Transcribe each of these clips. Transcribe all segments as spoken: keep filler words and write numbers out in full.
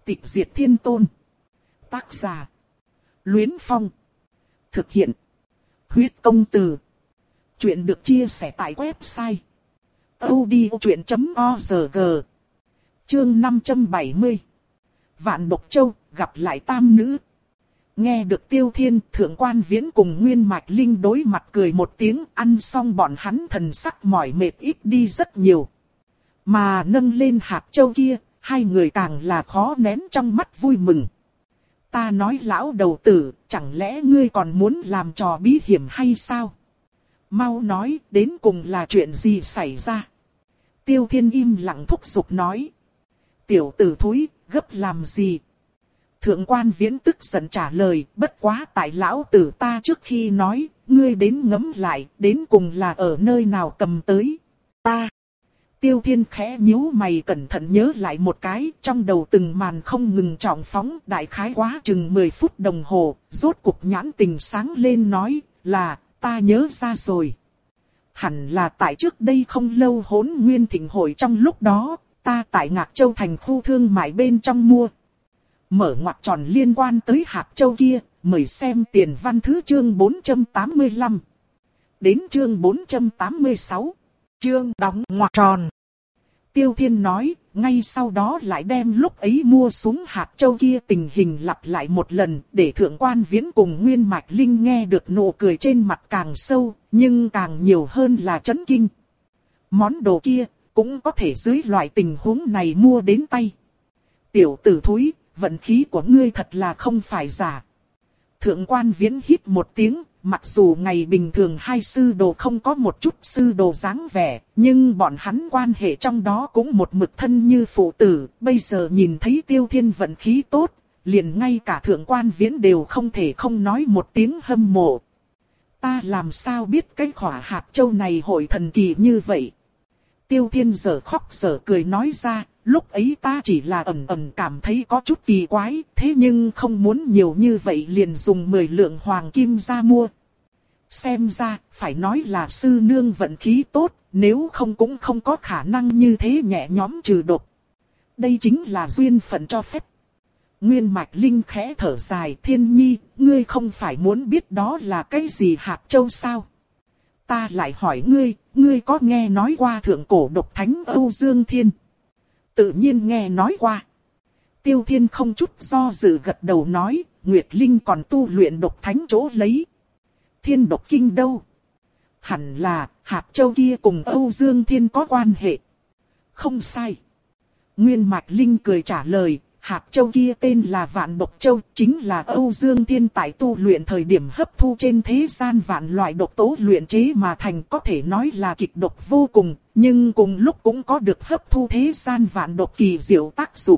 Tịch diệt thiên tôn. Tác giả. Luyến Phong. Thực hiện. Huyết công từ. Chuyện được chia sẻ tại website audiochuyện chấm org. Chương năm trăm bảy mươi. Vạn Độc Châu gặp lại tam nữ. Nghe được Tiêu Thiên, Thượng Quan Viễn cùng Nguyên Mạch Linh đối mặt cười một tiếng, ăn xong bọn hắn thần sắc mỏi mệt ít đi rất nhiều. Mà nâng lên hạt châu kia, hai người càng là khó nén trong mắt vui mừng. Ta nói lão đầu tử, chẳng lẽ ngươi còn muốn làm trò bí hiểm hay sao? Mau nói, đến cùng là chuyện gì xảy ra? Tiêu Thiên im lặng thúc giục nói. Tiểu tử thúi, gấp làm gì? Thượng Quan Viễn tức giận trả lời, bất quá tại lão tử ta trước khi nói, ngươi đến ngẫm lại, đến cùng là ở nơi nào cầm tới. Ta. Tiêu Thiên khẽ nhíu mày cẩn thận nhớ lại một cái, trong đầu từng màn không ngừng trọng phóng, đại khái quá chừng mười phút đồng hồ, rốt cục nhãn tình sáng lên nói, là, ta nhớ ra rồi. Hẳn là tại trước đây không lâu Hỗn Nguyên Thịnh hội trong lúc đó, ta tại Ngạc Châu thành khu thương mại bên trong mua. Mở ngoặc tròn liên quan tới hạt châu kia, mời xem tiền văn thứ chương bốn trăm tám mươi lăm. Đến chương bốn trăm tám mươi sáu. Chương đóng ngoặc tròn. Tiêu Thiên nói, ngay sau đó lại đem lúc ấy mua xuống hạt châu kia tình hình lặp lại một lần, để Thượng Quan Viễn cùng Nguyên Mạch Linh nghe được nụ cười trên mặt càng sâu, nhưng càng nhiều hơn là chấn kinh. Món đồ kia, cũng có thể dưới loại tình huống này mua đến tay. Tiểu tử thúi, vận khí của ngươi thật là không phải giả. Thượng Quan Viễn hít một tiếng, mặc dù ngày bình thường hai sư đồ không có một chút sư đồ dáng vẻ, nhưng bọn hắn quan hệ trong đó cũng một mực thân như phụ tử. Bây giờ nhìn thấy Tiêu Thiên vận khí tốt, liền ngay cả Thượng Quan Viễn đều không thể không nói một tiếng hâm mộ. Ta làm sao biết cái khỏa hạt châu này hội thần kỳ như vậy? Tiêu Thiên giờ khóc giờ cười nói ra, lúc ấy ta chỉ là ẩn ẩn cảm thấy có chút kỳ quái, thế nhưng không muốn nhiều như vậy liền dùng mười lượng hoàng kim ra mua. Xem ra, phải nói là sư nương vận khí tốt, nếu không cũng không có khả năng như thế nhẹ nhõm trừ độc. Đây chính là duyên phận cho phép. Nguyên Mạch Linh khẽ thở dài, Thiên Nhi, ngươi không phải muốn biết đó là cái gì hạt châu sao? Ta lại hỏi ngươi, ngươi có nghe nói qua thượng cổ độc thánh Âu Dương Thiên? Tự nhiên nghe nói qua. Tiêu Thiên không chút do dự gật đầu nói, Nguyệt Linh còn tu luyện độc thánh chỗ lấy. Thiên độc kinh đâu? Hẳn là, hạt châu kia cùng Âu Dương Thiên có quan hệ. Không sai. Nguyên Mạch Linh cười trả lời, hạt châu kia tên là Vạn Độc Châu, chính là Âu Dương Thiên tại tu luyện thời điểm hấp thu trên thế gian vạn loại độc tố luyện chế mà thành, có thể nói là kịch độc vô cùng, nhưng cùng lúc cũng có được hấp thu thế gian vạn độc kỳ diệu tác dụng.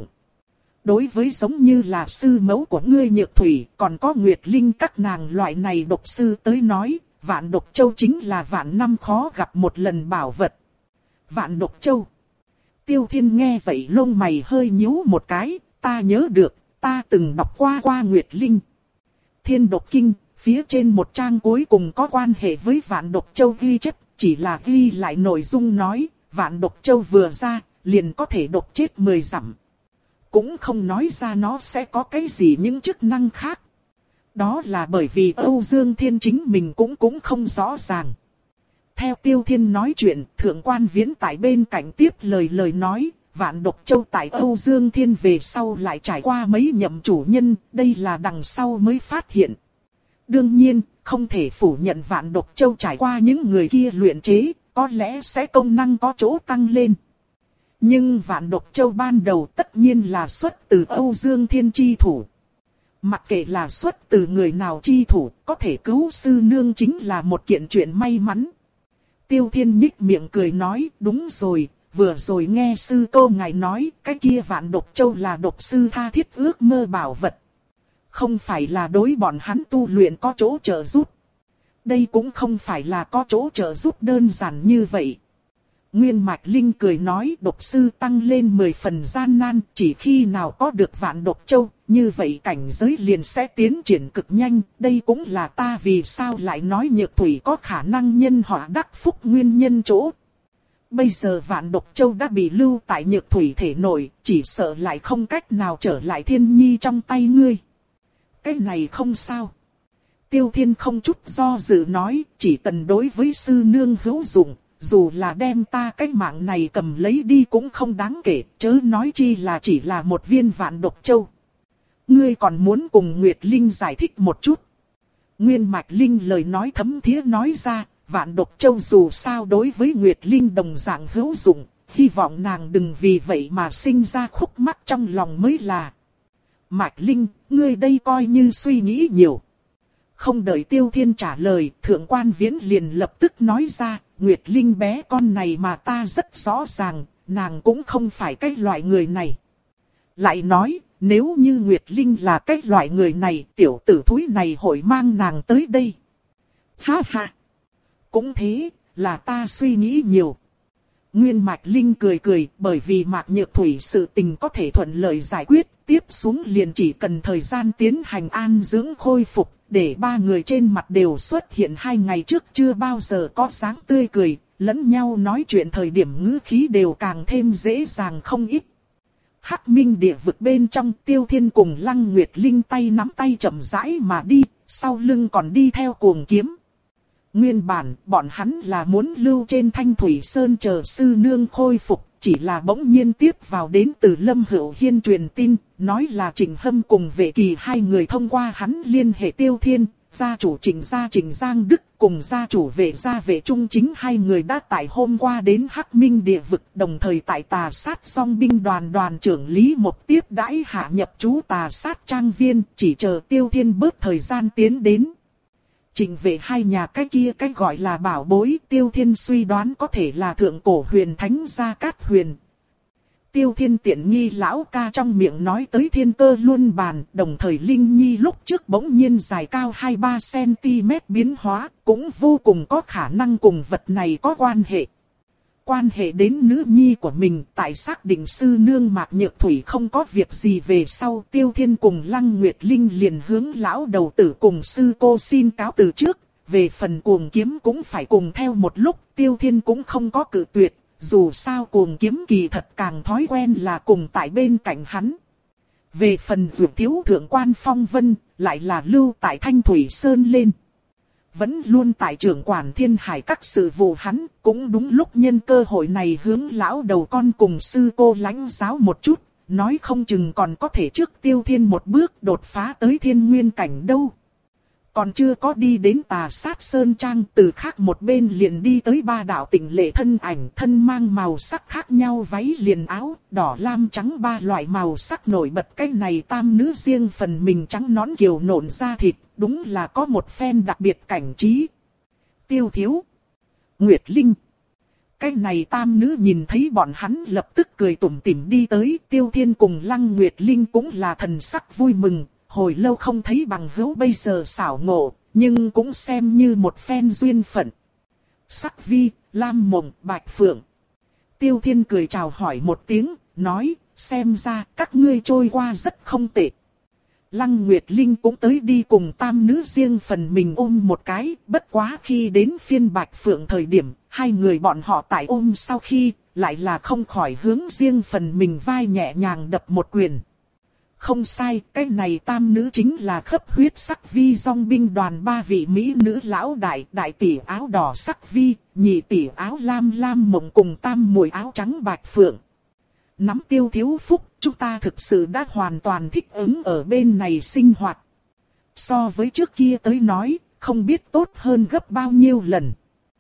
Đối với giống như là sư mẫu của ngươi Nhược Thủy, còn có Nguyệt Linh các nàng loại này độc sư tới nói, Vạn Độc Châu chính là vạn năm khó gặp một lần bảo vật. Vạn Độc Châu. Tiêu Thiên nghe vậy lông mày hơi nhíu một cái, ta nhớ được, ta từng đọc qua qua Nguyệt Linh. Thiên Độc Kinh, phía trên một trang cuối cùng có quan hệ với Vạn Độc Châu ghi chép, chỉ là ghi lại nội dung nói, Vạn Độc Châu vừa ra, liền có thể độc chết mười dặm. Cũng không nói ra nó sẽ có cái gì những chức năng khác. Đó là bởi vì Âu Dương Thiên chính mình cũng cũng không rõ ràng. Theo Tiêu Thiên nói chuyện, Thượng Quan Viễn tại bên cạnh tiếp lời lời nói, Vạn Độc Châu tại Âu Dương Thiên về sau lại trải qua mấy nhậm chủ nhân, đây là đằng sau mới phát hiện. Đương nhiên, không thể phủ nhận Vạn Độc Châu trải qua những người kia luyện chế, có lẽ sẽ công năng có chỗ tăng lên. Nhưng Vạn Độc Châu ban đầu tất nhiên là xuất từ Âu Dương Thiên chi thủ. Mặc kệ là xuất từ người nào chi thủ, có thể cứu sư nương chính là một kiện chuyện may mắn. Tiêu Thiên nhích miệng cười nói, đúng rồi, vừa rồi nghe sư cô ngài nói, cái kia Vạn Độc Châu là độc sư tha thiết ước mơ bảo vật. Không phải là đối bọn hắn tu luyện có chỗ trợ giúp. Đây cũng không phải là có chỗ trợ giúp đơn giản như vậy. Nguyên Mạch Linh cười nói, độc sư tăng lên mười phần gian nan, chỉ khi nào có được Vạn Độc Châu, như vậy cảnh giới liền sẽ tiến triển cực nhanh. Đây cũng là ta vì sao lại nói Nhược Thủy có khả năng nhân họa đắc phúc nguyên nhân chỗ. Bây giờ Vạn Độc Châu đã bị lưu tại Nhược Thủy thể nội, chỉ sợ lại không cách nào trở lại Thiên Nhi trong tay ngươi. Cái này không sao. Tiêu Thiên không chút do dự nói, chỉ cần đối với sư nương hữu dụng, dù là đem ta cái mạng này cầm lấy đi cũng không đáng kể, chớ nói chi là chỉ là một viên Vạn Độc Châu. Ngươi còn muốn cùng Nguyệt Linh giải thích một chút. Nguyên Mạch Linh lời nói thấm thía nói ra, Vạn Độc Châu dù sao đối với Nguyệt Linh đồng dạng hữu dụng, hy vọng nàng đừng vì vậy mà sinh ra khúc mắc trong lòng mới là. Mạch Linh, ngươi đây coi như suy nghĩ nhiều. Không đợi Tiêu Thiên trả lời, Thượng Quan Viễn liền lập tức nói ra, Nguyệt Linh bé con này mà ta rất rõ ràng, nàng cũng không phải cái loại người này. Lại nói, nếu như Nguyệt Linh là cái loại người này, tiểu tử thúi này hội mang nàng tới đây. Ha ha! Cũng thế, là ta suy nghĩ nhiều. Nguyên Mạch Linh cười cười, bởi vì Mạc Nhược Thủy sự tình có thể thuận lợi giải quyết, tiếp xuống liền chỉ cần thời gian tiến hành an dưỡng khôi phục, để ba người trên mặt đều xuất hiện hai ngày trước chưa bao giờ có dáng tươi cười, lẫn nhau nói chuyện thời điểm ngữ khí đều càng thêm dễ dàng không ít. Hắc Minh địa vực bên trong, Tiêu Thiên cùng Lăng Nguyệt Linh tay nắm tay chậm rãi mà đi, sau lưng còn đi theo Cuồng Kiếm. Nguyên bản, bọn hắn là muốn lưu trên Thanh Thủy Sơn chờ sư nương khôi phục, chỉ là bỗng nhiên tiếp vào đến từ Lâm Hữu Hiên truyền tin, nói là Trịnh Hâm cùng Vệ Kỳ hai người thông qua hắn liên hệ Tiêu Thiên, gia chủ Trịnh gia Trịnh Giang Đức cùng gia chủ Vệ gia Vệ Trung Chính hai người đã tại hôm qua đến Hắc Minh địa vực, đồng thời tại Tà Sát Song binh đoàn đoàn trưởng Lý Mộc tiếp đãi hạ nhập trú Tà Sát trang viên, chỉ chờ Tiêu Thiên bớt thời gian tiến đến. Trịnh Vệ hai nhà cái kia cái gọi là bảo bối, Tiêu Thiên suy đoán có thể là thượng cổ huyền thánh Gia Cát Huyền. Tiêu Thiên tiện nghi lão ca trong miệng nói tới thiên cơ luân bàn, đồng thời Linh Nhi lúc trước bỗng nhiên dài cao hai ba xăng-ti-mét biến hóa, cũng vô cùng có khả năng cùng vật này có quan hệ. Quan hệ đến nữ nhi của mình, tại xác định sư nương Mạc Nhược Thủy không có việc gì về sau, Tiêu Thiên cùng Lăng Nguyệt Linh liền hướng lão đầu tử cùng sư cô xin cáo từ trước, về phần Cuồng Kiếm cũng phải cùng theo một lúc, Tiêu Thiên cũng không có cự tuyệt, dù sao Cuồng Kiếm kỳ thật càng thói quen là cùng tại bên cạnh hắn. Về phần Dược Thiếu Thượng Quan Phong Vân, lại là lưu tại Thanh Thủy Sơn lên. Vẫn luôn tại trưởng quản thiên hải các sự vụ hắn, cũng đúng lúc nhân cơ hội này hướng lão đầu con cùng sư cô lãnh giáo một chút, nói không chừng còn có thể trước Tiêu Thiên một bước đột phá tới thiên nguyên cảnh đâu. Còn chưa có đi đến Tà Sát Sơn Trang, từ khác một bên liền đi tới ba đạo tịnh lệ thân ảnh, thân mang màu sắc khác nhau váy liền áo, đỏ lam trắng ba loại màu sắc nổi bật. Cái này tam nữ riêng phần mình trắng nõn kiều nộn da thịt, đúng là có một phen đặc biệt cảnh trí. Tiêu Thiếu, Nguyệt Linh. Cái này tam nữ nhìn thấy bọn hắn lập tức cười tủm tỉm đi tới, Tiêu Thiên cùng Lăng Nguyệt Linh cũng là thần sắc vui mừng. Hồi lâu không thấy bằng hữu bây giờ xảo ngộ, nhưng cũng xem như một phen duyên phận. Sắc Vi, Lam Mộng, Bạch Phượng. Tiêu Thiên cười chào hỏi một tiếng, nói, xem ra các ngươi trôi qua rất không tệ. Lăng Nguyệt Linh cũng tới đi cùng tam nữ riêng phần mình ôm một cái, bất quá khi đến phiên Bạch Phượng thời điểm, hai người bọn họ tại ôm sau khi, lại là không khỏi hướng riêng phần mình vai nhẹ nhàng đập một quyền. Không sai, cái này tam nữ chính là khắp huyết sắc vi dòng binh đoàn ba vị mỹ nữ lão đại, đại tỷ áo đỏ sắc vi, nhị tỷ áo lam lam mộng cùng tam muội áo trắng Bạch Phượng. Nắm Tiêu Thiếu phúc, chúng ta thực sự đã hoàn toàn thích ứng ở bên này sinh hoạt. So với trước kia tới nói, không biết tốt hơn gấp bao nhiêu lần.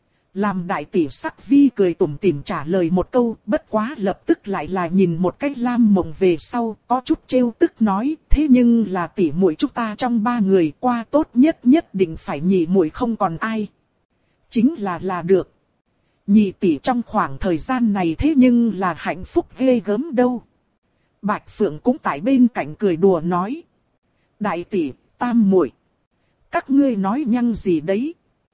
Làm đại tỷ sắc vi cười tủm tỉm trả lời một câu, bất quá lập tức lại là nhìn một cách lam mộng về sau, có chút trêu tức nói, thế nhưng là tỷ muội chúng ta trong ba người qua tốt nhất nhất định phải nhị muội không còn ai. Chính là là được. Nhị tỷ trong khoảng thời gian này thế nhưng là hạnh phúc ghê gớm đâu. Bạch Phượng cũng tại bên cạnh cười đùa nói. Đại tỷ, tam muội, các ngươi nói nhăng gì đấy?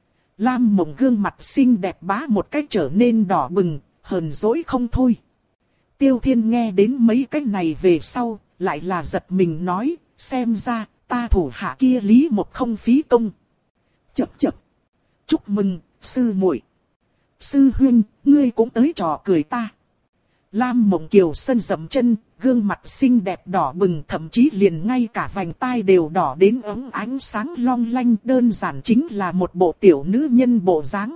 Lam Mộng gương mặt xinh đẹp bá một cách trở nên đỏ bừng, hờn dỗi không thôi. Tiêu Thiên nghe đến mấy cái này về sau, lại là giật mình nói, xem ra, ta thủ hạ kia Lý Mộc không phí công. Chập chập. Chúc mừng, sư muội. sư huynh, ngươi cũng tới trò cười ta. Lam Mộng Kiều sân dậm chân, gương mặt xinh đẹp đỏ bừng, thậm chí liền ngay cả vành tai đều đỏ đến ống ánh sáng long lanh, đơn giản chính là một bộ tiểu nữ nhân bộ dáng.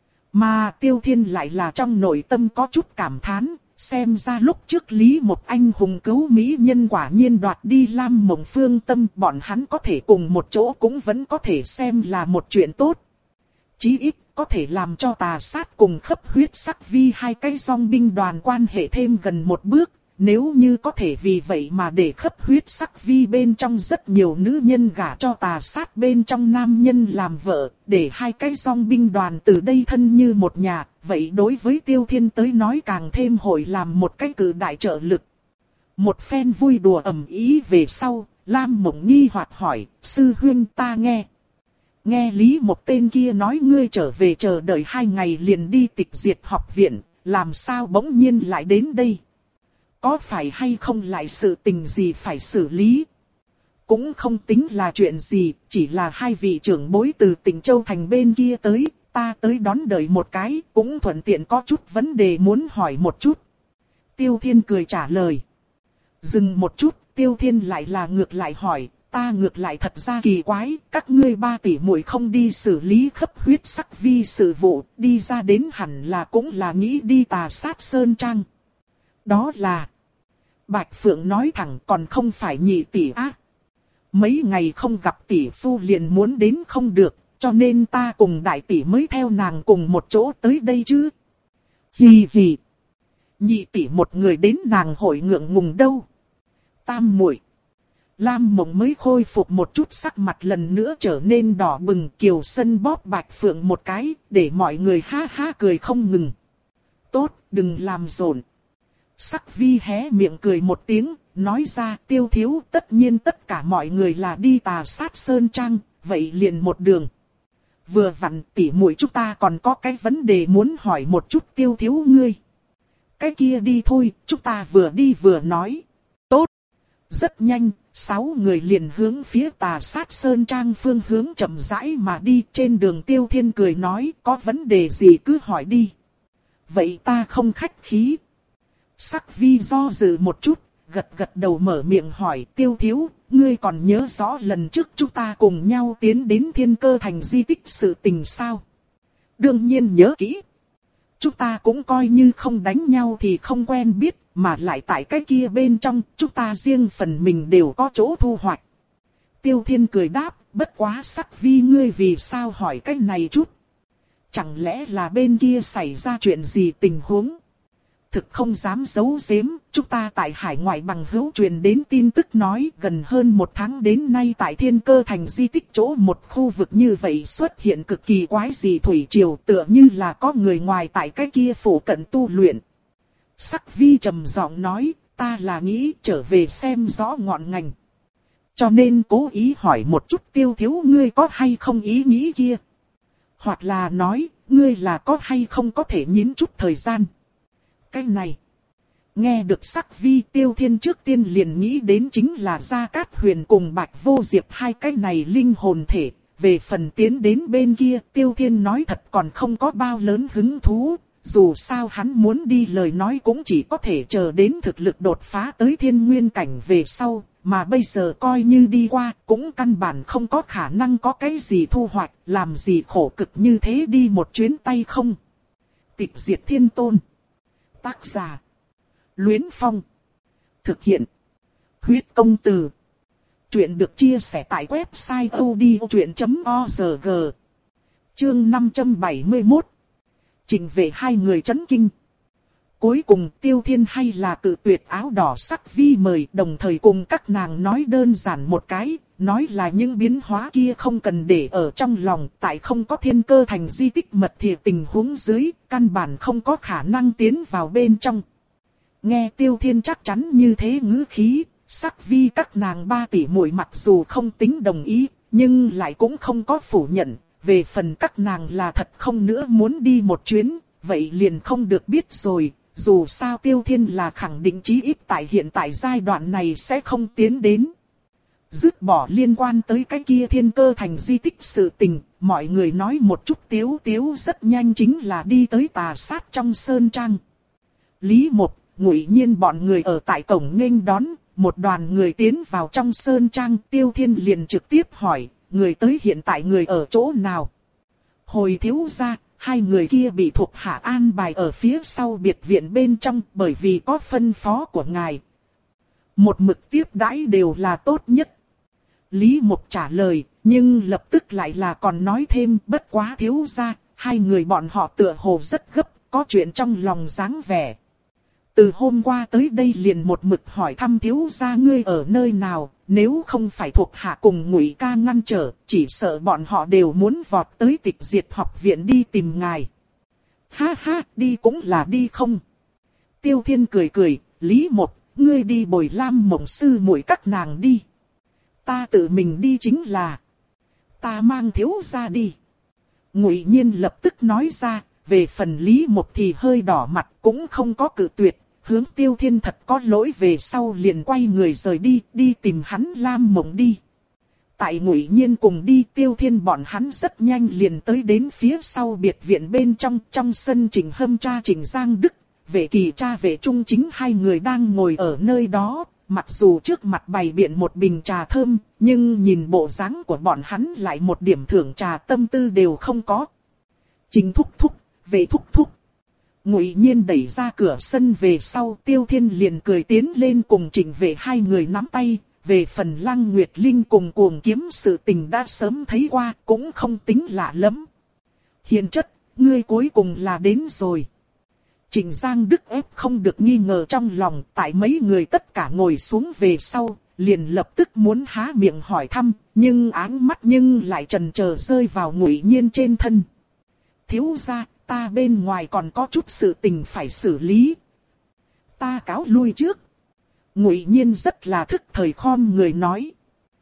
Mà Tiêu Thiên lại là trong nội tâm có chút cảm thán, xem ra lúc trước Lý một anh hùng cứu mỹ nhân quả nhiên đoạt đi Lam Mộng phương tâm, bọn hắn có thể cùng một chỗ cũng vẫn có thể xem là một chuyện tốt. Chí ít có thể làm cho Tà Sát cùng Khấp Huyết Sắc Vi hai cái dòng binh đoàn quan hệ thêm gần một bước. Nếu như có thể vì vậy mà để Khấp Huyết Sắc Vi bên trong rất nhiều nữ nhân gả cho Tà Sát bên trong nam nhân làm vợ, để hai cái dòng binh đoàn từ đây thân như một nhà, vậy đối với Tiêu Thiên tới nói càng thêm hội làm một cái cử đại trợ lực. Một phen vui đùa ầm ĩ về sau, Lam Mộng nghi hoặc hỏi, sư huynh ta nghe. Nghe Lý một tên kia nói ngươi trở về chờ đợi hai ngày liền đi tịch diệt học viện, làm sao bỗng nhiên lại đến đây? Có phải hay không lại sự tình gì phải xử lý? Cũng không tính là chuyện gì, chỉ là hai vị trưởng bối từ tỉnh Châu Thành bên kia tới, ta tới đón đợi một cái, cũng thuận tiện có chút vấn đề muốn hỏi một chút. Tiêu Thiên cười trả lời. Dừng một chút, Tiêu Thiên lại là ngược lại hỏi. Ta ngược lại thật ra kỳ quái, các ngươi ba tỷ muội không đi xử lý Khấp Huyết Sắc Vi sự vụ, đi ra đến hẳn là cũng là nghĩ đi Tà Sát Sơn Trang. Đó là... Bạch Phượng nói thẳng còn không phải nhị tỷ á. Mấy ngày không gặp tỷ phu liền muốn đến không được, cho nên ta cùng đại tỷ mới theo nàng cùng một chỗ tới đây chứ. Hì hì. Nhị tỷ một người đến nàng hội ngượng ngùng đâu. Tam muội. Lam Mộng mới khôi phục một chút sắc mặt lần nữa trở nên đỏ bừng, Kiều Sân bóp Bạch Phượng một cái, để mọi người ha ha cười không ngừng. Tốt, đừng làm rộn. Sắc Vi hé miệng cười một tiếng, nói ra Tiêu thiếu tất nhiên tất cả mọi người là đi Tà Sát Sơn Trang, vậy liền một đường. Vừa vặn tỉ muội chúng ta còn có cái vấn đề muốn hỏi một chút Tiêu thiếu ngươi. Cái kia đi thôi, chúng ta vừa đi vừa nói. Tốt. Rất nhanh, sáu người liền hướng phía Tà Sát Sơn Trang phương hướng chậm rãi mà đi. Trên đường Tiêu Thiên cười nói, có vấn đề gì cứ hỏi đi. Vậy ta không khách khí. Sắc Vi do dự một chút, gật gật đầu mở miệng hỏi Tiêu thiếu, ngươi còn nhớ rõ lần trước chúng ta cùng nhau tiến đến Thiên Cơ Thành di tích sự tình sao? Đương nhiên nhớ kỹ. Chúng ta cũng coi như không đánh nhau thì không quen biết, mà lại tại cái kia bên trong, chúng ta riêng phần mình đều có chỗ thu hoạch. Tiêu Thiên cười đáp, bất quá Sắc Vi ngươi vì sao hỏi cái này chút? Chẳng lẽ là bên kia xảy ra chuyện gì tình huống? Thực không dám giấu giếm, chúng ta tại hải ngoại bằng hữu truyền đến tin tức nói gần hơn một tháng đến nay tại Thiên Cơ Thành di tích chỗ một khu vực như vậy xuất hiện cực kỳ quái dị thủy triều, tựa như là có người ngoài tại cái kia phủ cận tu luyện. Sắc Vi trầm giọng nói, ta là nghĩ trở về xem rõ ngọn ngành. Cho nên cố ý hỏi một chút Tiêu thiếu ngươi có hay không ý nghĩ kia. Hoặc là nói, ngươi là có hay không có thể nhịn chút thời gian. Cái này, nghe được Sắc Vi, Tiêu Thiên trước tiên liền nghĩ đến chính là Gia Cát Huyền cùng Bạch Vô Diệp hai cái này linh hồn thể. Về phần tiến đến bên kia, Tiêu Thiên nói thật còn không có bao lớn hứng thú. Dù sao hắn muốn đi lời nói cũng chỉ có thể chờ đến thực lực đột phá tới thiên nguyên cảnh về sau. Mà bây giờ coi như đi qua cũng căn bản không có khả năng có cái gì thu hoạch, làm gì khổ cực như thế đi một chuyến tay không. Tịch Diệt Thiên Tôn. Tác giả Luyến Phong. Thực hiện Huyết Công Từ. Chuyện được chia sẻ tại website odchuyện chấm org. Chương năm trăm bảy mươi mốt. Trình về hai người chấn kinh. Cuối cùng Tiêu Thiên hay là cự tuyệt áo đỏ Sắc Vi mời, đồng thời cùng các nàng nói đơn giản một cái, nói là những biến hóa kia không cần để ở trong lòng, tại không có Thiên Cơ Thành di tích mật thì tình huống dưới, căn bản không có khả năng tiến vào bên trong. Nghe Tiêu Thiên chắc chắn như thế ngữ khí, Sắc Vi các nàng ba tỷ muội mặc dù không tính đồng ý, nhưng lại cũng không có phủ nhận, về phần các nàng là thật không nữa muốn đi một chuyến, vậy liền không được biết rồi. Dù sao Tiêu Thiên là khẳng định chí ít tại hiện tại giai đoạn này sẽ không tiến đến. Dứt bỏ liên quan tới cái kia Thiên Cơ Thành di tích sự tình, mọi người nói một chút tiếu tiếu rất nhanh chính là đi tới Tà Sát trong sơn trang. Lý Một, Ngụy Nhiên bọn người ở tại cổng nghênh đón, một đoàn người tiến vào trong sơn trang. Tiêu Thiên liền trực tiếp hỏi, người tới hiện tại người ở chỗ nào? Hồi thiếu gia, hai người kia bị thuộc hạ an bài ở phía sau biệt viện bên trong, bởi vì có phân phó của ngài. Một mực tiếp đãi đều là tốt nhất. Lý Mục trả lời, nhưng lập tức lại là còn nói thêm, bất quá thiếu gia, hai người bọn họ tựa hồ rất gấp, có chuyện trong lòng dáng vẻ. Từ hôm qua tới đây liền một mực hỏi thăm thiếu gia ngươi ở nơi nào, nếu không phải thuộc hạ cùng Ngụy ca ngăn trở, chỉ sợ bọn họ đều muốn vọt tới Tịch Diệt học viện đi tìm ngài. Ha ha, đi cũng là đi không. Tiêu Thiên cười cười, Lý Một, ngươi đi bồi Lam Mộng sư muội các nàng đi. Ta tự mình đi chính là. Ta mang thiếu gia đi. Ngụy Nhiên lập tức nói ra, về phần Lý Một thì hơi đỏ mặt cũng không có cự tuyệt. Hướng Tiêu Thiên thật có lỗi về sau liền quay người rời đi, đi tìm hắn Lam Mộng đi. Tại Ngụy Nhiên cùng đi, Tiêu Thiên bọn hắn rất nhanh liền tới đến phía sau biệt viện bên trong, trong sân Trình Hâm cha Trình Giang Đức, Vệ Kỳ cha Vệ Trung chính hai người đang ngồi ở nơi đó. Mặc dù trước mặt bày biện một bình trà thơm, nhưng nhìn bộ dáng của bọn hắn lại một điểm thưởng trà tâm tư đều không có. Trình thúc thúc, Vệ thúc thúc. Ngụy Nhiên đẩy ra cửa sân về sau, Tiêu Thiên liền cười tiến lên cùng Trình Vệ hai người nắm tay. Về phần Lăng Nguyệt Linh cùng Cuồng Kiếm sự tình đã sớm thấy qua, cũng không tính lạ lắm. Hiền chất, ngươi cuối cùng là đến rồi. Trình Giang Đức ép không được nghi ngờ trong lòng, tại mấy người tất cả ngồi xuống về sau, liền lập tức muốn há miệng hỏi thăm, nhưng áng mắt nhưng lại chần chờ rơi vào Ngụy Nhiên trên thân. Thiếu gia, ta bên ngoài còn có chút sự tình phải xử lý. Ta cáo lui trước. Ngụy Nhiên rất là thức thời khom người nói.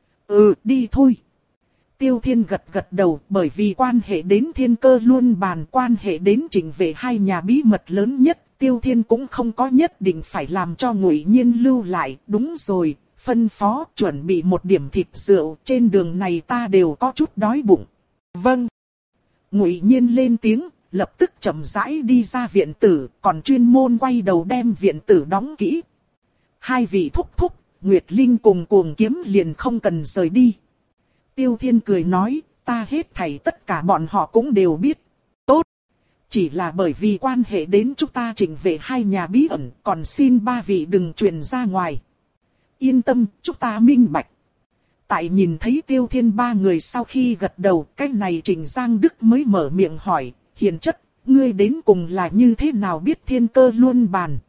Ừ, đi thôi. Tiêu Thiên gật gật đầu, bởi vì quan hệ đến Thiên Cơ Luân Bàn, quan hệ đến Trình Vệ hai nhà bí mật lớn nhất, Tiêu Thiên cũng không có nhất định phải làm cho Ngụy Nhiên lưu lại. Đúng rồi, phân phó chuẩn bị một điểm thịt rượu, trên đường này ta đều có chút đói bụng. Vâng. Ngụy Nhiên lên tiếng, lập tức chậm rãi đi ra viện tử, còn chuyên môn quay đầu đem viện tử đóng kỹ. Hai vị thúc thúc, Nguyệt Linh cùng Cuồng Kiếm liền không cần rời đi. Tiêu Thiên cười nói, ta hết thảy tất cả bọn họ cũng đều biết. Tốt. Chỉ là bởi vì quan hệ đến chúng ta Trình Vệ hai nhà bí ẩn, còn xin ba vị đừng truyền ra ngoài. Yên tâm, chúng ta minh bạch. Tại nhìn thấy Tiêu Thiên ba người sau khi gật đầu, cái này Trình Giang Đức mới mở miệng hỏi, hiền chất, ngươi đến cùng là như thế nào biết Thiên Cơ Luân Bàn?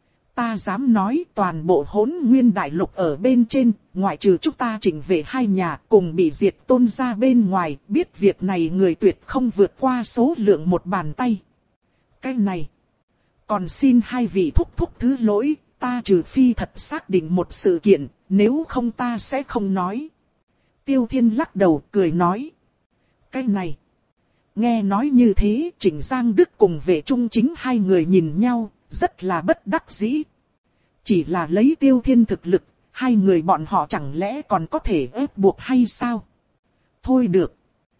Ta dám nói toàn bộ Hỗn Nguyên Đại Lục ở bên trên, ngoại trừ chúng ta Trình Vệ hai nhà cùng bị diệt tôn ra bên ngoài, biết việc này người tuyệt không vượt qua số lượng một bàn tay. Cái này, còn xin hai vị thúc thúc thứ lỗi, ta trừ phi thật xác định một sự kiện, nếu không ta sẽ không nói. Tiêu Thiên lắc đầu cười nói. Cái này, nghe nói như thế, Trình Giang Đức cùng Vệ Trung chính hai người nhìn nhau, rất là bất đắc dĩ. Chỉ là lấy Tiêu Thiên thực lực, hai người bọn họ chẳng lẽ còn có thể ép buộc hay sao? Thôi được.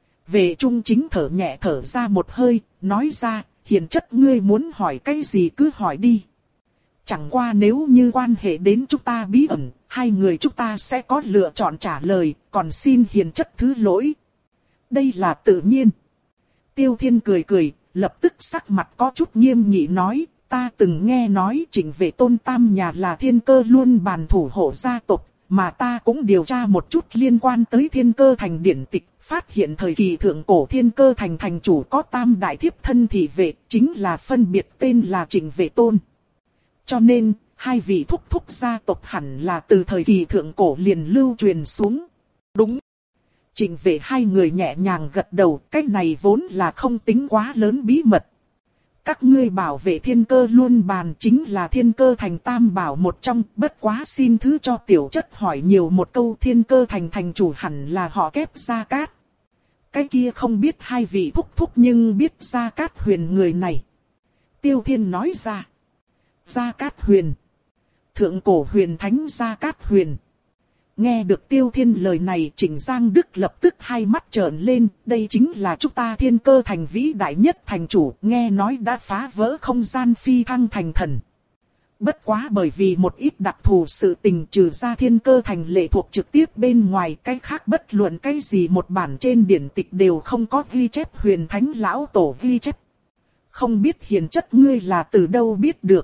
Vệ Trung chính thở nhẹ thở ra một hơi, nói ra, hiền chất ngươi muốn hỏi cái gì cứ hỏi đi. Chẳng qua nếu như quan hệ đến chúng ta bí ẩn, hai người chúng ta sẽ có lựa chọn trả lời, còn xin hiền chất thứ lỗi. Đây là tự nhiên. Tiêu Thiên cười cười, lập tức sắc mặt có chút nghiêm nghị nói, ta từng nghe nói Trình Vệ Tôn tam nhà là Thiên Cơ Luân Bàn thủ hộ gia tộc, mà ta cũng điều tra một chút liên quan tới Thiên Cơ Thành điển tịch, phát hiện thời kỳ thượng cổ Thiên Cơ Thành thành chủ có tam đại thiếp thân thị vệ, chính là phân biệt tên là Trình Vệ Tôn. Cho nên, hai vị thúc thúc gia tộc hẳn là từ thời kỳ thượng cổ liền lưu truyền xuống. Đúng. Trình Vệ hai người nhẹ nhàng gật đầu, cái này vốn là không tính quá lớn bí mật. Các ngươi bảo vệ Thiên Cơ Luân Bàn chính là Thiên Cơ Thành tam bảo một trong, bất quá xin thứ cho tiểu chất hỏi nhiều một câu, Thiên Cơ Thành thành chủ hẳn là họ Kép Gia Cát. Cái kia không biết hai vị thúc thúc nhưng biết Gia Cát Huyền người này. Tiêu Thiên nói ra. Gia Cát Huyền. Thượng cổ huyền thánh Gia Cát Huyền. Nghe được Tiêu Thiên lời này, Trịnh Giang Đức lập tức hai mắt trợn lên, đây chính là chúng ta Thiên Cơ Thành vĩ đại nhất thành chủ, nghe nói đã phá vỡ không gian phi thăng thành thần. Bất quá bởi vì một ít đặc thù sự tình, trừ ra Thiên Cơ Thành lệ thuộc trực tiếp bên ngoài, cái khác bất luận cái gì một bản trên điển tịch đều không có ghi chép Huyền Thánh Lão Tổ ghi chép. Không biết hiền chất ngươi là từ đâu biết được.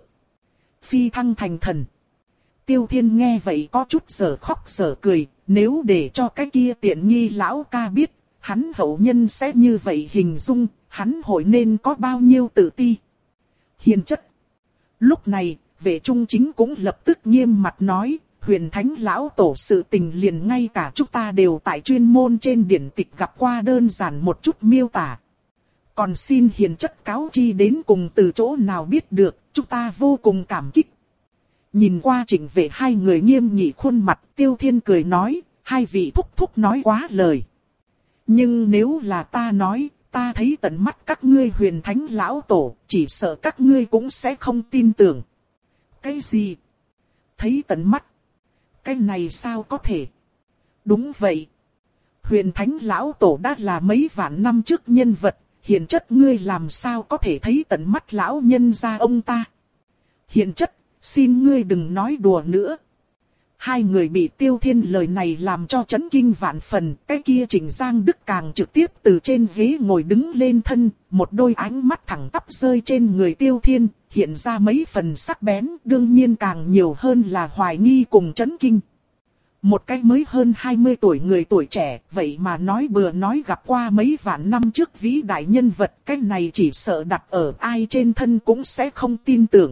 Phi thăng thành thần. Tiêu Thiên nghe vậy có chút sở khóc sở cười, nếu để cho cái kia tiện nghi lão ca biết, hắn hậu nhân sẽ như vậy hình dung, hắn hội nên có bao nhiêu tự ti. Hiền chất. Lúc này, Vệ Trung Chính cũng lập tức nghiêm mặt nói, Huyền Thánh Lão Tổ sự tình liền ngay cả chúng ta đều tại chuyên môn trên điển tịch gặp qua đơn giản một chút miêu tả. Còn xin hiền chất cáo chi đến cùng từ chỗ nào biết được, chúng ta vô cùng cảm kích. Nhìn qua Trịnh Vệ hai người nghiêm nghị khuôn mặt, Tiêu Thiên cười nói, hai vị thúc thúc nói quá lời. Nhưng nếu là ta nói, ta thấy tận mắt các ngươi Huyền Thánh Lão Tổ, chỉ sợ các ngươi cũng sẽ không tin tưởng. Cái gì? Thấy tận mắt? Cái này sao có thể? Đúng vậy. Huyền Thánh Lão Tổ đã là mấy vạn năm trước nhân vật, hiền chất ngươi làm sao có thể thấy tận mắt lão nhân gia ông ta? Hiền chất, xin ngươi đừng nói đùa nữa. Hai người bị Tiêu Thiên lời này làm cho chấn kinh vạn phần, cái kia Trịnh Giang Đức càng trực tiếp từ trên ghế ngồi đứng lên thân, một đôi ánh mắt thẳng tắp rơi trên người Tiêu Thiên, hiện ra mấy phần sắc bén, đương nhiên càng nhiều hơn là hoài nghi cùng chấn kinh. Một cái mới hơn hai mươi tuổi người tuổi trẻ, vậy mà nói bừa nói gặp qua mấy vạn năm trước vĩ đại nhân vật, cái này chỉ sợ đặt ở ai trên thân cũng sẽ không tin tưởng.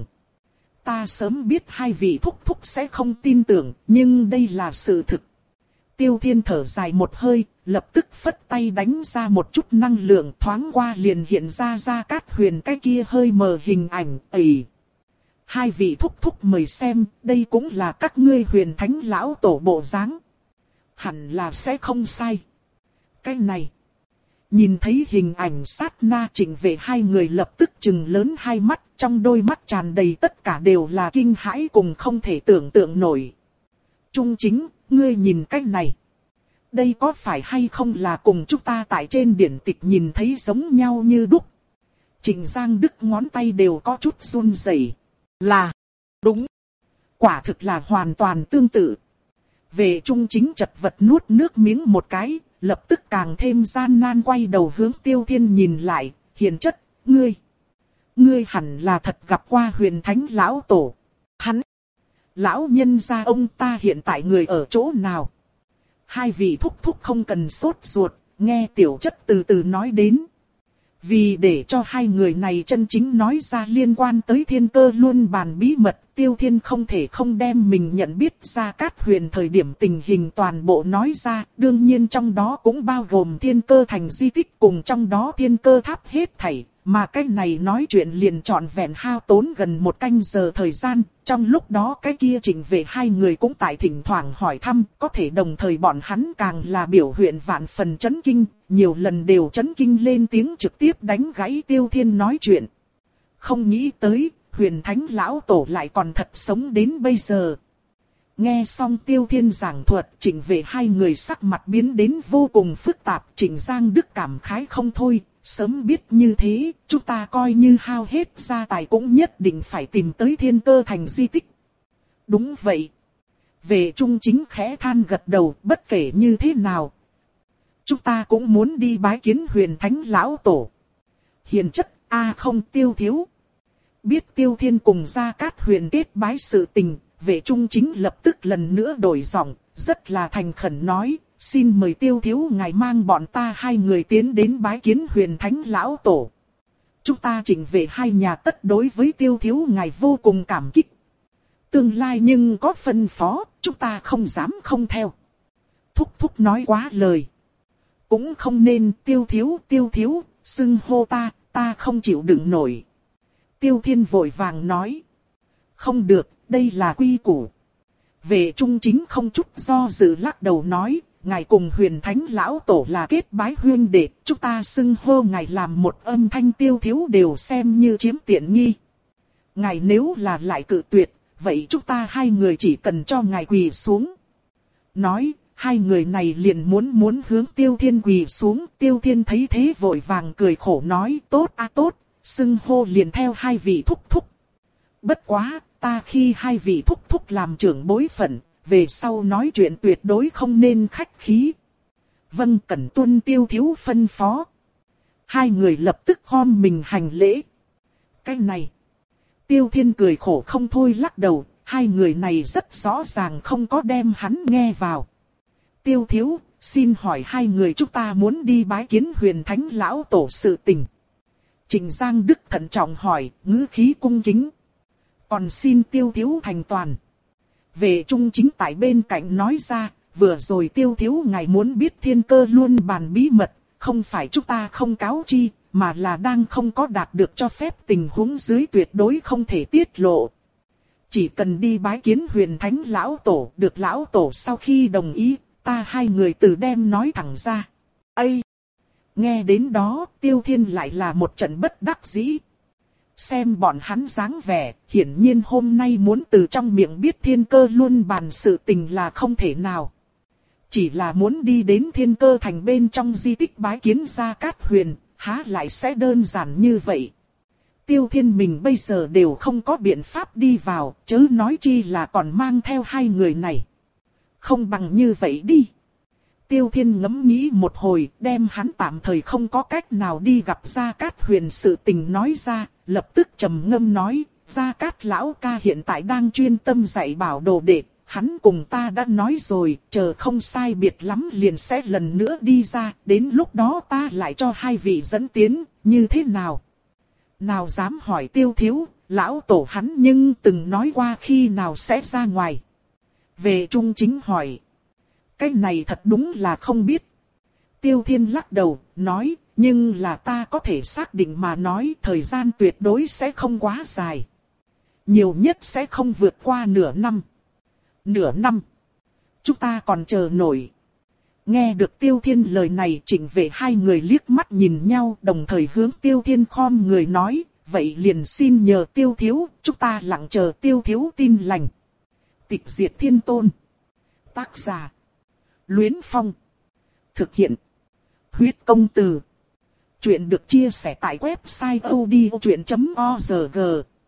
Ta sớm biết hai vị thúc thúc sẽ không tin tưởng, nhưng đây là sự thực. Tiêu Thiên thở dài một hơi, lập tức phất tay đánh ra một chút năng lượng, thoáng qua liền hiện ra Gia Cát Huyền cái kia hơi mờ hình ảnh, ầy. Hai vị thúc thúc mời xem, đây cũng là các ngươi Huyền Thánh Lão Tổ bộ dáng. Hẳn là sẽ không sai. Cái này. Nhìn thấy hình ảnh sát na, Trịnh Vệ hai người lập tức trừng lớn hai mắt, trong đôi mắt tràn đầy tất cả đều là kinh hãi cùng không thể tưởng tượng nổi. Trung Chính, ngươi nhìn cái này. Đây có phải hay không là cùng chúng ta tại trên điển tịch nhìn thấy giống nhau như đúc? Trịnh Giang Đức ngón tay đều có chút run rẩy. Là, đúng. Quả thực là hoàn toàn tương tự. Vệ Trung Chính chật vật nuốt nước miếng một cái, lập tức càng thêm gian nan quay đầu hướng Tiêu Thiên nhìn lại, hiền chất, ngươi. Ngươi hẳn là thật gặp qua Huyền Thánh Lão Tổ. Hắn, lão nhân gia ông ta hiện tại người ở chỗ nào? Hai vị thúc thúc không cần sốt ruột, nghe tiểu chất từ từ nói đến. Vì để cho hai người này chân chính nói ra liên quan tới Thiên Cơ Luân Bàn bí mật, Tiêu Thiên không thể không đem mình nhận biết Gia Cát Huyền thời điểm tình hình toàn bộ nói ra, đương nhiên trong đó cũng bao gồm Thiên Cơ Thành di tích cùng trong đó Thiên Cơ Tháp hết thảy, mà cái này nói chuyện liền trọn vẹn hao tốn gần một canh giờ thời gian, trong lúc đó cái kia Trịnh Vệ hai người cũng tại thỉnh thoảng hỏi thăm, có thể đồng thời bọn hắn càng là biểu hiện vạn phần chấn kinh, nhiều lần đều chấn kinh lên tiếng trực tiếp đánh gãy Tiêu Thiên nói chuyện. Không nghĩ tới, Huyền Thánh Lão Tổ lại còn thật sống đến bây giờ. Nghe xong Tiêu Thiên giảng thuật, Trịnh Vệ hai người sắc mặt biến đến vô cùng phức tạp, Trịnh Giang Đức cảm khái không thôi. Sớm biết như thế, chúng ta coi như hao hết gia tài cũng nhất định phải tìm tới Thiên Cơ Thành di tích. Đúng vậy. Vệ Trung Chính khẽ than gật đầu, bất kể như thế nào. Chúng ta cũng muốn đi bái kiến Huyền Thánh Lão Tổ. Hiền chất, a à không Tiêu thiếu. Biết Tiêu Thiên cùng Gia Cát Huyền kết bái sự tình, Vệ Trung Chính lập tức lần nữa đổi giọng, rất là thành khẩn nói. Xin mời Tiêu thiếu ngài mang bọn ta hai người tiến đến bái kiến Huyền Thánh Lão Tổ. Chúng ta Trịnh Vệ hai nhà tất đối với Tiêu thiếu ngài vô cùng cảm kích. Tương lai nhưng có phân phó, chúng ta không dám không theo. Thúc thúc nói quá lời. Cũng không nên Tiêu thiếu Tiêu thiếu, xưng hô ta, ta không chịu đựng nổi. Tiêu Thiên vội vàng nói. Không được, đây là quy củ. Vệ Trung Chính không chút do dự lắc đầu nói. Ngài cùng Huyền Thánh Lão Tổ là kết bái huyên đệ, chúng ta xưng hô ngài làm một âm thanh Tiêu thiếu đều xem như chiếm tiện nghi. Ngài nếu là lại cự tuyệt, vậy chúng ta hai người chỉ cần cho ngài quỳ xuống. nói, hai người này liền muốn muốn hướng Tiêu Thiên quỳ xuống. Tiêu Thiên thấy thế vội vàng cười khổ nói, tốt a tốt, xưng hô liền theo hai vị thúc thúc. Bất quá, ta khi hai vị thúc thúc làm trưởng bối phận, về sau nói chuyện tuyệt đối không nên khách khí. Vâng, cẩn tuân Tiêu thiếu phân phó. Hai người lập tức khom mình hành lễ. Cái này. Tiêu Thiên cười khổ không thôi lắc đầu, hai người này rất rõ ràng không có đem hắn nghe vào. Tiêu thiếu, xin hỏi hai người chúng ta muốn đi bái kiến Huyền Thánh lão tổ sự tình. Trịnh Giang Đức thận trọng hỏi, ngữ khí cung kính. Còn xin Tiêu thiếu thành toàn. Vệ Trung Chính tại bên cạnh nói ra, vừa rồi Tiêu thiếu ngài muốn biết Thiên Cơ Luân Bàn bí mật, không phải chúng ta không cáo chi, mà là đang không có đạt được cho phép tình huống dưới tuyệt đối không thể tiết lộ. Chỉ cần đi bái kiến Huyền Thánh lão tổ, được lão tổ sau khi đồng ý, ta hai người từ đem nói thẳng ra. Ây! Nghe đến đó, Tiêu Thiên lại là một trận bất đắc dĩ. Xem bọn hắn dáng vẻ, hiển nhiên hôm nay muốn từ trong miệng biết Thiên Cơ Luân Bàn sự tình là không thể nào. Chỉ là muốn đi đến Thiên Cơ Thành bên trong di tích bái kiến Gia Cát Huyền, há lại sẽ đơn giản như vậy. Tiêu Thiên mình bây giờ đều không có biện pháp đi vào, chớ nói chi là còn mang theo hai người này. Không bằng như vậy đi. Tiêu Thiên ngẫm nghĩ một hồi, đem hắn tạm thời không có cách nào đi gặp Gia Cát Huyền sự tình nói ra, lập tức trầm ngâm nói, Gia Cát lão ca hiện tại đang chuyên tâm dạy bảo đồ đệ, hắn cùng ta đã nói rồi, chờ không sai biệt lắm liền sẽ lần nữa đi ra, đến lúc đó ta lại cho hai vị dẫn tiến, như thế nào? Nào dám hỏi Tiêu thiếu, lão tổ hắn nhưng từng nói qua khi nào sẽ ra ngoài. Vệ Trung Chính hỏi. Cái này thật đúng là không biết. Tiêu Thiên lắc đầu, nói, nhưng là ta có thể xác định mà nói thời gian tuyệt đối sẽ không quá dài. Nhiều nhất sẽ không vượt qua nửa năm. Nửa năm. Chúng ta còn chờ nổi. Nghe được Tiêu Thiên lời này, Trịnh Vệ hai người liếc mắt nhìn nhau, đồng thời hướng Tiêu Thiên khom người nói, vậy liền xin nhờ Tiêu thiếu, chúng ta lặng chờ Tiêu thiếu tin lành. Tịch diệt thiên tôn. Tác giả. Luyến Phong. Thực hiện. Huyết công từ. Chuyện được chia sẻ tại website odchuyện chấm org.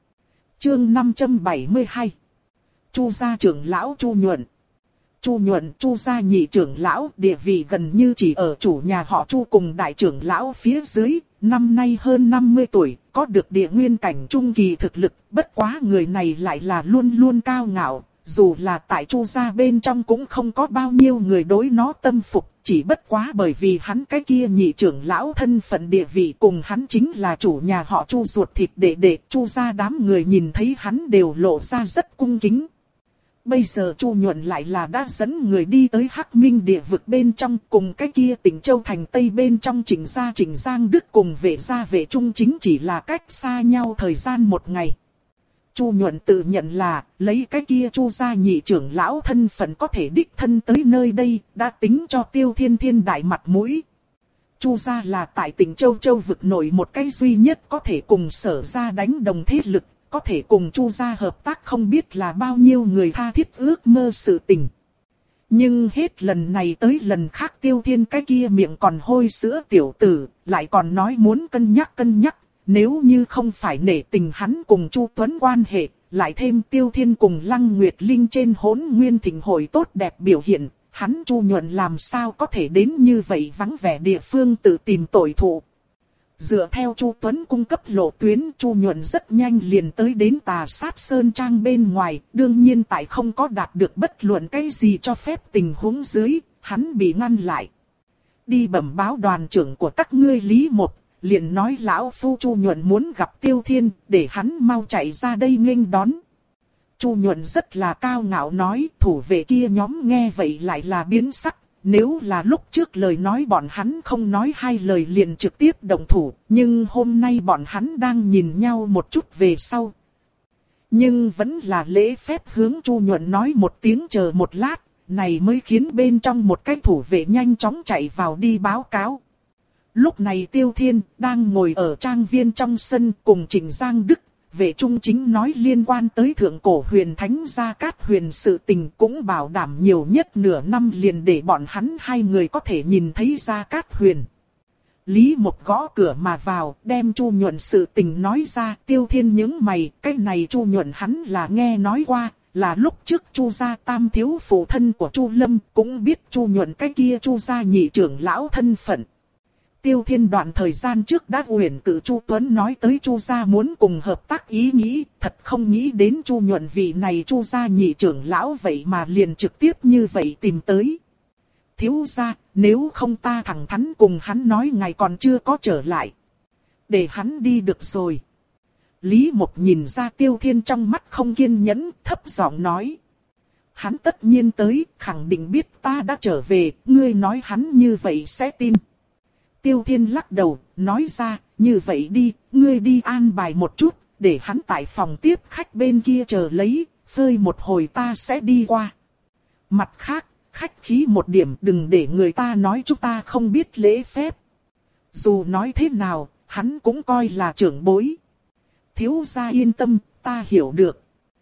Chương năm trăm bảy mươi hai. Chu gia trưởng lão Chu Nhuận. Chu Nhuận, Chu gia nhị trưởng lão, địa vị gần như chỉ ở chủ nhà họ Chu cùng đại trưởng lão phía dưới, năm nay hơn năm mươi tuổi, có được địa nguyên cảnh trung kỳ thực lực, bất quá người này lại là luôn luôn cao ngạo, dù là tại Chu gia bên trong cũng không có bao nhiêu người đối nó tâm phục, chỉ bất quá bởi vì hắn cái kia nhị trưởng lão thân phận địa vị cùng hắn chính là chủ nhà họ Chu ruột thịt đệ đệ, Chu gia đám người nhìn thấy hắn đều lộ ra rất cung kính. Bây giờ Chu Nhuận lại là đã dẫn người đi tới Hắc Minh địa vực bên trong, cùng cái kia Tỉnh Châu thành Tây bên trong Trịnh gia Trịnh Giang Đức cùng Vệ gia Vệ Trung Chính chỉ là cách xa nhau thời gian một ngày. Chu Nhuận tự nhận là lấy cái kia Chu gia nhị trưởng lão thân phận có thể đích thân tới nơi đây, đã tính cho Tiêu Thiên Thiên đại mặt mũi. Chu gia là tại Tỉnh Châu Châu vực nổi một cái duy nhất có thể cùng Sở gia đánh đồng thế lực. Có thể cùng Chu gia hợp tác không biết là bao nhiêu người tha thiết ước mơ sự tình. Nhưng hết lần này tới lần khác Tiêu Thiên cái kia miệng còn hôi sữa tiểu tử, lại còn nói muốn cân nhắc cân nhắc, nếu như không phải nể tình hắn cùng Chu Tuấn quan hệ, lại thêm Tiêu Thiên cùng Lăng Nguyệt Linh trên Hỗn Nguyên Thịnh hội tốt đẹp biểu hiện, hắn Chu Nhuận làm sao có thể đến như vậy vắng vẻ địa phương tự tìm tội thụ. Dựa theo Chu Tuấn cung cấp lộ tuyến, Chu Nhuận rất nhanh liền tới đến Tà Sát Sơn Trang bên ngoài, đương nhiên tại không có đạt được bất luận cái gì cho phép tình huống dưới, hắn bị ngăn lại. Đi bẩm báo đoàn trưởng của các ngươi Lý Một, liền nói lão phu Chu Nhuận muốn gặp Tiêu Thiên, để hắn mau chạy ra đây nghênh đón. Chu Nhuận rất là cao ngạo nói, thủ vệ kia nhóm nghe vậy lại là biến sắc. Nếu là lúc trước lời nói bọn hắn không nói hai lời liền trực tiếp động thủ, nhưng hôm nay bọn hắn đang nhìn nhau một chút về sau. Nhưng vẫn là lễ phép hướng Chu Nhuận nói một tiếng chờ một lát, này mới khiến bên trong một cái thủ vệ nhanh chóng chạy vào đi báo cáo. Lúc này Tiêu Thiên đang ngồi ở trang viên trong sân cùng Trịnh Giang Đức, Vệ Trung Chính nói liên quan tới thượng cổ huyền thánh Gia Cát Huyền sự tình cũng bảo đảm nhiều nhất nửa năm liền để bọn hắn hai người có thể nhìn thấy Gia Cát Huyền. Lý Mộc gõ cửa mà vào, đem Chu Nhuận sự tình nói ra. Tiêu Thiên nhướng mày, cái này Chu Nhuận hắn là nghe nói qua, là lúc trước Chu gia tam thiếu phụ thân của Chu Lâm, cũng biết Chu Nhuận cái kia Chu gia nhị trưởng lão thân phận. Tiêu Thiên đoạn thời gian trước đã uyển cử Chu Tuấn nói tới Chu gia muốn cùng hợp tác ý nghĩ, thật không nghĩ đến Chu Nhuận vị này Chu gia nhị trưởng lão vậy mà liền trực tiếp như vậy tìm tới. Thiếu gia, nếu không ta thẳng thắn cùng hắn nói ngày còn chưa có trở lại. Để hắn đi được rồi. Lý Mộc nhìn ra Tiêu Thiên trong mắt không kiên nhẫn, thấp giọng nói. Hắn tất nhiên tới, khẳng định biết ta đã trở về, ngươi nói hắn như vậy sẽ tin. Tiêu Thiên lắc đầu, nói ra, như vậy đi, ngươi đi an bài một chút, để hắn tại phòng tiếp khách bên kia chờ lấy, phơi một hồi ta sẽ đi qua. Mặt khác, khách khí một điểm, đừng để người ta nói chúng ta không biết lễ phép. Dù nói thế nào, hắn cũng coi là trưởng bối. Thiếu gia yên tâm, ta hiểu được.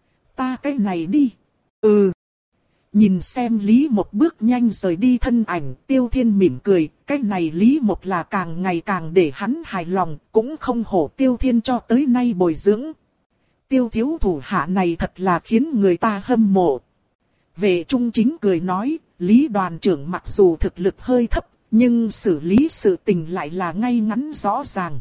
Ta cái này đi. Ừ. Nhìn xem Lý Mộc bước nhanh rời đi thân ảnh, Tiêu Thiên mỉm cười, cái này Lý Mộc là càng ngày càng để hắn hài lòng, cũng không hổ Tiêu Thiên cho tới nay bồi dưỡng. Tiêu thiếu thủ hạ này thật là khiến người ta hâm mộ. Vệ Trung Chính cười nói, Lý đoàn trưởng mặc dù thực lực hơi thấp, nhưng xử lý sự tình lại là ngay ngắn rõ ràng.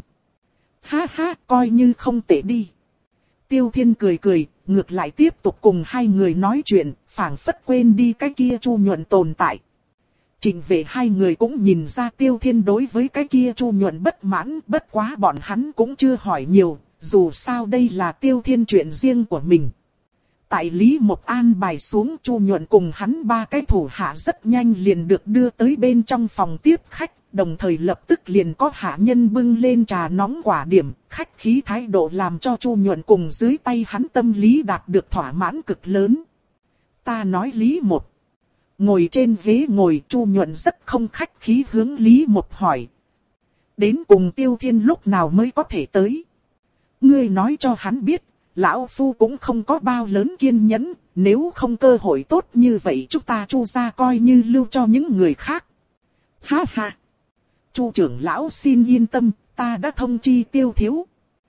Ha ha, coi như không tệ đi. Tiêu Thiên cười cười, ngược lại tiếp tục cùng hai người nói chuyện, phảng phất quên đi cái kia Chu Nhuận tồn tại. Trình Vệ hai người cũng nhìn ra Tiêu Thiên đối với cái kia Chu Nhuận bất mãn, bất quá bọn hắn cũng chưa hỏi nhiều, dù sao đây là Tiêu Thiên chuyện riêng của mình. Tại Lý Mộc an bài xuống, Chu Nhuận cùng hắn ba cái thủ hạ rất nhanh liền được đưa tới bên trong phòng tiếp khách, đồng thời lập tức liền có hạ nhân bưng lên trà nóng quả điểm, khách khí thái độ làm cho Chu Nhuận cùng dưới tay hắn tâm lý đạt được thỏa mãn cực lớn. Ta nói Lý Mộc. Ngồi trên ghế ngồi, Chu Nhuận rất không khách khí hướng Lý Mộc hỏi. Đến cùng Tiêu Thiên lúc nào mới có thể tới? Ngươi nói cho hắn biết. Lão Phu cũng không có bao lớn kiên nhẫn, nếu không cơ hội tốt như vậy chúng ta Chu gia coi như lưu cho những người khác. Ha ha! Chu trưởng lão xin yên tâm, ta đã thông chi Tiêu thiếu.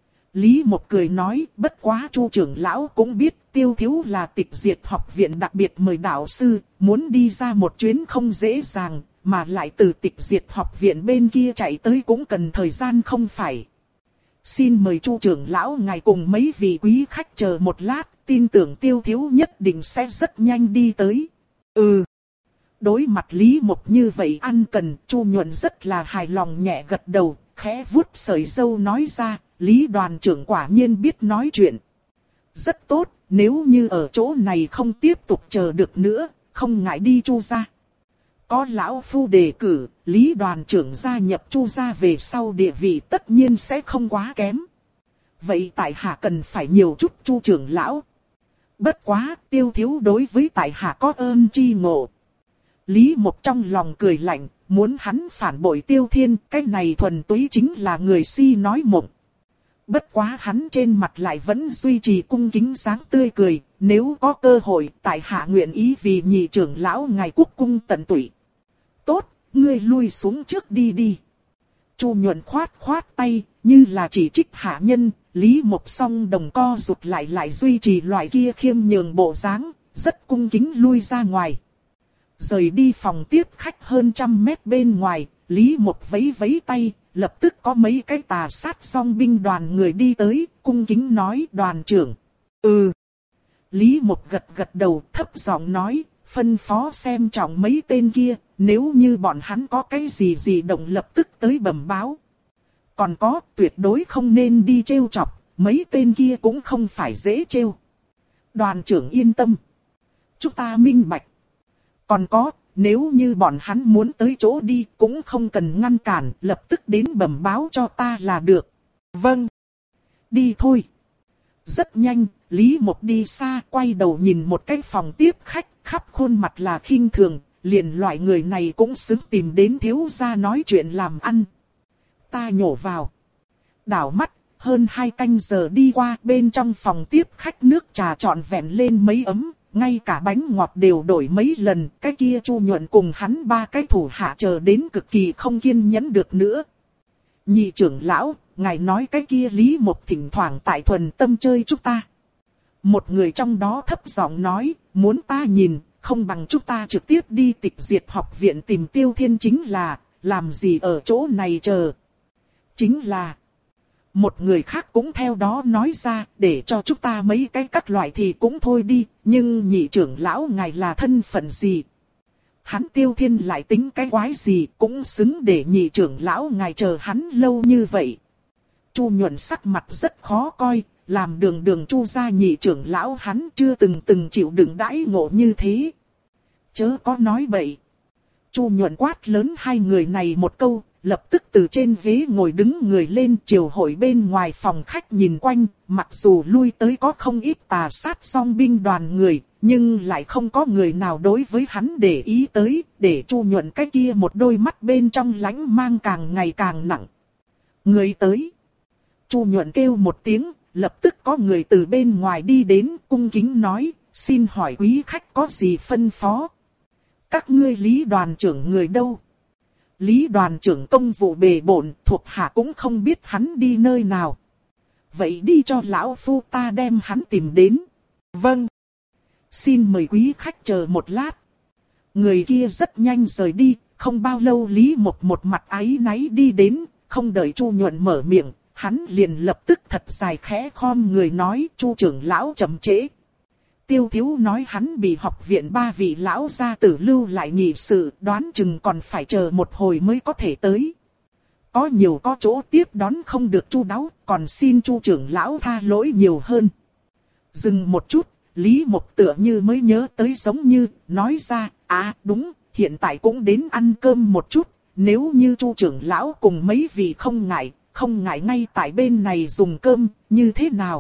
Lý Mộc cười nói, bất quá Chu trưởng lão cũng biết Tiêu thiếu là tịch diệt học viện đặc biệt mời đạo sư, muốn đi ra một chuyến không dễ dàng, mà lại từ tịch diệt học viện bên kia chạy tới cũng cần thời gian không phải. Xin mời Chu trưởng lão ngài cùng mấy vị quý khách chờ một lát, tin tưởng Tiêu thiếu nhất định sẽ rất nhanh đi tới. Ừ. Đối mặt Lý Mộc như vậy ăn cần, Chu Nhuận rất là hài lòng nhẹ gật đầu, khẽ vuốt sợi râu nói ra, Lý đoàn trưởng quả nhiên biết nói chuyện. Rất tốt, nếu như ở chỗ này không tiếp tục chờ được nữa, không ngại đi Chu gia. Có lão phu đề cử, Lý đoàn trưởng gia nhập Chu gia về sau địa vị tất nhiên sẽ không quá kém. Vậy tại hạ cần phải nhiều chút Chu trưởng lão. Bất quá, Tiêu thiếu đối với tại hạ có ơn chi ngộ. Lý Mộc trong lòng cười lạnh, muốn hắn phản bội Tiêu Thiên, cái này thuần túy chính là người si nói mộng. Bất quá hắn trên mặt lại vẫn duy trì cung kính dáng tươi cười, nếu có cơ hội, tại hạ nguyện ý vì nhị trưởng lão ngài quốc cung tận tụy. Tốt, ngươi lui xuống trước đi đi. Chu Nhuận khoát khoát tay, như là chỉ trích hạ nhân, Lý Mộc song đồng co rụt lại lại duy trì loại kia khiêm nhường bộ dáng, rất cung kính lui ra ngoài. Rời đi phòng tiếp khách hơn trăm mét bên ngoài, Lý Mộc vẫy vẫy tay, lập tức có mấy cái tà sát song binh đoàn người đi tới, cung kính nói đoàn trưởng. Ừ. Lý Mộc gật gật đầu thấp giọng nói, phân phó xem trọng mấy tên kia, nếu như bọn hắn có cái gì gì động lập tức tới bẩm báo. Còn có, tuyệt đối không nên đi trêu chọc, mấy tên kia cũng không phải dễ trêu. Đoàn trưởng yên tâm. Chúng ta minh bạch. Còn có, nếu như bọn hắn muốn tới chỗ đi cũng không cần ngăn cản, lập tức đến bẩm báo cho ta là được. Vâng. Đi thôi. Rất nhanh, Lý Mộc đi xa, quay đầu nhìn một cái phòng tiếp khách, khắp khuôn mặt là khinh thường, liền loại người này cũng xứng tìm đến thiếu gia nói chuyện làm ăn. Ta nhổ vào. Đảo mắt, hơn hai canh giờ đi qua, bên trong phòng tiếp khách nước trà trọn vẹn lên mấy ấm, ngay cả bánh ngọt đều đổi mấy lần. Cái kia Chu Nhuận cùng hắn ba cái thủ hạ chờ đến cực kỳ không kiên nhẫn được nữa. Nhị trưởng lão, ngài nói cái kia Lý Mộc thỉnh thoảng tại thuần tâm chơi chúng ta. Một người trong đó thấp giọng nói, muốn ta nhìn, không bằng chúng ta trực tiếp đi Tịch Diệt học viện tìm Tiêu Thiên chính là, làm gì ở chỗ này chờ. Chính là, một người khác cũng theo đó nói ra, để cho chúng ta mấy cái các loại thì cũng thôi đi, nhưng nhị trưởng lão ngài là thân phận gì? Hắn Tiêu Thiên lại tính cái quái gì, cũng xứng để nhị trưởng lão ngài chờ hắn lâu như vậy. Chu Nhuận sắc mặt rất khó coi, làm đường đường Chu gia nhị trưởng lão hắn chưa từng từng chịu đựng đãi ngộ như thế. Chớ có nói bậy. Chu Nhuận quát lớn hai người này một câu, lập tức từ trên ghế ngồi đứng người lên, triều hội bên ngoài phòng khách nhìn quanh, mặc dù lui tới có không ít tà sát song binh đoàn người, nhưng lại không có người nào đối với hắn để ý tới, để Chu Nhuận cái kia một đôi mắt bên trong lãnh mang càng ngày càng nặng. Người tới. Chu Nhuận kêu một tiếng, lập tức có người từ bên ngoài đi đến, cung kính nói, xin hỏi quý khách có gì phân phó? Các ngươi Lý đoàn trưởng người đâu? Lý đoàn trưởng công vụ bề bộn, thuộc hạ cũng không biết hắn đi nơi nào. Vậy đi cho lão phu ta đem hắn tìm đến. Vâng. Xin mời quý khách chờ một lát. Người kia rất nhanh rời đi, không bao lâu Lý Mộc một mặt áy náy đi đến, không đợi Chu Nhuận mở miệng, hắn liền lập tức thật dài khẽ khom người nói, Chu trưởng lão chậm trễ. Tiêu Thiếu nói hắn bị học viện ba vị lão gia tử lưu lại nghị sự, đoán chừng còn phải chờ một hồi mới có thể tới. Có nhiều có chỗ tiếp đón không được chu đáo, còn xin Chu trưởng lão tha lỗi nhiều hơn. Dừng một chút, Lý Mộc tựa như mới nhớ tới giống như, nói ra, à đúng, hiện tại cũng đến ăn cơm một chút, nếu như Chu trưởng lão cùng mấy vị không ngại, không ngại ngay tại bên này dùng cơm, như thế nào?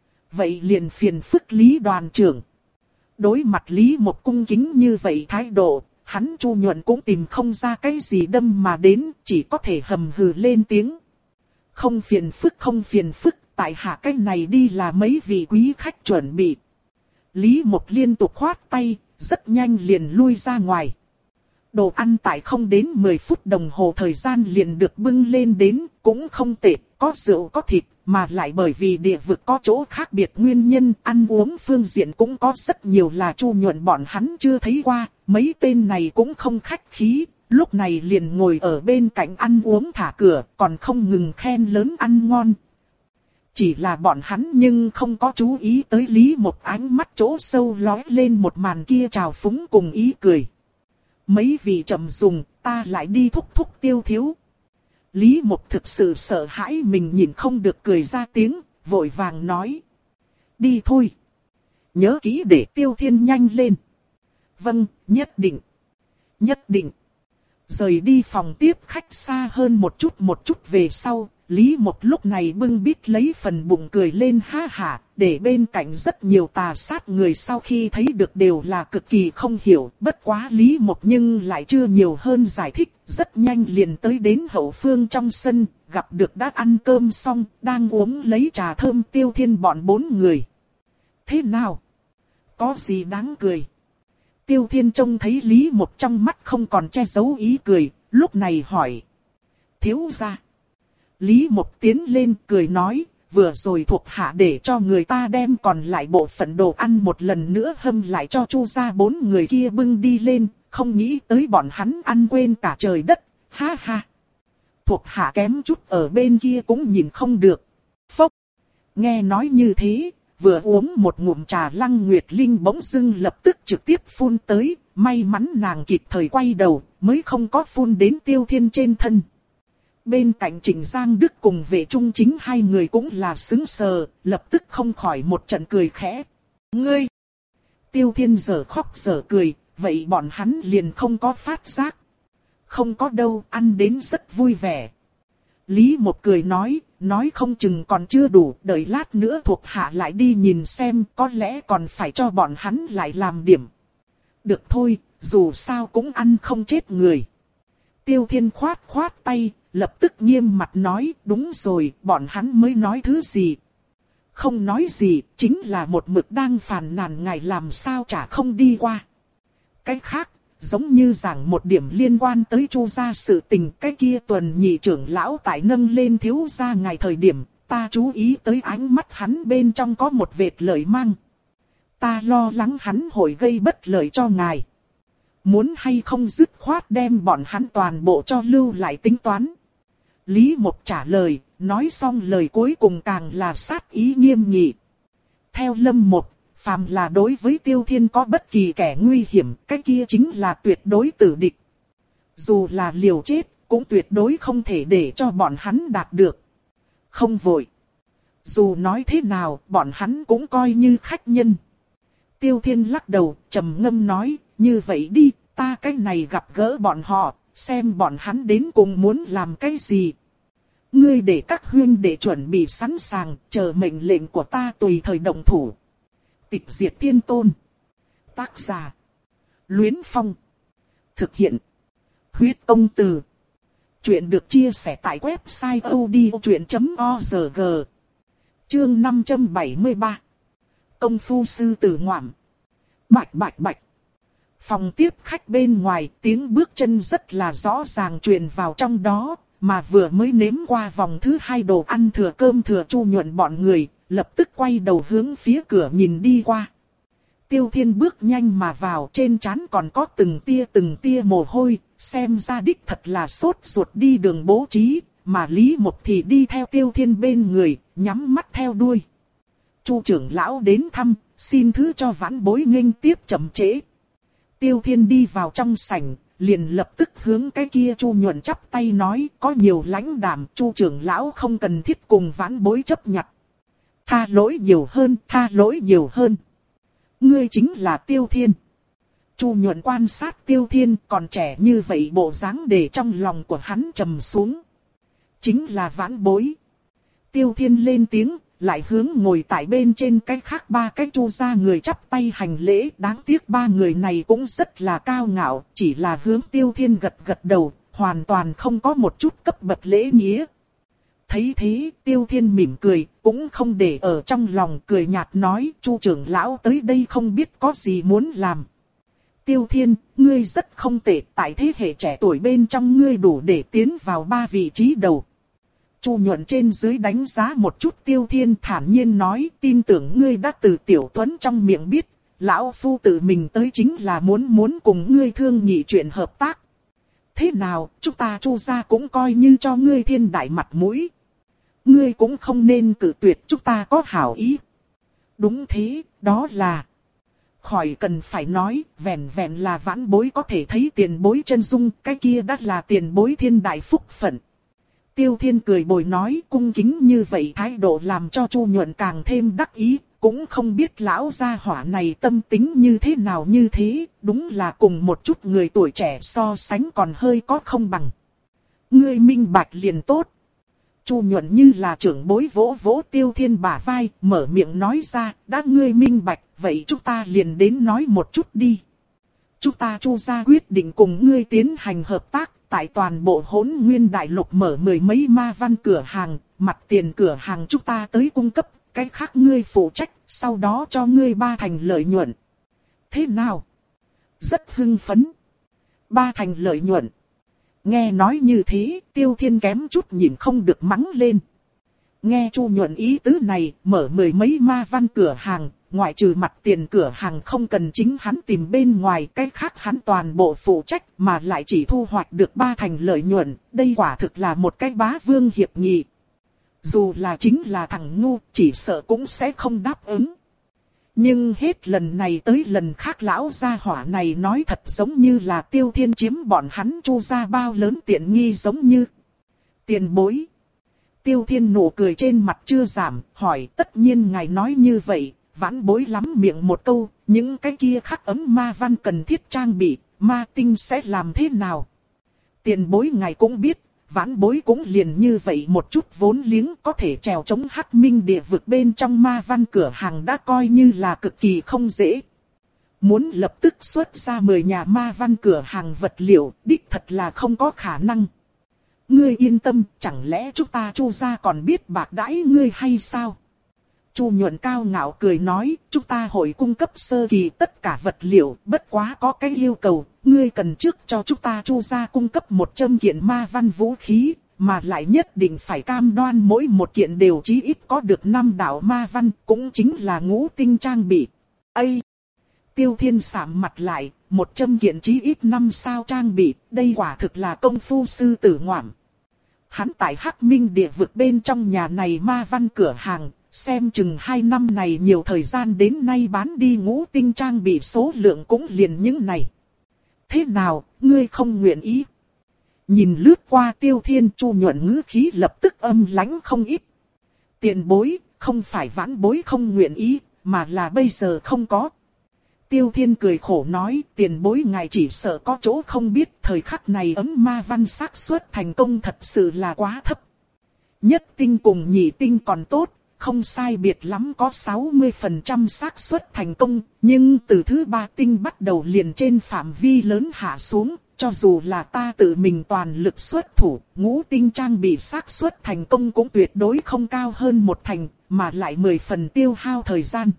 Vậy liền phiền phức Lý đoàn trưởng. Đối mặt Lý Mộc cung kính như vậy thái độ, hắn Chu Nhuận cũng tìm không ra cái gì đâm mà đến, chỉ có thể hầm hừ lên tiếng. Không phiền phức không phiền phức, tại hạ cái này đi là mấy vị quý khách chuẩn bị. Lý Mộc liên tục khoát tay, rất nhanh liền lui ra ngoài. Đồ ăn tại không đến mười phút đồng hồ thời gian liền được bưng lên đến, cũng không tệ, có rượu có thịt, mà lại bởi vì địa vực có chỗ khác biệt nguyên nhân, ăn uống phương diện cũng có rất nhiều là Chu Nhuận bọn hắn chưa thấy qua, mấy tên này cũng không khách khí, lúc này liền ngồi ở bên cạnh ăn uống thả cửa, còn không ngừng khen lớn ăn ngon. Chỉ là bọn hắn nhưng không có chú ý tới Lý Mộc ánh mắt chỗ sâu lóe lên một màn kia trào phúng cùng ý cười. Mấy vị chậm dùng, ta lại đi thúc thúc Tiêu Thiếu. Lý Mộc thực sự sợ hãi mình nhìn không được cười ra tiếng, vội vàng nói. Đi thôi. Nhớ kỹ để Tiêu Thiên nhanh lên. Vâng, nhất định. Nhất định. Rời đi phòng tiếp khách xa hơn một chút một chút về sau, Lý Mộc lúc này bưng bít lấy phần bụng cười lên ha hả, để bên cạnh rất nhiều tà sát người sau khi thấy được đều là cực kỳ không hiểu, bất quá Lý Mộc nhưng lại chưa nhiều hơn giải thích, rất nhanh liền tới đến hậu phương trong sân, gặp được đã ăn cơm xong, đang uống lấy trà thơm Tiêu Thiên bọn bốn người. Thế nào? Có gì đáng cười? Tiêu Thiên trông thấy Lý Mộc trong mắt không còn che giấu ý cười, lúc này hỏi. Thiếu gia. Lý Mộc tiến lên cười nói, vừa rồi thuộc hạ để cho người ta đem còn lại bộ phận đồ ăn một lần nữa hâm lại cho Chu gia bốn người kia bưng đi lên, không nghĩ tới bọn hắn ăn quên cả trời đất, ha ha. Thuộc hạ kém chút ở bên kia cũng nhìn không được. Phốc. Nghe nói như thế, vừa uống một ngụm trà Lăng Nguyệt Linh bỗng dưng lập tức trực tiếp phun tới, may mắn nàng kịp thời quay đầu, mới không có phun đến Tiêu Thiên trên thân. Bên cạnh Trịnh Giang Đức cùng Vệ Trung Chính hai người cũng là sững sờ, lập tức không khỏi một trận cười khẽ. Ngươi! Tiêu Thiên giờ khóc giờ cười, vậy bọn hắn liền không có phát giác. Không có đâu, ăn đến rất vui vẻ. Lý Mộc cười nói, nói không chừng còn chưa đủ, đợi lát nữa thuộc hạ lại đi nhìn xem, có lẽ còn phải cho bọn hắn lại làm điểm. Được thôi, dù sao cũng ăn không chết người. Tiêu Thiên khoát khoát tay, lập tức nghiêm mặt nói, đúng rồi, bọn hắn mới nói thứ gì. Không nói gì, chính là một mực đang phàn nàn ngài làm sao chả không đi qua. Cái khác, giống như giảng một điểm liên quan tới Chu gia sự tình, cái kia tuần nhị trưởng lão tại nâng lên thiếu gia ngài thời điểm, ta chú ý tới ánh mắt hắn bên trong có một vệt lợi mang. Ta lo lắng hắn hội gây bất lợi cho ngài. Muốn hay không dứt khoát đem bọn hắn toàn bộ cho lưu lại tính toán. Lý Mộc trả lời, nói xong lời cuối cùng càng là sát ý nghiêm nghị. Theo Lâm Mộc, phàm là đối với Tiêu Thiên có bất kỳ kẻ nguy hiểm, cái kia chính là tuyệt đối tử địch. Dù là liều chết, cũng tuyệt đối không thể để cho bọn hắn đạt được. Không vội. Dù nói thế nào, bọn hắn cũng coi như khách nhân. Tiêu Thiên lắc đầu, trầm ngâm nói, như vậy đi, ta cái này gặp gỡ bọn họ, xem bọn hắn đến cùng muốn làm cái gì. Ngươi để các huynh đệ chuẩn bị sẵn sàng, chờ mệnh lệnh của ta tùy thời động thủ. Tịch diệt tiên tôn. Tác giả. Luyến Phong. Thực hiện. Huyết Công Từ. Chuyện được chia sẻ tại website odchuyện chấm org. Chương năm trăm bảy mươi ba. Công phu sư tử ngoạm. Bạch bạch bạch. Phòng tiếp khách bên ngoài tiếng bước chân rất là rõ ràng truyền vào trong đó, mà vừa mới nếm qua vòng thứ hai đồ ăn thừa cơm thừa Chu Nhuận bọn người, lập tức quay đầu hướng phía cửa nhìn đi qua. Tiêu Thiên bước nhanh mà vào, trên trán còn có từng tia từng tia mồ hôi, xem ra đích thật là sốt ruột đi đường bố trí, mà Lý Mộc thì đi theo Tiêu Thiên bên người, nhắm mắt theo đuôi. Chu trưởng lão đến thăm, xin thứ cho vãn bối nghênh tiếp chậm trễ. Tiêu Thiên đi vào trong sảnh, liền lập tức hướng cái kia Chu Nhuận chắp tay nói, có nhiều lãnh đạm, Chu trưởng lão không cần thiết cùng vãn bối chấp nhặt. Tha lỗi nhiều hơn, tha lỗi nhiều hơn. Ngươi chính là Tiêu Thiên. Chu Nhuận quan sát Tiêu Thiên còn trẻ như vậy bộ dáng để trong lòng của hắn trầm xuống. Chính là vãn bối. Tiêu Thiên lên tiếng, lại hướng ngồi tại bên trên cái khác ba cái Chu gia người chắp tay hành lễ. Đáng tiếc ba người này cũng rất là cao ngạo, chỉ là hướng Tiêu Thiên gật gật đầu, hoàn toàn không có một chút cấp bậc lễ nghĩa. Thấy thế, Tiêu Thiên mỉm cười, cũng không để ở trong lòng, cười nhạt nói, Chu trưởng lão tới đây không biết có gì muốn làm. Tiêu Thiên, ngươi rất không tệ, tại thế hệ trẻ tuổi bên trong ngươi đủ để tiến vào ba vị trí đầu. Chu Nhuận trên dưới đánh giá một chút Tiêu Thiên, thản nhiên nói, tin tưởng ngươi đã từ Tiểu Tuấn trong miệng biết, lão phu tự mình tới chính là muốn muốn cùng ngươi thương nghị chuyện hợp tác. Thế nào, chúng ta Chu gia cũng coi như cho ngươi thiên đại mặt mũi. Ngươi cũng không nên cự tuyệt, chúng ta có hảo ý. Đúng thế, đó là... Khỏi cần phải nói, vẹn vẹn là vãn bối có thể thấy tiền bối chân dung, cái kia đã là tiền bối thiên đại phúc phận. Tiêu Thiên cười bồi nói, cung kính như vậy thái độ làm cho Chu Nhuận càng thêm đắc ý, cũng không biết lão gia hỏa này tâm tính như thế nào như thế, đúng là cùng một chút người tuổi trẻ so sánh còn hơi có không bằng. Ngươi minh bạch liền tốt. Chu Nhuận như là trưởng bối vỗ vỗ Tiêu Thiên bả vai, mở miệng nói ra, đã ngươi minh bạch, vậy chúng ta liền đến nói một chút đi. Chúng ta Chu gia quyết định cùng ngươi tiến hành hợp tác, tại toàn bộ Hỗn Nguyên Đại Lục mở mười mấy ma văn cửa hàng, mặt tiền cửa hàng chúng ta tới cung cấp, cái khác ngươi phụ trách, sau đó cho ngươi ba thành lợi nhuận. Thế nào? Rất hưng phấn. Ba thành lợi nhuận. Nghe nói như thế, Tiêu Thiên kém chút nhìn không được mắng lên. Nghe Chu Nhuận ý tứ này, mở mười mấy ma văn cửa hàng, ngoại trừ mặt tiền cửa hàng không cần chính hắn tìm bên ngoài, cái khác hắn toàn bộ phụ trách mà lại chỉ thu hoạch được ba thành lợi nhuận, đây quả thực là một cái bá vương hiệp nghị. Dù là chính là thằng ngu, chỉ sợ cũng sẽ không đáp ứng. Nhưng hết lần này tới lần khác lão gia hỏa này nói thật giống như là Tiêu Thiên chiếm bọn hắn Chu gia bao lớn tiện nghi giống như. Tiền bối. Tiêu Thiên nụ cười trên mặt chưa giảm, hỏi tất nhiên ngài nói như vậy, vãn bối lắm miệng một câu, những cái kia khắc ấm ma văn cần thiết trang bị, ma tinh sẽ làm thế nào? Tiền bối ngài cũng biết, vãn bối cũng liền như vậy một chút vốn liếng có thể trèo chống Hắc Minh địa vực bên trong ma văn cửa hàng đã coi như là cực kỳ không dễ. Muốn lập tức xuất ra mười nhà ma văn cửa hàng vật liệu, đích thật là không có khả năng. ngươi yên tâm, chẳng lẽ chúng ta Chu gia còn biết bạc đãi ngươi hay sao? Chu Nhuận cao ngạo cười nói, chúng ta hội cung cấp sơ kỳ tất cả vật liệu, bất quá có cái yêu cầu, ngươi cần trước cho chúng ta Chu gia cung cấp một trăm kiện ma văn vũ khí, mà lại nhất định phải cam đoan mỗi một kiện đều chí ít có được năm đạo ma văn, cũng chính là ngũ tinh trang bị. Ây! Tiêu Thiên sạm mặt lại, một trăm kiện chí ít năm sao trang bị, đây quả thực là công phu sư tử ngoạm. Hắn tại Hắc Minh địa vực bên trong nhà này ma văn cửa hàng, xem chừng hai năm này nhiều thời gian đến nay bán đi ngũ tinh trang bị số lượng cũng liền những này. Thế nào, ngươi không nguyện ý? Nhìn lướt qua Tiêu Thiên, Chu Nhuận ngữ khí lập tức âm lãnh không ít. Tiền bối, không phải vãn bối không nguyện ý, mà là bây giờ không có. Tiêu Thiên cười khổ nói, tiền bối ngài chỉ sợ có chỗ không biết, thời khắc này ấm ma văn xác suất thành công thật sự là quá thấp. Nhất tinh cùng nhị tinh còn tốt, không sai biệt lắm có sáu mươi phần trăm xác suất thành công, nhưng từ thứ ba tinh bắt đầu liền trên phạm vi lớn hạ xuống, cho dù là ta tự mình toàn lực xuất thủ, ngũ tinh trang bị xác suất thành công cũng tuyệt đối không cao hơn một thành, mà lại mười phần tiêu hao thời gian.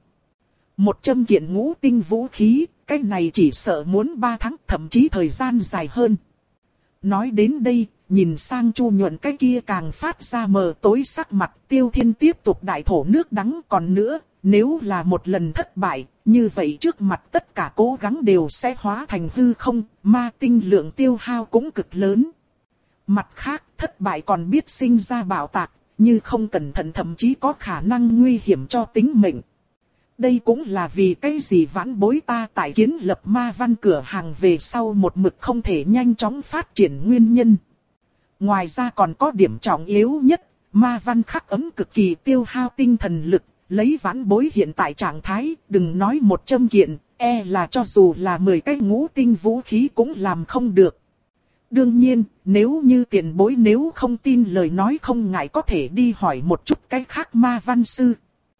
Một trăm kiện ngũ tinh vũ khí, cái này chỉ sợ muốn ba tháng, thậm chí thời gian dài hơn. Nói đến đây, nhìn sang Chu Nhuận cái kia càng phát ra mờ tối sắc mặt, Tiêu Thiên tiếp tục đại thổ nước đắng. Còn nữa, nếu là một lần thất bại, như vậy trước mặt tất cả cố gắng đều sẽ hóa thành hư không, ma tinh lượng tiêu hao cũng cực lớn. Mặt khác, thất bại còn biết sinh ra bạo tạc, như không cẩn thận thậm chí có khả năng nguy hiểm cho tính mệnh. Đây cũng là vì cái gì vãn bối ta tại kiến lập ma văn cửa hàng về sau một mực không thể nhanh chóng phát triển nguyên nhân. Ngoài ra còn có điểm trọng yếu nhất, ma văn khắc ấm cực kỳ tiêu hao tinh thần lực, lấy vãn bối hiện tại trạng thái, đừng nói một trăm kiện, e là cho dù là mười cái ngũ tinh vũ khí cũng làm không được. Đương nhiên, nếu như tiền bối nếu không tin lời nói không ngại có thể đi hỏi một chút cái khác ma văn sư.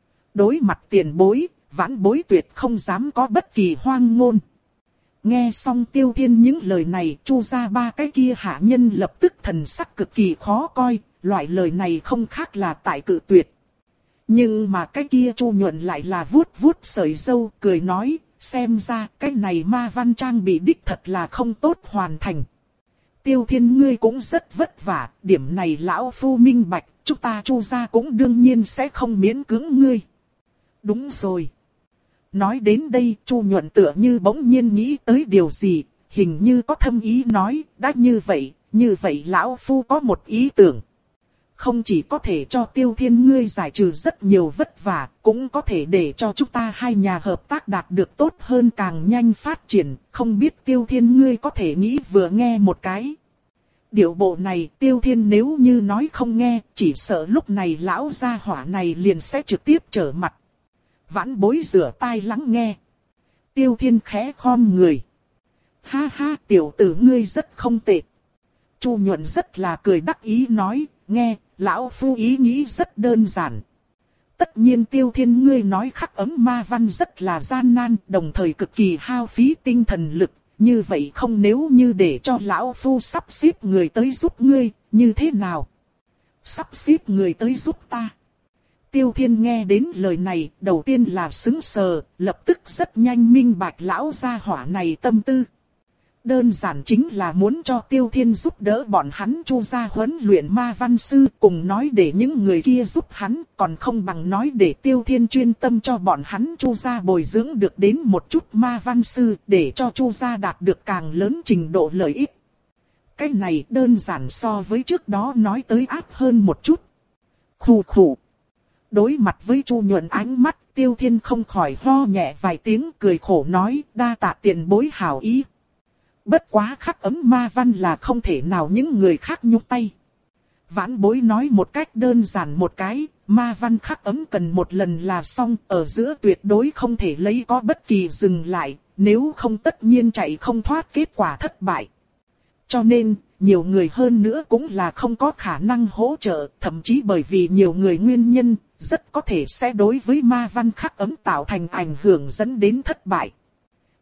Đối mặt tiền bối, vãn bối tuyệt không dám có bất kỳ hoang ngôn. Nghe xong Tiêu Thiên những lời này, Chu gia ba cái kia hạ nhân lập tức thần sắc cực kỳ khó coi, loại lời này không khác là tại cự tuyệt. Nhưng mà cái kia Chu Nhuận lại là vuốt vuốt sợi râu, cười nói, xem ra cái này ma văn trang bị đích thật là không tốt hoàn thành. Tiêu Thiên ngươi cũng rất vất vả, điểm này lão phu minh bạch, chúng ta Chu gia cũng đương nhiên sẽ không miễn cưỡng ngươi. Đúng rồi. Nói đến đây, Chu Nhuận tựa như bỗng nhiên nghĩ tới điều gì, hình như có thâm ý nói, đã như vậy, như vậy lão phu có một ý tưởng. Không chỉ có thể cho Tiêu Thiên ngươi giải trừ rất nhiều vất vả, cũng có thể để cho chúng ta hai nhà hợp tác đạt được tốt hơn càng nhanh phát triển, không biết Tiêu Thiên ngươi có thể nghĩ vừa nghe một cái. Điệu bộ này Tiêu Thiên nếu như nói không nghe, chỉ sợ lúc này lão gia hỏa này liền sẽ trực tiếp trở mặt. Vãn bối rửa tai lắng nghe. Tiêu Thiên khẽ khom người. Ha ha, tiểu tử ngươi rất không tệ. Chu Nhuận rất là cười đắc ý nói, nghe, lão phu ý nghĩ rất đơn giản. Tất nhiên Tiêu Thiên ngươi nói khắc ấm ma văn rất là gian nan, đồng thời cực kỳ hao phí tinh thần lực. Như vậy không nếu như để cho lão phu sắp xếp người tới giúp ngươi, như thế nào? Sắp xếp người tới giúp ta. Tiêu Thiên nghe đến lời này, đầu tiên là sững sờ, lập tức rất nhanh minh bạch lão gia hỏa này tâm tư. Đơn giản chính là muốn cho Tiêu Thiên giúp đỡ bọn hắn Chu gia huấn luyện ma văn sư, cùng nói để những người kia giúp hắn, còn không bằng nói để Tiêu Thiên chuyên tâm cho bọn hắn Chu gia bồi dưỡng được đến một chút ma văn sư, để cho Chu gia đạt được càng lớn trình độ lợi ích. Cái này đơn giản so với trước đó nói tới áp hơn một chút. Khù khù. Đối mặt với Chu Nhuận ánh mắt, Tiêu Thiên không khỏi ho nhẹ vài tiếng, cười khổ nói, đa tạ tiền bối hảo ý. Bất quá khắc ấm ma văn là không thể nào những người khác nhúc tay. Vãn bối nói một cách đơn giản một cái, ma văn khắc ấm cần một lần là xong, ở giữa tuyệt đối không thể lấy có bất kỳ dừng lại, nếu không tất nhiên chạy không thoát kết quả thất bại. Cho nên, nhiều người hơn nữa cũng là không có khả năng hỗ trợ, thậm chí bởi vì nhiều người nguyên nhân, rất có thể sẽ đối với ma văn khắc ấm tạo thành ảnh hưởng dẫn đến thất bại.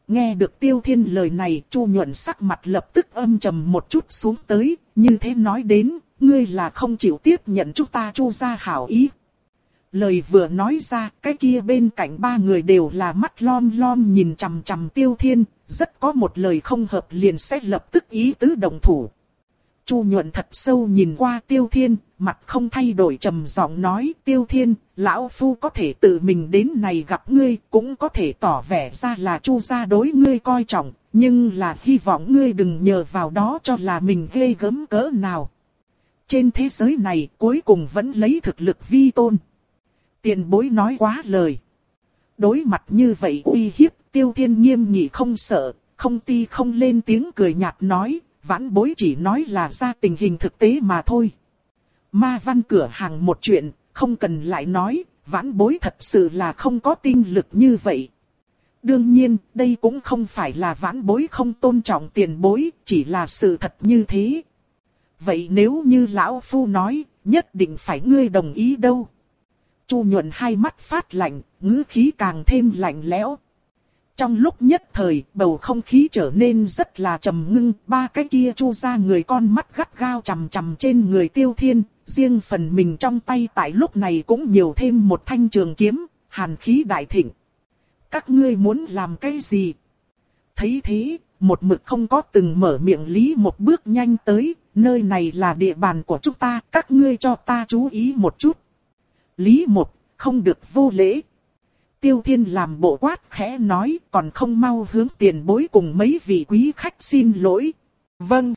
Nghe được Tiêu Thiên lời này, Chu Nhuận sắc mặt lập tức âm trầm một chút xuống tới, như thế nói đến, ngươi là không chịu tiếp nhận chúng ta Chu gia hảo ý. Lời vừa nói ra, cái kia bên cạnh ba người đều là mắt lom lom nhìn chằm chằm Tiêu Thiên, rất có một lời không hợp liền sẽ lập tức ý tứ đồng thủ. Chu Nhuận thật sâu nhìn qua Tiêu Thiên, mặt không thay đổi trầm giọng nói, Tiêu Thiên, lão phu có thể tự mình đến này gặp ngươi, cũng có thể tỏ vẻ ra là Chu gia đối ngươi coi trọng, nhưng là hy vọng ngươi đừng nhờ vào đó cho là mình ghê gớm cỡ nào. Trên thế giới này cuối cùng vẫn lấy thực lực vi tôn. Tiền bối nói quá lời. Đối mặt như vậy uy hiếp, Tiêu Thiên nghiêm nghị không sợ, không ti không lên tiếng cười nhạt nói, vãn bối chỉ nói là ra tình hình thực tế mà thôi. Ma văn cửa hàng một chuyện, không cần lại nói, vãn bối thật sự là không có tinh lực như vậy. Đương nhiên, đây cũng không phải là vãn bối không tôn trọng tiền bối, chỉ là sự thật như thế. Vậy nếu như lão phu nói, nhất định phải ngươi đồng ý đâu. Chu Nhuận hai mắt phát lạnh, ngữ khí càng thêm lạnh lẽo. Trong lúc nhất thời, bầu không khí trở nên rất là trầm ngưng, ba cái kia Chu gia người con mắt gắt gao chằm chằm trên người Tiêu Thiên, riêng phần mình trong tay tại lúc này cũng nhiều thêm một thanh trường kiếm, hàn khí đại thịnh. Các ngươi muốn làm cái gì? Thấy thế, một mực không có từng mở miệng Lý một bước nhanh tới, nơi này là địa bàn của chúng ta, các ngươi cho ta chú ý một chút. Lý một, không được vô lễ. Tiêu Thiên làm bộ quát khẽ nói, còn không mau hướng tiền bối cùng mấy vị quý khách xin lỗi. Vâng.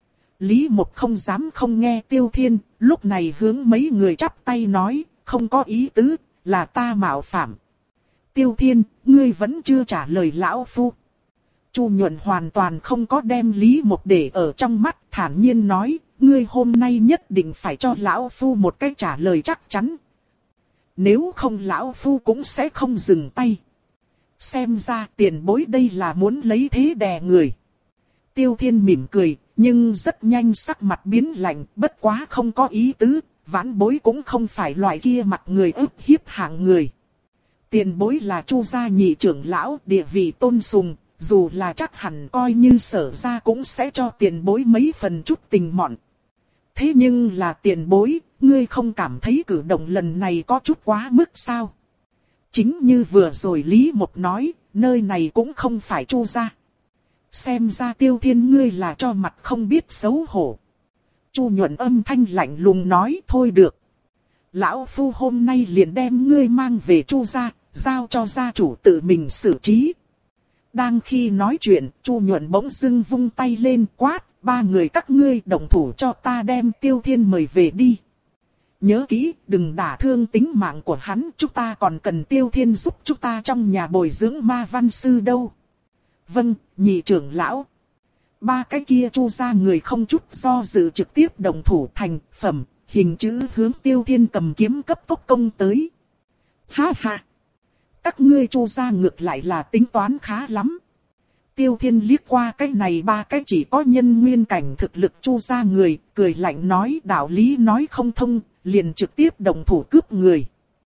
Lý một không dám không nghe Tiêu Thiên, lúc này hướng mấy người chắp tay nói, không có ý tứ, là ta mạo phạm. Tiêu Thiên, ngươi vẫn chưa trả lời lão phu. Chu Nhuận hoàn toàn không có đem Lý một để ở trong mắt, thản nhiên nói, ngươi hôm nay nhất định phải cho lão phu một cái trả lời chắc chắn. Nếu không lão phu cũng sẽ không dừng tay. Xem ra tiền bối đây là muốn lấy thế đè người. Tiêu Thiên mỉm cười, nhưng rất nhanh sắc mặt biến lạnh, bất quá không có ý tứ, vãn bối cũng không phải loại kia mặt người ức hiếp hạng người. Tiền bối là Chu gia nhị trưởng lão, địa vị tôn sùng, dù là chắc hẳn coi như Sở gia cũng sẽ cho tiền bối mấy phần chút tình mọn. Thế nhưng là tiền bối, ngươi không cảm thấy cử động lần này có chút quá mức sao? Chính như vừa rồi Lý Một nói, nơi này cũng không phải Chu gia. Xem ra Tiêu Thiên ngươi là cho mặt không biết xấu hổ. Chu Nhuận âm thanh lạnh lùng nói, thôi được. Lão phu hôm nay liền đem ngươi mang về Chu gia, giao cho gia chủ tự mình xử trí. Đang khi nói chuyện, Chu Nhuận bỗng dưng vung tay lên quát, ba người các ngươi động thủ cho ta đem Tiêu Thiên mời về đi. Nhớ kỹ, đừng đả thương tính mạng của hắn, chúng ta còn cần Tiêu Thiên giúp chúng ta trong nhà bồi dưỡng ma văn sư đâu. Vâng, nhị trưởng lão. Ba cái kia Chu gia người không chút do dự trực tiếp động thủ thành phẩm, hình chữ hướng Tiêu Thiên cầm kiếm cấp tốc công tới. Ha ha! Các ngươi Chu gia ngược lại là tính toán khá lắm. Tiêu Thiên liếc qua cái này ba cái chỉ có nhân nguyên cảnh thực lực Chu gia người, cười lạnh nói đạo lý nói không thông, liền trực tiếp động thủ cướp người.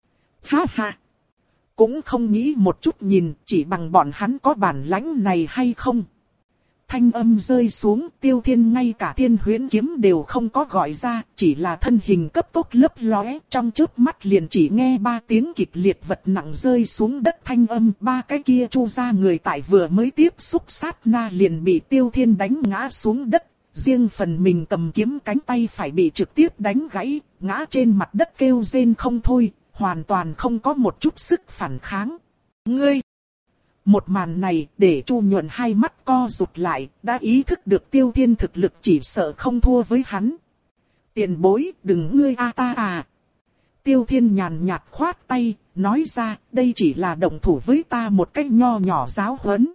Ha ha! Cũng không nghĩ một chút nhìn, chỉ bằng bọn hắn có bản lãnh này hay không. Thanh âm rơi xuống, Tiêu Thiên ngay cả thiên huyễn kiếm đều không có gọi ra, chỉ là thân hình cấp tốc lấp lóe, trong chớp mắt liền chỉ nghe ba tiếng kịch liệt vật nặng rơi xuống đất thanh âm, ba cái kia Chu gia người tại vừa mới tiếp xúc sát na liền bị Tiêu Thiên đánh ngã xuống đất, riêng phần mình cầm kiếm cánh tay phải bị trực tiếp đánh gãy, ngã trên mặt đất kêu rên không thôi, hoàn toàn không có một chút sức phản kháng. Ngươi! Một màn này để Chu Nhuận hai mắt co rụt lại, đã ý thức được Tiêu Thiên thực lực chỉ sợ không thua với hắn. Tiền bối, đừng ngươi a ta à. Tiêu Thiên nhàn nhạt khoát tay, nói ra, đây chỉ là động thủ với ta một cách nho nhỏ giáo huấn.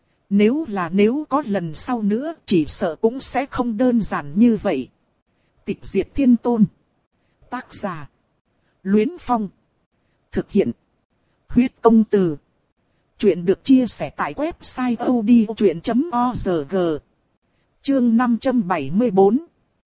Nếu là nếu có lần sau nữa, chỉ sợ cũng sẽ không đơn giản như vậy. Tịch diệt thiên tôn. Tác giả. Luyến Phong. Thực hiện. Huyết công từ. Chuyện được chia sẻ tại website odchuyện chấm org. Chương năm trăm bảy mươi bốn.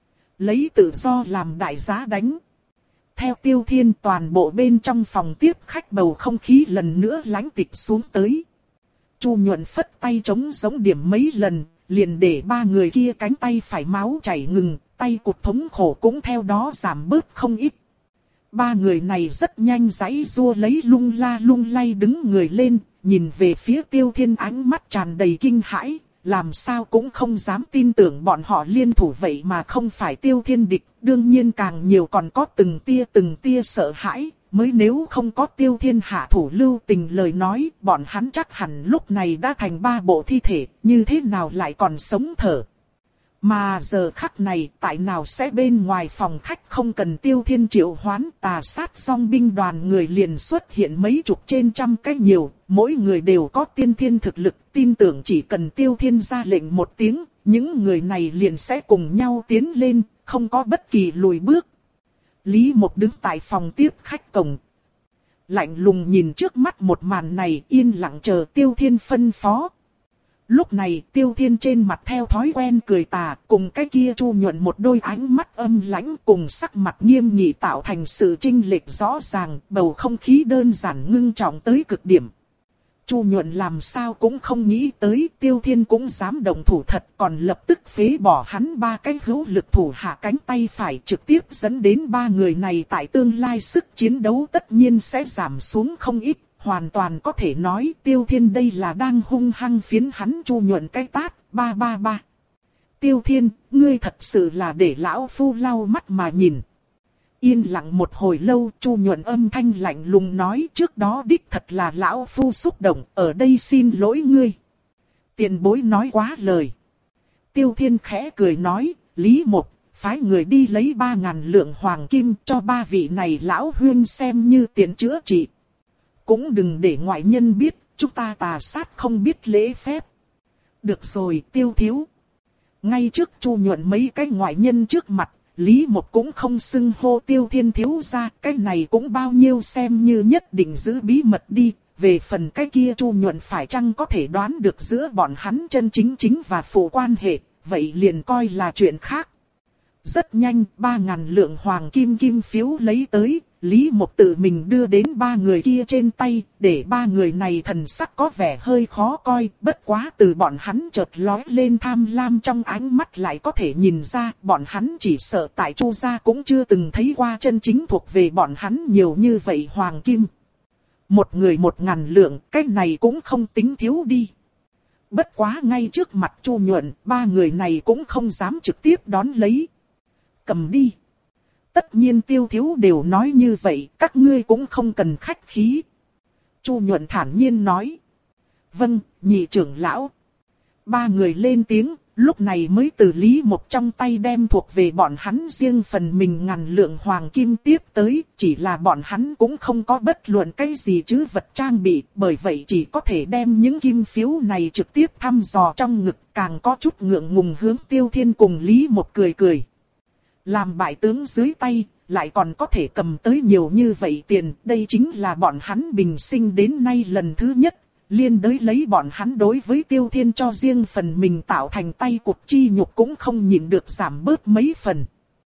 Lấy tự do làm đại giá đánh. Theo Tiêu Thiên, toàn bộ bên trong phòng tiếp khách bầu không khí lần nữa lãnh tịch xuống tới. Chu Nhuận phất tay chống giống điểm mấy lần, liền để ba người kia cánh tay phải máu chảy ngừng, tay cụt thống khổ cũng theo đó giảm bớt không ít. Ba người này rất nhanh giãy giụa lấy lung la lung lay đứng người lên, nhìn về phía Tiêu Thiên ánh mắt tràn đầy kinh hãi, làm sao cũng không dám tin tưởng bọn họ liên thủ vậy mà không phải Tiêu Thiên địch, đương nhiên càng nhiều còn có từng tia từng tia sợ hãi, mới nếu không có Tiêu Thiên hạ thủ lưu tình lời nói, bọn hắn chắc hẳn lúc này đã thành ba bộ thi thể, như thế nào lại còn sống thở. Mà giờ khắc này, tại nào sẽ bên ngoài phòng khách không cần Tiêu Thiên triệu hoán, tà sát song binh đoàn người liền xuất hiện mấy chục trên trăm cái nhiều, mỗi người đều có tiên thiên thực lực, tin tưởng chỉ cần Tiêu Thiên ra lệnh một tiếng, những người này liền sẽ cùng nhau tiến lên, không có bất kỳ lùi bước. Lý Mộc đứng tại phòng tiếp khách cổng, lạnh lùng nhìn trước mắt một màn này, yên lặng chờ Tiêu Thiên phân phó. Lúc này Tiêu Thiên trên mặt theo thói quen cười tà, cùng cái kia Chu Nhuận một đôi ánh mắt âm lãnh cùng sắc mặt nghiêm nghị tạo thành sự chênh lệch rõ ràng, bầu không khí đơn giản ngưng trọng tới cực điểm. Chu Nhuận làm sao cũng không nghĩ tới Tiêu Thiên cũng dám động thủ thật, còn lập tức phế bỏ hắn ba cái hữu lực thủ hạ cánh tay phải, trực tiếp dẫn đến ba người này tại tương lai sức chiến đấu tất nhiên sẽ giảm xuống không ít. Hoàn toàn có thể nói Tiêu Thiên đây là đang hung hăng phiến hắn Chu Nhuận cái tát, ba ba ba. Tiêu Thiên, ngươi thật sự là để lão phu lau mắt mà nhìn. Yên lặng một hồi lâu, Chu Nhuận âm thanh lạnh lùng nói, trước đó đích thật là lão phu xúc động, ở đây xin lỗi ngươi. Tiền bối nói quá lời. Tiêu Thiên khẽ cười nói, Lý Mộc, phái người đi lấy ba ngàn lượng hoàng kim cho ba vị này lão huyên xem như tiền chữa trị. Cũng đừng để ngoại nhân biết, chúng ta tà sát không biết lễ phép. Được rồi, Tiêu thiếu. Ngay trước Chu Nhuận mấy cái ngoại nhân trước mặt, Lý Mộc cũng không xưng hô Tiêu Thiên thiếu ra, cái này cũng bao nhiêu xem như nhất định giữ bí mật đi. Về phần cái kia Chu Nhuận phải chăng có thể đoán được giữa bọn hắn chân chính chính và phụ quan hệ, vậy liền coi là chuyện khác. Rất nhanh, ba ngàn lượng hoàng kim kim phiếu lấy tới, Lý Mộc tự mình đưa đến ba người kia trên tay, để ba người này thần sắc có vẻ hơi khó coi, bất quá từ bọn hắn chợt lóe lên tham lam trong ánh mắt lại có thể nhìn ra, bọn hắn chỉ sợ tại Chu gia cũng chưa từng thấy qua chân chính thuộc về bọn hắn nhiều như vậy hoàng kim. Một người một ngàn lượng, cái này cũng không tính thiếu đi. Bất quá ngay trước mặt Chu Nhuận, ba người này cũng không dám trực tiếp đón lấy. Cầm đi. Tất nhiên Tiêu thiếu đều nói như vậy, các ngươi cũng không cần khách khí. Chu Nhuận thản nhiên nói. Vâng, nhị trưởng lão. Ba người lên tiếng, lúc này mới từ Lý Mộc trong tay đem thuộc về bọn hắn riêng phần mình ngàn lượng hoàng kim tiếp tới, chỉ là bọn hắn cũng không có bất luận cái gì chứ vật trang bị, bởi vậy chỉ có thể đem những kim phiếu này trực tiếp thăm dò trong ngực, càng có chút ngượng ngùng hướng Tiêu Thiên cùng Lý Mộc cười cười. Làm bại tướng dưới tay, lại còn có thể cầm tới nhiều như vậy tiền, đây chính là bọn hắn bình sinh đến nay lần thứ nhất, liên đới lấy bọn hắn đối với Tiêu Thiên cho riêng phần mình tạo thành tay cụt chi nhục cũng không nhịn được giảm bớt mấy phần.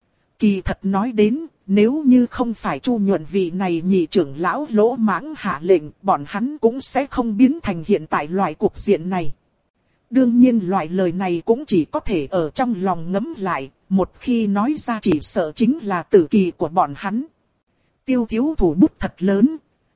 Kỳ thật nói đến, nếu như không phải Chu Nhuận vị này nhị trưởng lão lỗ mãng hạ lệnh, bọn hắn cũng sẽ không biến thành hiện tại loại cục diện này. Đương nhiên loại lời này cũng chỉ có thể ở trong lòng ngấm lại, một khi nói ra chỉ sợ chính là tử kỳ của bọn hắn. Tiêu thiếu thủ bút thật lớn.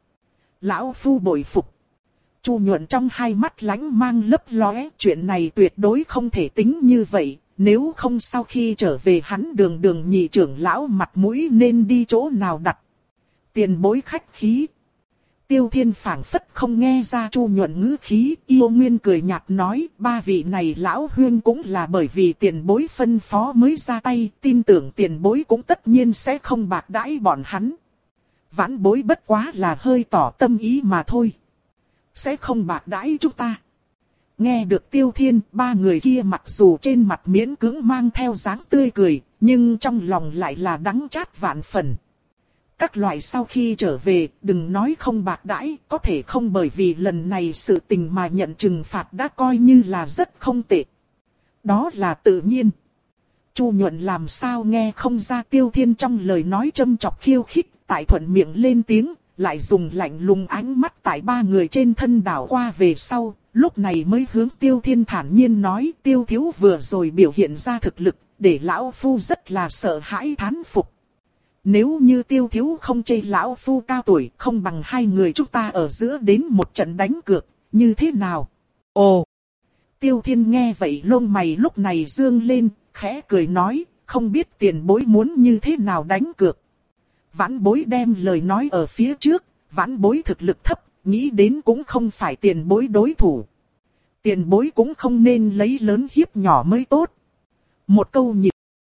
Lão phu bội phục. Chu Nhuận trong hai mắt lánh mang lấp lóe, chuyện này tuyệt đối không thể tính như vậy, nếu không sau khi trở về hắn đường đường nhị trưởng lão mặt mũi nên đi chỗ nào đặt. Tiền bối khách khí. Tiêu Thiên phảng phất không nghe ra Chu Nhuận ngữ khí, yêu nguyên cười nhạt nói, ba vị này lão huyên cũng là bởi vì tiền bối phân phó mới ra tay, tin tưởng tiền bối cũng tất nhiên sẽ không bạc đãi bọn hắn. Vãn bối bất quá là hơi tỏ tâm ý mà thôi. Sẽ không bạc đãi chúng ta. Nghe được Tiêu Thiên, ba người kia mặc dù trên mặt miễn cưỡng mang theo dáng tươi cười, nhưng trong lòng lại là đắng chát vạn phần. Các loại sau khi trở về, đừng nói không bạc đãi, có thể không bởi vì lần này sự tình mà nhận trừng phạt đã coi như là rất không tệ. Đó là tự nhiên. Chu Nhuận làm sao nghe không ra Tiêu Thiên trong lời nói châm chọc khiêu khích, tại thuận miệng lên tiếng, lại dùng lạnh lùng ánh mắt tại ba người trên thân đảo qua về sau, lúc này mới hướng Tiêu Thiên thản nhiên nói, Tiêu thiếu vừa rồi biểu hiện ra thực lực, để lão phu rất là sợ hãi thán phục. Nếu như Tiêu thiếu không chê lão phu cao tuổi, không bằng hai người chúng ta ở giữa đến một trận đánh cược, như thế nào? Ồ! Tiêu Thiên nghe vậy lông mày lúc này dương lên, khẽ cười nói, không biết tiền bối muốn như thế nào đánh cược. Vãn bối đem lời nói ở phía trước, vãn bối thực lực thấp, nghĩ đến cũng không phải tiền bối đối thủ. Tiền bối cũng không nên lấy lớn hiếp nhỏ mới tốt. Một câu nhịp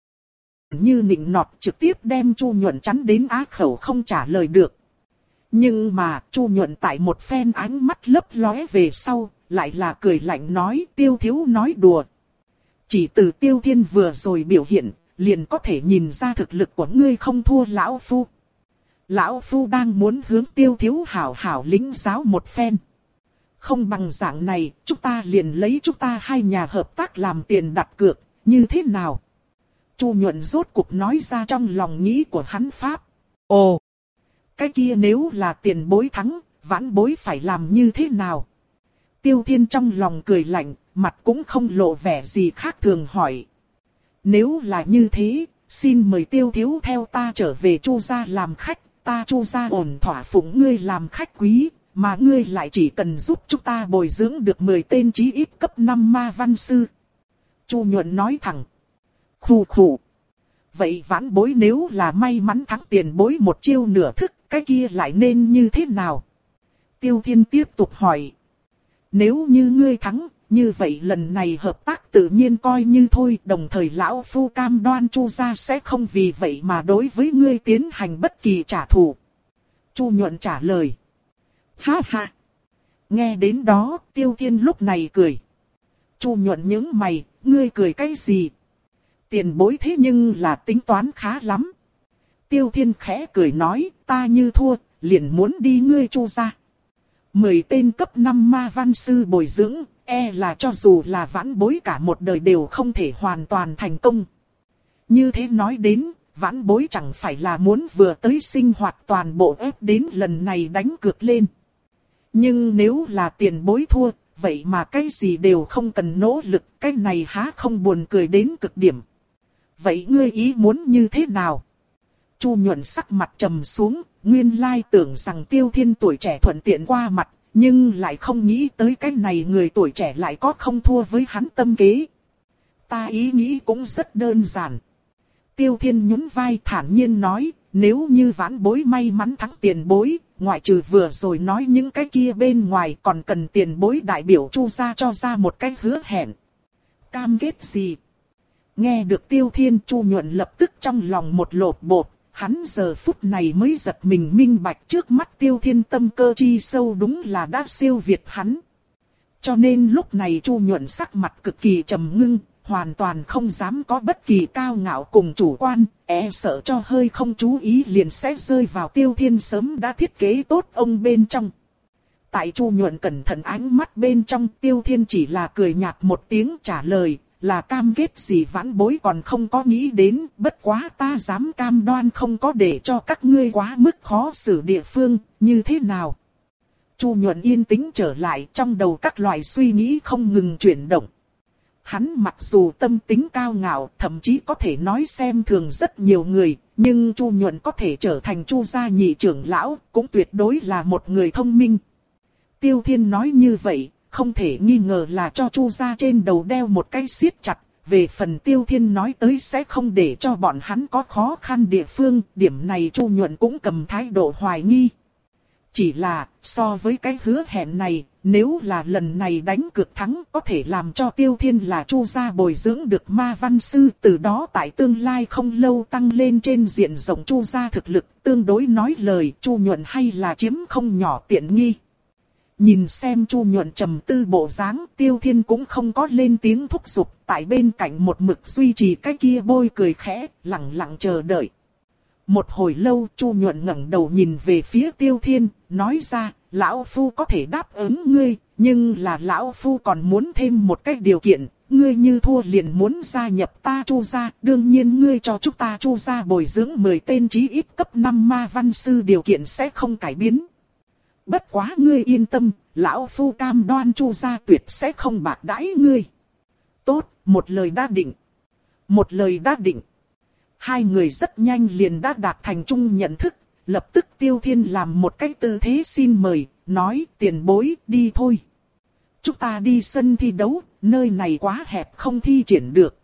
như nịnh nọt trực tiếp đem Chu Nhuận chắn đến á khẩu không trả lời được. Nhưng mà Chu Nhuận tại một phen ánh mắt lấp lóe về sau, lại là cười lạnh nói, Tiêu thiếu nói đùa. Chỉ từ Tiêu Thiên vừa rồi biểu hiện, liền có thể nhìn ra thực lực của ngươi không thua lão phu. Lão phu đang muốn hướng Tiêu thiếu hảo hảo lĩnh giáo một phen. Không bằng dạng này, chúng ta liền lấy chúng ta hai nhà hợp tác làm tiền đặt cược, như thế nào? Chu Nhuận rốt cuộc nói ra trong lòng nghĩ của hắn pháp. Ồ! Cái kia nếu là tiền bối thắng, vãn bối phải làm như thế nào? Tiêu Thiên trong lòng cười lạnh, mặt cũng không lộ vẻ gì khác thường hỏi. Nếu là như thế, xin mời Tiêu thiếu theo ta trở về Chu gia làm khách, ta Chu gia ổn thỏa phụng ngươi làm khách quý, mà ngươi lại chỉ cần giúp chúng ta bồi dưỡng được mười tên chí ít cấp năm ma văn sư. Chu Nhuận nói thẳng. Khù khù. Vậy vãn bối nếu là may mắn thắng tiền bối một chiêu nửa thức, cái kia lại nên như thế nào? Tiêu Thiên tiếp tục hỏi. Nếu như ngươi thắng, như vậy lần này hợp tác tự nhiên coi như thôi, đồng thời lão phu cam đoan Chu gia sẽ không vì vậy mà đối với ngươi tiến hành bất kỳ trả thù. Chu Nhuận trả lời. Ha ha. Nghe đến đó, Tiêu Thiên lúc này cười. Chu Nhuận nhướng mày, ngươi cười cái gì? Tiền bối thế nhưng là tính toán khá lắm. Tiêu Thiên khẽ cười nói, ta như thua, liền muốn đi ngươi Chu gia. Mười tên cấp năm ma văn sư bồi dưỡng, e là cho dù là vãn bối cả một đời đều không thể hoàn toàn thành công. Như thế nói đến, vãn bối chẳng phải là muốn vừa tới sinh hoạt toàn bộ ép đến lần này đánh cược lên. Nhưng nếu là tiền bối thua, vậy mà cái gì đều không cần nỗ lực, cái này há không buồn cười đến cực điểm. Vậy ngươi ý muốn như thế nào? Chu Nhuận sắc mặt trầm xuống, nguyên lai tưởng rằng Tiêu Thiên tuổi trẻ thuận tiện qua mặt, nhưng lại không nghĩ tới cái này người tuổi trẻ lại có không thua với hắn tâm kế. Ta ý nghĩ cũng rất đơn giản. Tiêu Thiên nhún vai thản nhiên nói, nếu như vãn bối may mắn thắng tiền bối, ngoại trừ vừa rồi nói những cái kia bên ngoài còn cần tiền bối đại biểu Chu gia cho ra một cái hứa hẹn. Cam kết gì? Nghe được Tiêu Thiên, Chu Nhuận lập tức trong lòng một lột bột, hắn giờ phút này mới giật mình minh bạch trước mắt Tiêu Thiên tâm cơ chi sâu đúng là đã siêu việt hắn. Cho nên lúc này Chu Nhuận sắc mặt cực kỳ trầm ngưng, hoàn toàn không dám có bất kỳ cao ngạo cùng chủ quan, e sợ cho hơi không chú ý liền sẽ rơi vào Tiêu Thiên sớm đã thiết kế tốt ông bên trong. Tại Chu Nhuận cẩn thận ánh mắt bên trong, Tiêu Thiên chỉ là cười nhạt một tiếng trả lời, là cam kết gì vãn bối còn không có nghĩ đến, bất quá ta dám cam đoan không có để cho các ngươi quá mức khó xử địa phương, như thế nào? Chu Nhuận yên tĩnh trở lại, trong đầu các loại suy nghĩ không ngừng chuyển động. Hắn mặc dù tâm tính cao ngạo, thậm chí có thể nói xem thường rất nhiều người, nhưng Chu Nhuận có thể trở thành Chu gia nhị trưởng lão, cũng tuyệt đối là một người thông minh. Tiêu Thiên nói như vậy, không thể nghi ngờ là cho Chu gia trên đầu đeo một cái siết chặt, về phần Tiêu Thiên nói tới sẽ không để cho bọn hắn có khó khăn địa phương, điểm này Chu Nhuận cũng cầm thái độ hoài nghi. Chỉ là, so với cái hứa hẹn này, nếu là lần này đánh cược thắng có thể làm cho Tiêu Thiên là Chu gia bồi dưỡng được ma văn sư, từ đó tại tương lai không lâu tăng lên trên diện rộng Chu gia thực lực, tương đối nói lời Chu Nhuận hay là chiếm không nhỏ tiện nghi. Nhìn xem Chu Nhuận trầm tư bộ dáng, Tiêu Thiên cũng không có lên tiếng thúc giục, tại bên cạnh một mực duy trì cái kia bôi cười khẽ, lặng lặng chờ đợi. Một hồi lâu Chu Nhuận ngẩng đầu nhìn về phía Tiêu Thiên, nói ra, lão phu có thể đáp ứng ngươi, nhưng là lão phu còn muốn thêm một cái điều kiện, ngươi như thua liền muốn gia nhập ta Chu gia, đương nhiên ngươi cho chúng ta Chu gia bồi dưỡng mười tên chí ít cấp năm ma văn sư điều kiện sẽ không cải biến. Bất quá ngươi yên tâm, lão phu cam đoan Chu gia tuyệt sẽ không bạc đãi ngươi. Tốt, một lời đã định. Một lời đã định. Hai người rất nhanh liền đã đạt thành chung nhận thức, lập tức Tiêu Thiên làm một cái tư thế xin mời, nói tiền bối đi thôi. Chúng ta đi sân thi đấu, nơi này quá hẹp không thi triển được.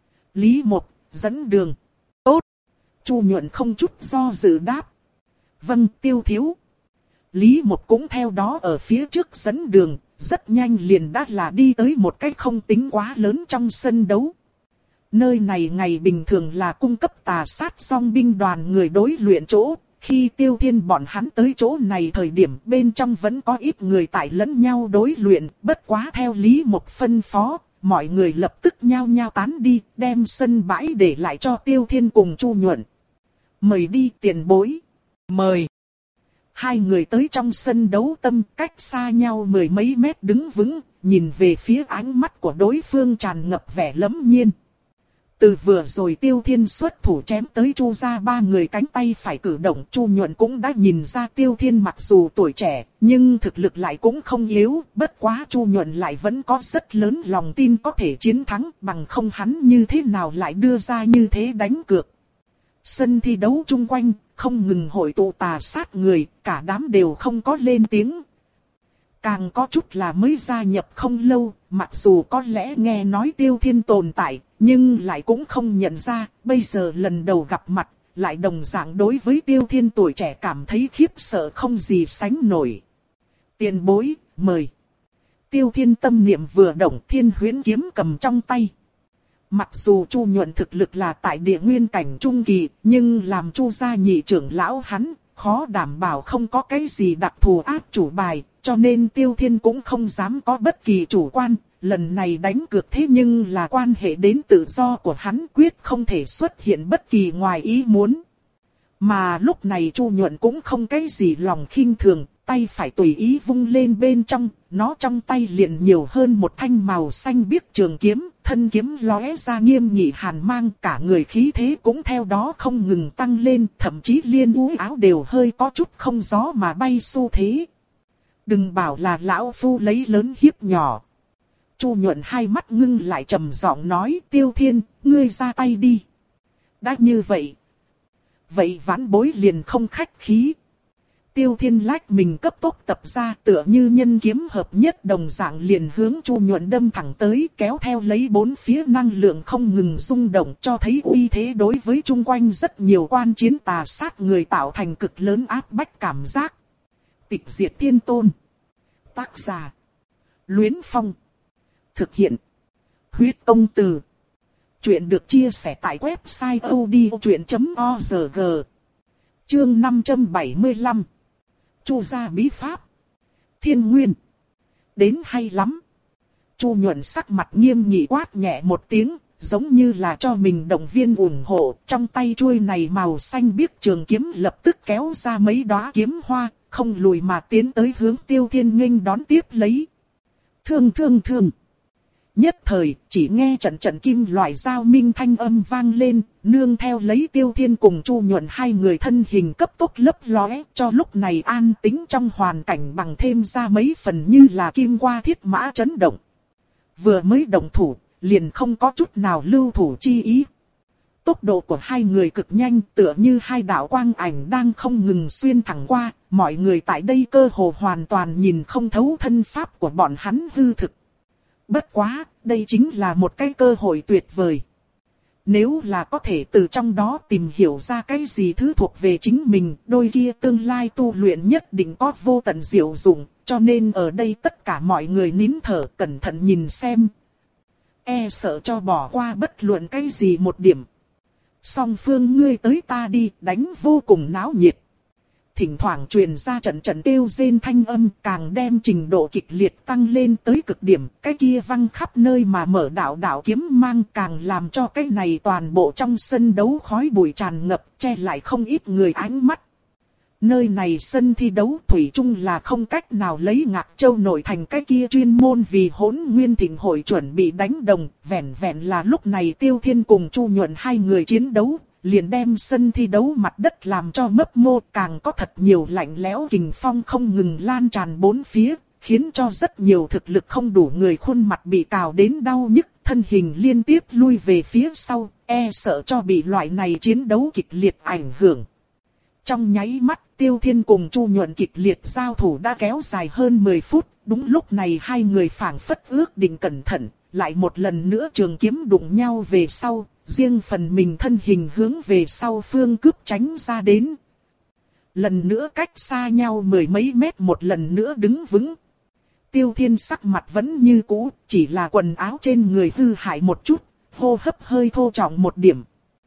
Lý Một, dẫn đường. Tốt. Chu Nhuận không chút do dự đáp. Vâng, Tiêu thiếu. Lý Một cũng theo đó ở phía trước dẫn đường, rất nhanh liền đã là đi tới một cái không tính quá lớn trong sân đấu. Nơi này ngày bình thường là cung cấp tà sát song binh đoàn người đối luyện chỗ. Khi Tiêu Thiên bọn hắn tới chỗ này thời điểm bên trong vẫn có ít người tại lẫn nhau đối luyện, bất quá theo Lý Một phân phó, mọi người lập tức nhao nhao tán đi, đem sân bãi để lại cho Tiêu Thiên cùng Chu Nhuận. Mời đi tiền bối. Mời. Hai người tới trong sân đấu tâm cách xa nhau mười mấy mét đứng vững, nhìn về phía ánh mắt của đối phương tràn ngập vẻ lẫm nhiên. Từ vừa rồi Tiêu Thiên xuất thủ chém tới Chu gia ba người cánh tay phải cử động, Chu Nhuận cũng đã nhìn ra Tiêu Thiên mặc dù tuổi trẻ, nhưng thực lực lại cũng không yếu, bất quá Chu Nhuận lại vẫn có rất lớn lòng tin có thể chiến thắng, bằng không hắn như thế nào lại đưa ra như thế đánh cược. Sân thi đấu chung quanh, không ngừng hội tụ tà sát người, cả đám đều không có lên tiếng. Càng có chút là mới gia nhập không lâu, mặc dù có lẽ nghe nói Tiêu Thiên tồn tại, nhưng lại cũng không nhận ra, bây giờ lần đầu gặp mặt, lại đồng dạng đối với Tiêu Thiên tuổi trẻ cảm thấy khiếp sợ không gì sánh nổi. Tiền bối, mời. Tiêu Thiên tâm niệm vừa động, thiên huyễn kiếm cầm trong tay. Mặc dù Chu Nhuận thực lực là tại địa nguyên cảnh trung kỳ, nhưng làm Chu gia nhị trưởng lão hắn, khó đảm bảo không có cái gì đặc thù áp chủ bài, cho nên Tiêu Thiên cũng không dám có bất kỳ chủ quan. Lần này đánh cược thế nhưng là quan hệ đến tự do của hắn, quyết không thể xuất hiện bất kỳ ngoài ý muốn. Mà lúc này Chu Nhuận cũng không cái gì lòng khinh thường, tay phải tùy ý vung lên bên trong, nó trong tay liền nhiều hơn một thanh màu xanh biếc trường kiếm, thân kiếm lóe ra nghiêm nghị hàn mang, cả người khí thế cũng theo đó không ngừng tăng lên, thậm chí liên úi áo đều hơi có chút không gió mà bay xu thế. Đừng bảo là lão phu lấy lớn hiếp nhỏ. Chu Nhuận hai mắt ngưng lại trầm giọng nói, Tiêu Thiên, ngươi ra tay đi. Đã như vậy. Vậy vãn bối liền không khách khí. Tiêu Thiên lách mình cấp tốc tập ra, tựa như nhân kiếm hợp nhất đồng dạng liền hướng Chu Nhuận đâm thẳng tới, kéo theo lấy bốn phía năng lượng không ngừng rung động, cho thấy uy thế đối với chung quanh rất nhiều quan chiến tà sát người tạo thành cực lớn áp bách cảm giác. Tịch diệt thiên tôn. Tác giả. Luyến Phong. Thực hiện. Huyết công từ. Chuyện được chia sẻ tại website odchuyện chấm org. Chương năm trăm bảy mươi lăm. Chu gia bí pháp. Thiên Nguyên. Đến hay lắm. Chu Nhuận sắc mặt nghiêm nghị quát nhẹ một tiếng, giống như là cho mình động viên ủng hộ. Trong tay chuôi này màu xanh biếc trường kiếm lập tức kéo ra mấy đóa kiếm hoa, không lùi mà tiến tới hướng Tiêu Thiên nghênh đón tiếp lấy. Thương thương thương. Nhất thời, chỉ nghe trận trận kim loại giao minh thanh âm vang lên, nương theo lấy Tiêu Thiên cùng Chu Nhuận hai người thân hình cấp tốc lấp lóe, cho lúc này an tĩnh trong hoàn cảnh bằng thêm ra mấy phần như là kim qua thiết mã chấn động. Vừa mới động thủ, liền không có chút nào lưu thủ chi ý. Tốc độ của hai người cực nhanh, tựa như hai đạo quang ảnh đang không ngừng xuyên thẳng qua, mọi người tại đây cơ hồ hoàn toàn nhìn không thấu thân pháp của bọn hắn hư thực. Bất quá, đây chính là một cái cơ hội tuyệt vời. Nếu là có thể từ trong đó tìm hiểu ra cái gì thứ thuộc về chính mình, đôi kia tương lai tu luyện nhất định có vô tận diệu dụng, cho nên ở đây tất cả mọi người nín thở cẩn thận nhìn xem. E sợ cho bỏ qua bất luận cái gì một điểm. Song phương ngươi tới ta đi, đánh vô cùng náo nhiệt. Thỉnh thoảng truyền ra trận trận kêu rên thanh âm, càng đem trình độ kịch liệt tăng lên tới cực điểm. Cái kia văng khắp nơi mà mở đạo đạo kiếm mang càng làm cho cái này toàn bộ trong sân đấu khói bụi tràn ngập, che lại không ít người ánh mắt. Nơi này sân thi đấu thủy chung là không cách nào lấy Ngạc Châu nổi thành cái kia chuyên môn vì Hỗn Nguyên Thịnh hội chuẩn bị đánh đồng, vẹn vẹn là lúc này Tiêu Thiên cùng Chu Nhuận hai người chiến đấu, liền đem sân thi đấu mặt đất làm cho mấp mô, càng có thật nhiều lạnh lẽo kình phong không ngừng lan tràn bốn phía, khiến cho rất nhiều thực lực không đủ người khuôn mặt bị cào đến đau nhức, thân hình liên tiếp lui về phía sau, e sợ cho bị loại này chiến đấu kịch liệt ảnh hưởng. Trong nháy mắt, Tiêu Thiên cùng Chu Nhuận kịch liệt giao thủ đã kéo dài hơn mười phút, đúng lúc này hai người phảng phất ước định cẩn thận, lại một lần nữa trường kiếm đụng nhau về sau, riêng phần mình thân hình hướng về sau phương cướp tránh ra đến. Lần nữa cách xa nhau mười mấy mét một lần nữa đứng vững. Tiêu Thiên sắc mặt vẫn như cũ, chỉ là quần áo trên người hư hại một chút, hô hấp hơi thô trọng một điểm.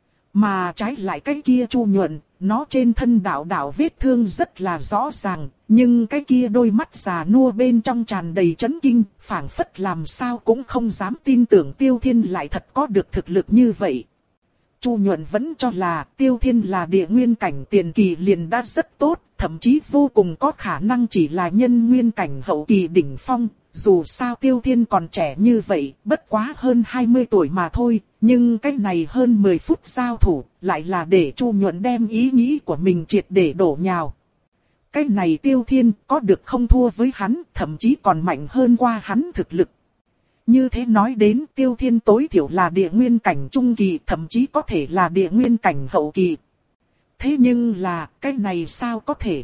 Mà trái lại cái kia Chu Nhuận, nó trên thân đạo đạo vết thương rất là rõ ràng, nhưng cái kia đôi mắt già nua bên trong tràn đầy chấn kinh, phảng phất làm sao cũng không dám tin tưởng Tiêu Thiên lại thật có được thực lực như vậy. Chu Nhuận vẫn cho là Tiêu Thiên là địa nguyên cảnh tiền kỳ liền đã rất tốt, thậm chí vô cùng có khả năng chỉ là nhân nguyên cảnh hậu kỳ đỉnh phong. Dù sao Tiêu Thiên còn trẻ như vậy, bất quá hơn hai mươi tuổi mà thôi, nhưng cái này hơn mười phút giao thủ, lại là để Chu Nhuận đem ý nghĩ của mình triệt để đổ nhào. Cái này Tiêu Thiên có được không thua với hắn, thậm chí còn mạnh hơn qua hắn thực lực. Như thế nói đến Tiêu Thiên tối thiểu là địa nguyên cảnh trung kỳ, thậm chí có thể là địa nguyên cảnh hậu kỳ. Thế nhưng là, cái này sao có thể?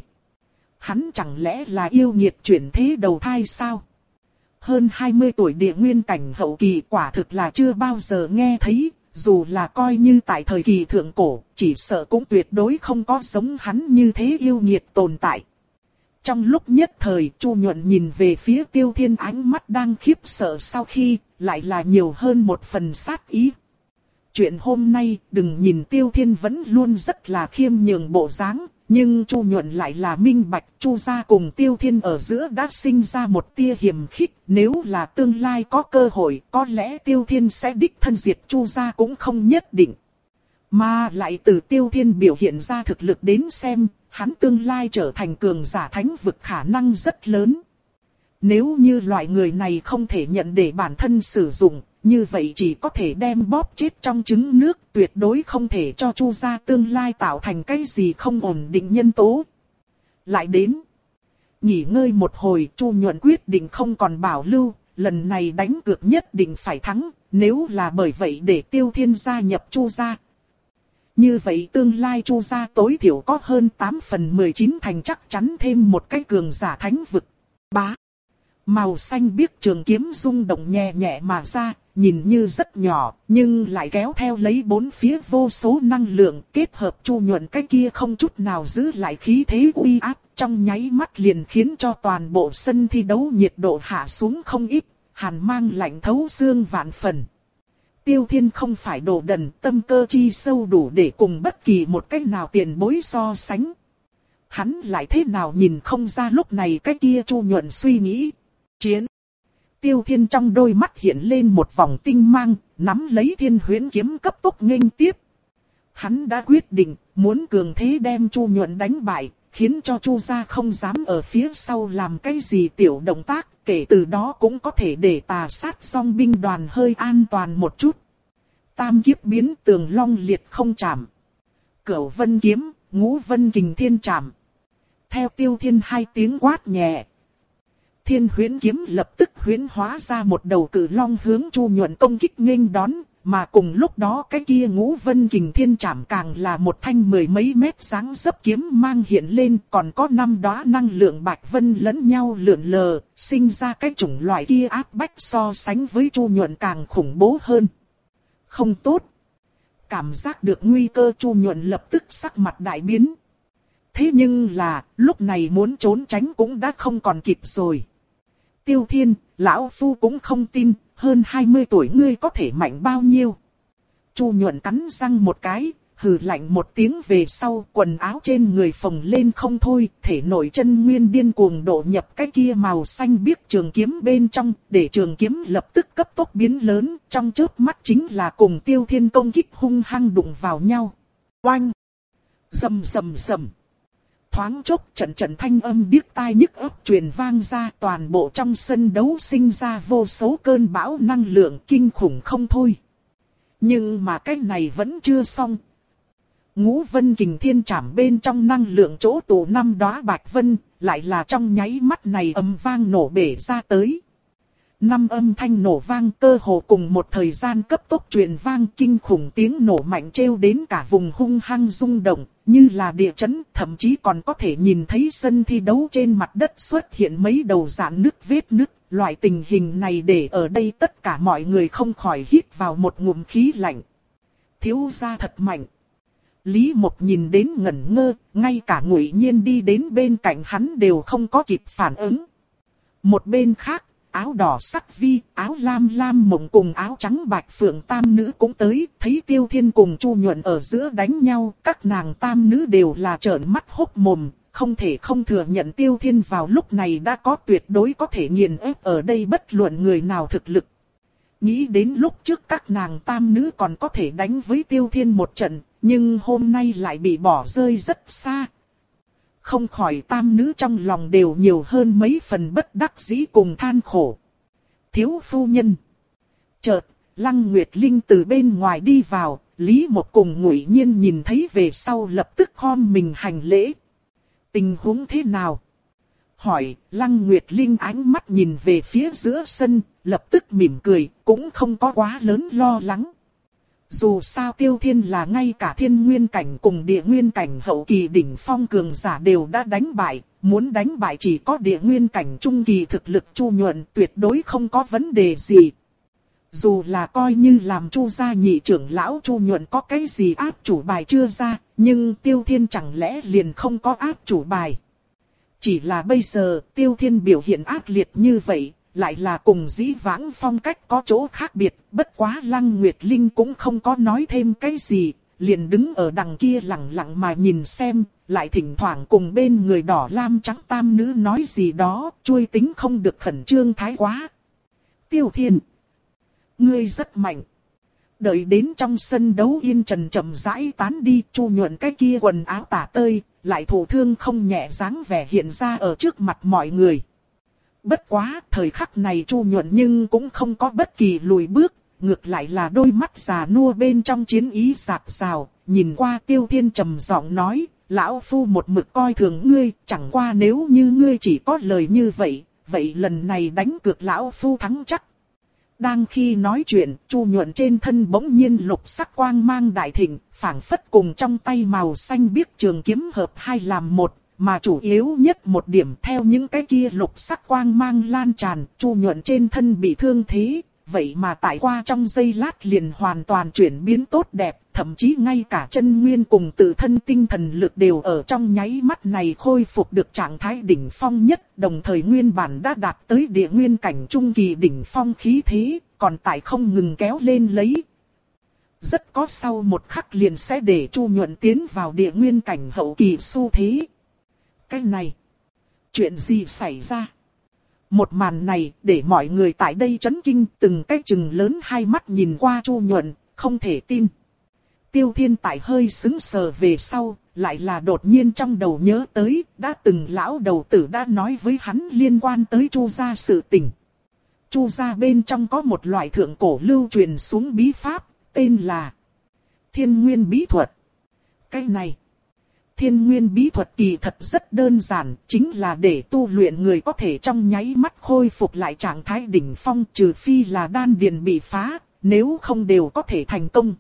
Hắn chẳng lẽ là yêu nghiệt chuyển thế đầu thai sao? Hơn hai mươi tuổi địa nguyên cảnh hậu kỳ quả thực là chưa bao giờ nghe thấy, dù là coi như tại thời kỳ thượng cổ, chỉ sợ cũng tuyệt đối không có giống hắn như thế yêu nghiệt tồn tại. Trong lúc nhất thời, Chu Nhuận nhìn về phía Tiêu Thiên, ánh mắt đang khiếp sợ, sau khi lại là nhiều hơn một phần sát ý. Chuyện hôm nay, đừng nhìn Tiêu Thiên vẫn luôn rất là khiêm nhường bộ dáng, nhưng Chu Nhuận lại là minh bạch, Chu gia cùng Tiêu Thiên ở giữa đã sinh ra một tia hiềm khích, nếu là tương lai có cơ hội, có lẽ Tiêu Thiên sẽ đích thân diệt Chu gia cũng không nhất định. Mà lại từ Tiêu Thiên biểu hiện ra thực lực đến xem, hắn tương lai trở thành cường giả thánh vực khả năng rất lớn. Nếu như loại người này không thể nhận để bản thân sử dụng, như vậy chỉ có thể đem bóp chết trong trứng nước, tuyệt đối không thể cho Chu gia tương lai tạo thành cái gì không ổn định nhân tố. Lại đến, nghỉ ngơi một hồi, Chu Nhuận quyết định không còn bảo lưu, lần này đánh cược nhất định phải thắng, nếu là bởi vậy để Tiêu Thiên gia nhập Chu gia. Như vậy tương lai Chu gia tối thiểu có hơn tám phần mười chín thành chắc chắn thêm một cái cường giả thánh vực. Bá. Màu xanh biếc trường kiếm rung động nhẹ nhẹ mà ra, nhìn như rất nhỏ, nhưng lại kéo theo lấy bốn phía vô số năng lượng, kết hợp Chu Nhuận cái kia không chút nào giữ lại khí thế uy áp, trong nháy mắt liền khiến cho toàn bộ sân thi đấu nhiệt độ hạ xuống không ít, hàn mang lạnh thấu xương vạn phần. Tiêu Thiên không phải đồ đần, tâm cơ chi sâu đủ để cùng bất kỳ một cách nào tiền bối so sánh. Hắn lại thế nào nhìn không ra lúc này cái kia Chu Nhuận suy nghĩ. Chiến. Tiêu Thiên trong đôi mắt hiện lên một vòng tinh mang, nắm lấy Thiên Huyễn kiếm cấp tốc nghênh tiếp. Hắn đã quyết định, muốn cường thế đem Chu Nhuận đánh bại, khiến cho Chu gia không dám ở phía sau làm cái gì tiểu động tác, kể từ đó cũng có thể để Tà Sát Song binh đoàn hơi an toàn một chút. Tam kiếp biến tường long liệt không chạm. Cửu vân kiếm, ngũ vân kình thiên chạm. Theo Tiêu Thiên hai tiếng quát nhẹ, Thiên Huyễn kiếm lập tức huyễn hóa ra một đầu cự long hướng Chu Nhuận công kích nghênh đón, mà cùng lúc đó cái kia ngũ vân kình thiên trảm càng là một thanh mười mấy mét dáng dấp kiếm mang hiện lên, còn có năm đóa năng lượng bạch vân lẫn nhau lượn lờ, sinh ra cái chủng loại kia áp bách so sánh với Chu Nhuận càng khủng bố hơn. Không tốt. Cảm giác được nguy cơ, Chu Nhuận lập tức sắc mặt đại biến. Thế nhưng là, lúc này muốn trốn tránh cũng đã không còn kịp rồi. Tiêu Thiên, lão phu cũng không tin, hơn hai mươi tuổi ngươi có thể mạnh bao nhiêu. Chu Nhuận cắn răng một cái, hừ lạnh một tiếng về sau, quần áo trên người phồng lên không thôi, thể nội chân nguyên điên cuồng độ nhập cái kia màu xanh biếc trường kiếm bên trong, để trường kiếm lập tức cấp tốc biến lớn, trong chớp mắt chính là cùng Tiêu Thiên công kích hung hăng đụng vào nhau. Oanh! Rầm rầm rầm! Thoáng chốc trận trận thanh âm điếc tai nhức óc truyền vang ra, toàn bộ trong sân đấu sinh ra vô số cơn bão năng lượng kinh khủng không thôi. Nhưng mà cái này vẫn chưa xong. Ngũ vân kình thiên trảm bên trong năng lượng chỗ tụ năm đóa bạch vân, lại là trong nháy mắt này âm vang nổ bể ra tới. Năm âm thanh nổ vang cơ hồ cùng một thời gian cấp tốc truyền vang, kinh khủng tiếng nổ mạnh trêu đến cả vùng hung hăng rung động, như là địa chấn, thậm chí còn có thể nhìn thấy sân thi đấu trên mặt đất xuất hiện mấy đầu rạn nứt vết nứt. Loại tình hình này để ở đây tất cả mọi người không khỏi hít vào một ngụm khí lạnh. Thiếu gia thật mạnh. Lý Mộc nhìn đến ngẩn ngơ, ngay cả Ngụy Nhiên đi đến bên cạnh hắn đều không có kịp phản ứng. Một bên khác, áo đỏ sắc vi, áo lam lam mộng cùng áo trắng bạch phượng tam nữ cũng tới, thấy Tiêu Thiên cùng Chu Nhuận ở giữa đánh nhau, các nàng tam nữ đều là trợn mắt hốc mồm, không thể không thừa nhận Tiêu Thiên vào lúc này đã có tuyệt đối có thể nghiền ép ở đây bất luận người nào thực lực. Nghĩ đến lúc trước các nàng tam nữ còn có thể đánh với Tiêu Thiên một trận, nhưng hôm nay lại bị bỏ rơi rất xa. Không khỏi tam nữ trong lòng đều nhiều hơn mấy phần bất đắc dĩ cùng than khổ. Thiếu phu nhân. Chợt, Lăng Nguyệt Linh từ bên ngoài đi vào, Lý Mộc cùng Ngụy Nhiên nhìn thấy về sau lập tức khom mình hành lễ. Tình huống thế nào? Hỏi, Lăng Nguyệt Linh ánh mắt nhìn về phía giữa sân, lập tức mỉm cười, cũng không có quá lớn lo lắng. Dù sao Tiêu Thiên là ngay cả thiên nguyên cảnh cùng địa nguyên cảnh hậu kỳ đỉnh phong cường giả đều đã đánh bại, muốn đánh bại chỉ có địa nguyên cảnh trung kỳ thực lực Chu Nhuận tuyệt đối không có vấn đề gì. Dù là coi như làm Chu gia nhị trưởng lão Chu Nhuận có cái gì áp chủ bài chưa ra, nhưng Tiêu Thiên chẳng lẽ liền không có áp chủ bài. Chỉ là bây giờ Tiêu Thiên biểu hiện ác liệt như vậy, lại là cùng dĩ vãng phong cách có chỗ khác biệt, bất quá Lăng Nguyệt Linh cũng không có nói thêm cái gì, liền đứng ở đằng kia lặng lặng mà nhìn xem, lại thỉnh thoảng cùng bên người đỏ lam trắng tam nữ nói gì đó, chuôi tính không được khẩn trương thái quá. Tiêu Thiên, ngươi rất mạnh. Đợi đến trong sân đấu yên trần chậm rãi tán đi, Chu Nhuận cái kia quần áo tả tơi, lại thổ thương không nhẹ dáng vẻ hiện ra ở trước mặt mọi người. Bất quá, thời khắc này Chu Nhuận nhưng cũng không có bất kỳ lùi bước, ngược lại là đôi mắt già nua bên trong chiến ý rạc rào, nhìn qua Tiêu Thiên trầm giọng nói, lão phu một mực coi thường ngươi, chẳng qua nếu như ngươi chỉ có lời như vậy, vậy lần này đánh cược lão phu thắng chắc. Đang khi nói chuyện, Chu Nhuận trên thân bỗng nhiên lục sắc quang mang đại thịnh, phảng phất cùng trong tay màu xanh biếc trường kiếm hợp hai làm một. Mà chủ yếu nhất một điểm theo những cái kia lục sắc quang mang lan tràn, Chu Nhuận trên thân bị thương thế, vậy mà tại qua trong giây lát liền hoàn toàn chuyển biến tốt đẹp, thậm chí ngay cả chân nguyên cùng tự thân tinh thần lực đều ở trong nháy mắt này khôi phục được trạng thái đỉnh phong nhất, đồng thời nguyên bản đã đạt tới địa nguyên cảnh trung kỳ đỉnh phong khí thế, còn tại không ngừng kéo lên lấy. Rất có sau một khắc liền sẽ để Chu Nhuận tiến vào địa nguyên cảnh hậu kỳ xu thế. Cái này, chuyện gì xảy ra? Một màn này để mọi người tại đây chấn kinh, từng cái chừng lớn hai mắt nhìn qua Chu Nhuận, không thể tin. Tiêu Thiên tại hơi sững sờ về sau, lại là đột nhiên trong đầu nhớ tới, đã từng lão đầu tử đã nói với hắn liên quan tới Chu gia sự tình. Chu gia bên trong có một loại thượng cổ lưu truyền xuống bí pháp, tên là Thiên Nguyên Bí Thuật. Cái này, Thiên Nguyên Bí Thuật kỳ thật rất đơn giản, chính là để tu luyện người có thể trong nháy mắt khôi phục lại trạng thái đỉnh phong, trừ phi là đan điền bị phá, nếu không đều có thể thành công.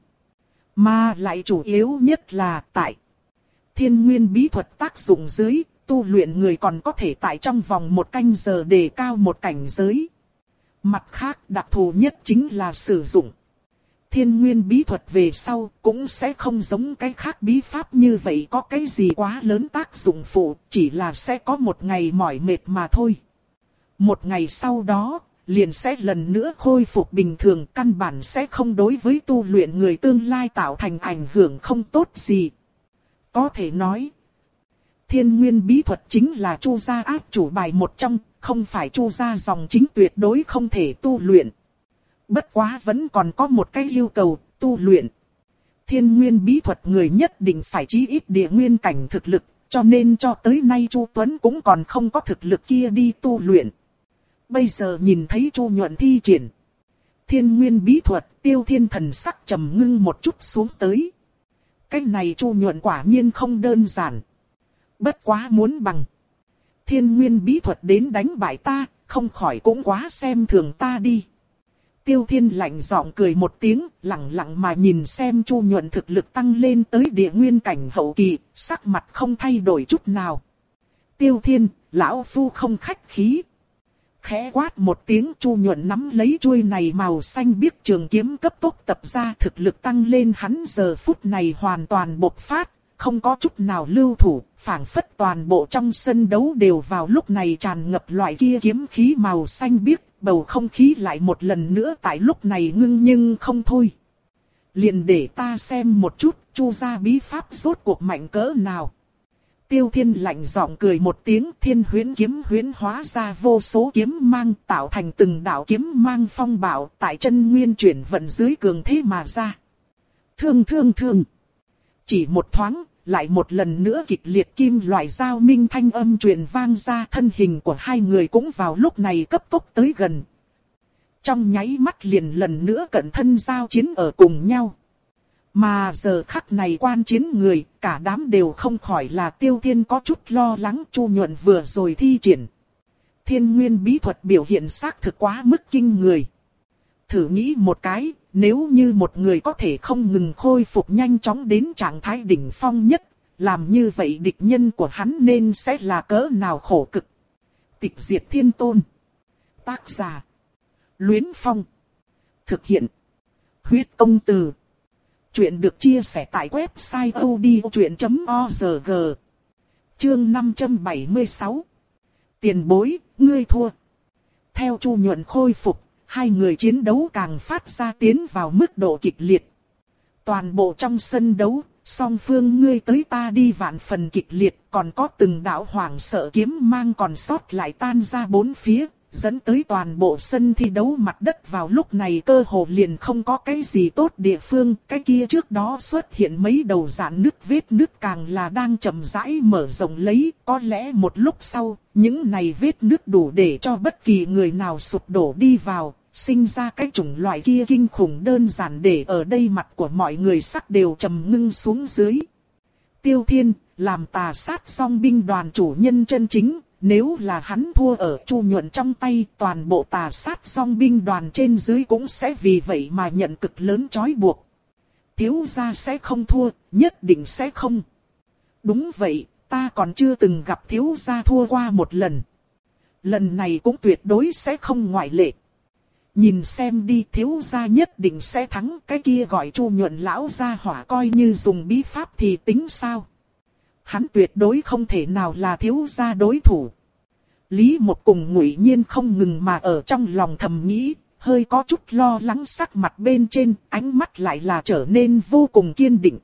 Mà lại chủ yếu nhất là tại Thiên Nguyên Bí Thuật tác dụng dưới, tu luyện người còn có thể tại trong vòng một canh giờ đề cao một cảnh giới. Mặt khác đặc thù nhất chính là sử dụng Thiên Nguyên Bí Thuật về sau cũng sẽ không giống cái khác bí pháp như vậy có cái gì quá lớn tác dụng phụ, chỉ là sẽ có một ngày mỏi mệt mà thôi. Một ngày sau đó, liền sẽ lần nữa khôi phục bình thường, căn bản sẽ không đối với tu luyện người tương lai tạo thành ảnh hưởng không tốt gì. Có thể nói, Thiên Nguyên Bí Thuật chính là Chu gia áp chủ bài một trong, không phải Chu gia dòng chính tuyệt đối không thể tu luyện. Bất quá vẫn còn có một cái yêu cầu, tu luyện Thiên Nguyên Bí Thuật người nhất định phải chí ít địa nguyên cảnh thực lực, cho nên cho tới nay Chu Tuấn cũng còn không có thực lực kia đi tu luyện. Bây giờ nhìn thấy Chu Nhuận thi triển Thiên Nguyên Bí Thuật, Tiêu Thiên thần sắc trầm ngưng một chút xuống tới. cái này Chu Nhuận quả nhiên không đơn giản. Bất quá muốn bằng thiên nguyên bí thuật đến đánh bại ta, không khỏi cũng quá xem thường ta đi. Tiêu Thiên lạnh giọng cười một tiếng, lặng lặng mà nhìn xem Chu Nhuận thực lực tăng lên tới địa nguyên cảnh hậu kỳ, sắc mặt không thay đổi chút nào. Tiêu Thiên, lão phu không khách khí. Khẽ quát một tiếng, Chu Nhuận nắm lấy chuôi này màu xanh biếc trường kiếm cấp tốc tập ra, thực lực tăng lên hắn giờ phút này hoàn toàn bộc phát, không có chút nào lưu thủ, phảng phất toàn bộ trong sân đấu đều vào lúc này tràn ngập loại kia kiếm khí màu xanh biếc, bầu không khí lại một lần nữa tại lúc này ngưng nhưng không thôi. Liền để ta xem một chút, Chu gia bí pháp rốt cuộc mạnh cỡ nào. Tiêu Thiên lạnh giọng cười một tiếng, thiên huyễn kiếm huyễn hóa ra vô số kiếm mang, tạo thành từng đạo kiếm mang phong bạo, tại chân nguyên chuyển vận dưới cường thế mà ra. Thương thương thương. Chỉ một thoáng, lại một lần nữa kịch liệt kim loại giao minh thanh âm truyền vang ra, thân hình của hai người cũng vào lúc này cấp tốc tới gần. Trong nháy mắt liền lần nữa cận thân giao chiến ở cùng nhau. Mà giờ khắc này quan chiến người, cả đám đều không khỏi là Tiêu Thiên có chút lo lắng. Chu Nhuận vừa rồi thi triển thiên nguyên bí thuật biểu hiện xác thực quá mức kinh người. Thử nghĩ một cái, nếu như một người có thể không ngừng khôi phục nhanh chóng đến trạng thái đỉnh phong nhất, làm như vậy địch nhân của hắn nên sẽ là cỡ nào khổ cực. Tịch diệt thiên tôn. Tác giả Luyến Phong. Thực hiện Huyết Công Từ. Chuyện được chia sẻ tại website odchuyện chấm org. Chương năm trăm bảy mươi sáu. Tiền bối, ngươi thua. Theo Chu Nhuận khôi phục, hai người chiến đấu càng phát ra tiến vào mức độ kịch liệt. Toàn bộ trong sân đấu, song phương ngươi tới ta đi vạn phần kịch liệt, còn có từng đạo hoàng sợ kiếm mang còn sót lại tan ra bốn phía, dẫn tới toàn bộ sân thi đấu mặt đất vào lúc này cơ hồ liền không có cái gì tốt địa phương. Cái kia trước đó xuất hiện mấy đầu rạn nứt vết nứt càng là đang chậm rãi mở rộng lấy. Có lẽ một lúc sau, những này vết nứt đủ để cho bất kỳ người nào sụp đổ đi vào, sinh ra cái chủng loại kia kinh khủng đơn giản để ở đây mặt của mọi người sắc đều trầm ngưng xuống dưới. Tiêu Thiên, làm tà sát song binh đoàn chủ nhân chân chính. Nếu là hắn thua ở Chu Nhuận trong tay, toàn bộ tà sát song binh đoàn trên dưới cũng sẽ vì vậy mà nhận cực lớn trói buộc. Thiếu gia sẽ không thua, nhất định sẽ không. Đúng vậy, ta còn chưa từng gặp thiếu gia thua qua một lần. Lần này cũng tuyệt đối sẽ không ngoại lệ. Nhìn xem đi, thiếu gia nhất định sẽ thắng. Cái kia gọi Chu Nhuận lão gia hỏa coi như dùng bí pháp thì tính sao? Hắn tuyệt đối không thể nào là thiếu gia đối thủ. Lý Một cùng Ngụy Nhiên không ngừng mà ở trong lòng thầm nghĩ, hơi có chút lo lắng, sắc mặt bên trên, ánh mắt lại là trở nên vô cùng kiên định.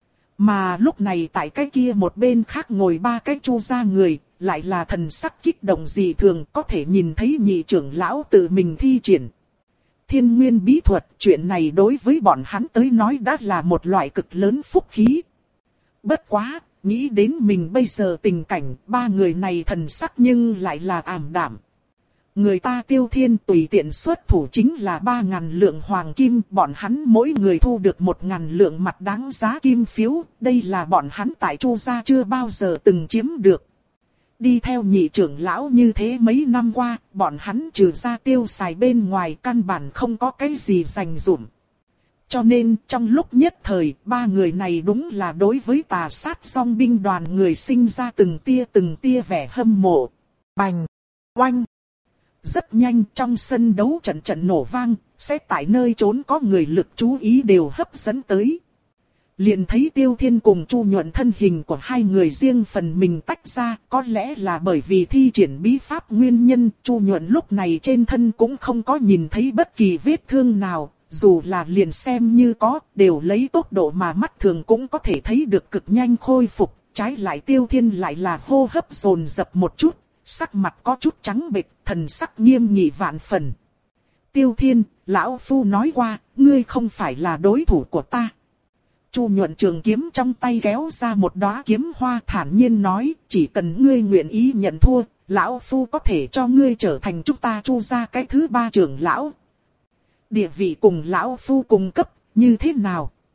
Mà lúc này tại cái kia một bên khác ngồi ba cái Chu gia người, lại là thần sắc kích động dị thường, có thể nhìn thấy nhị trưởng lão tự mình thi triển thiên nguyên bí thuật. Chuyện này đối với bọn hắn tới nói đã là một loại cực lớn phúc khí. Bất quá, nghĩ đến mình bây giờ tình cảnh, ba người này thần sắc nhưng lại là ảm đạm. Người ta Tiêu Thiên tùy tiện xuất thủ chính là ba ngàn lượng hoàng kim, bọn hắn mỗi người thu được một ngàn lượng mặt đáng giá kim phiếu, đây là bọn hắn tại Chu gia chưa bao giờ từng chiếm được. Đi theo nhị trưởng lão như thế mấy năm qua, bọn hắn trừ ra tiêu xài bên ngoài căn bản không có cái gì dành dụm. Cho nên trong lúc nhất thời, ba người này đúng là đối với tà sát song binh đoàn người sinh ra từng tia từng tia vẻ hâm mộ. Bành! Oanh! Rất nhanh trong sân đấu trận trận nổ vang, sẽ tại nơi trốn có người lực chú ý đều hấp dẫn tới. Liền thấy Tiêu Thiên cùng Chu Nhuận thân hình của hai người riêng phần mình tách ra, có lẽ là bởi vì thi triển bí pháp nguyên nhân, Chu Nhuận lúc này trên thân cũng không có nhìn thấy bất kỳ vết thương nào. Dù là liền xem như có, đều lấy tốc độ mà mắt thường cũng có thể thấy được cực nhanh khôi phục. Trái lại Tiêu Thiên lại là hô hấp dồn dập một chút, sắc mặt có chút trắng bệch, thần sắc nghiêm nghị vạn phần. Tiêu Thiên, lão phu nói qua, ngươi không phải là đối thủ của ta. Chu Nhuận trường kiếm trong tay kéo ra một đóa kiếm hoa, thản nhiên nói, chỉ cần ngươi nguyện ý nhận thua, lão phu có thể cho ngươi trở thành chúng ta Chu gia cái thứ ba trưởng lão. Địa vị cùng lão phu cùng cấp, như thế nào?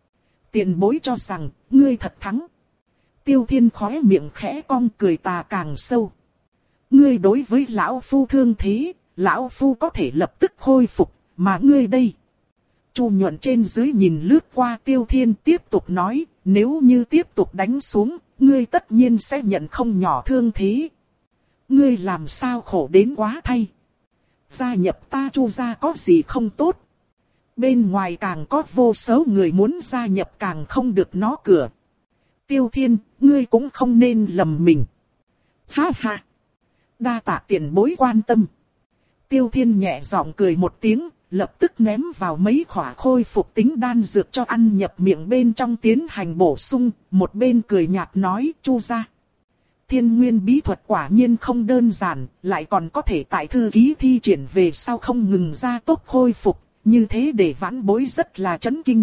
Tiền bối cho rằng, ngươi thật thắng. Tiêu Thiên khóe miệng khẽ cong cười tà càng sâu. Ngươi đối với lão phu thương thế, lão phu có thể lập tức khôi phục, mà ngươi đây. Chu Nhuận trên dưới nhìn lướt qua Tiêu Thiên tiếp tục nói, nếu như tiếp tục đánh xuống, ngươi tất nhiên sẽ nhận không nhỏ thương thế. Ngươi làm sao khổ đến quá thay. Gia nhập ta Chu gia có gì không tốt. Bên ngoài càng có vô số người muốn gia nhập càng không được nó cửa. Tiêu Thiên, ngươi cũng không nên lầm mình. Ha ha. Đa tạ tiền bối quan tâm. Tiêu Thiên nhẹ giọng cười một tiếng, lập tức ném vào mấy khỏa khôi phục tính đan dược cho ăn nhập miệng bên trong tiến hành bổ sung, một bên cười nhạt nói, Chu gia. Thiên nguyên bí thuật quả nhiên không đơn giản, lại còn có thể tại thư ký thi triển về sau không ngừng ra tốc khôi phục, như thế để vãn bối rất là chấn kinh.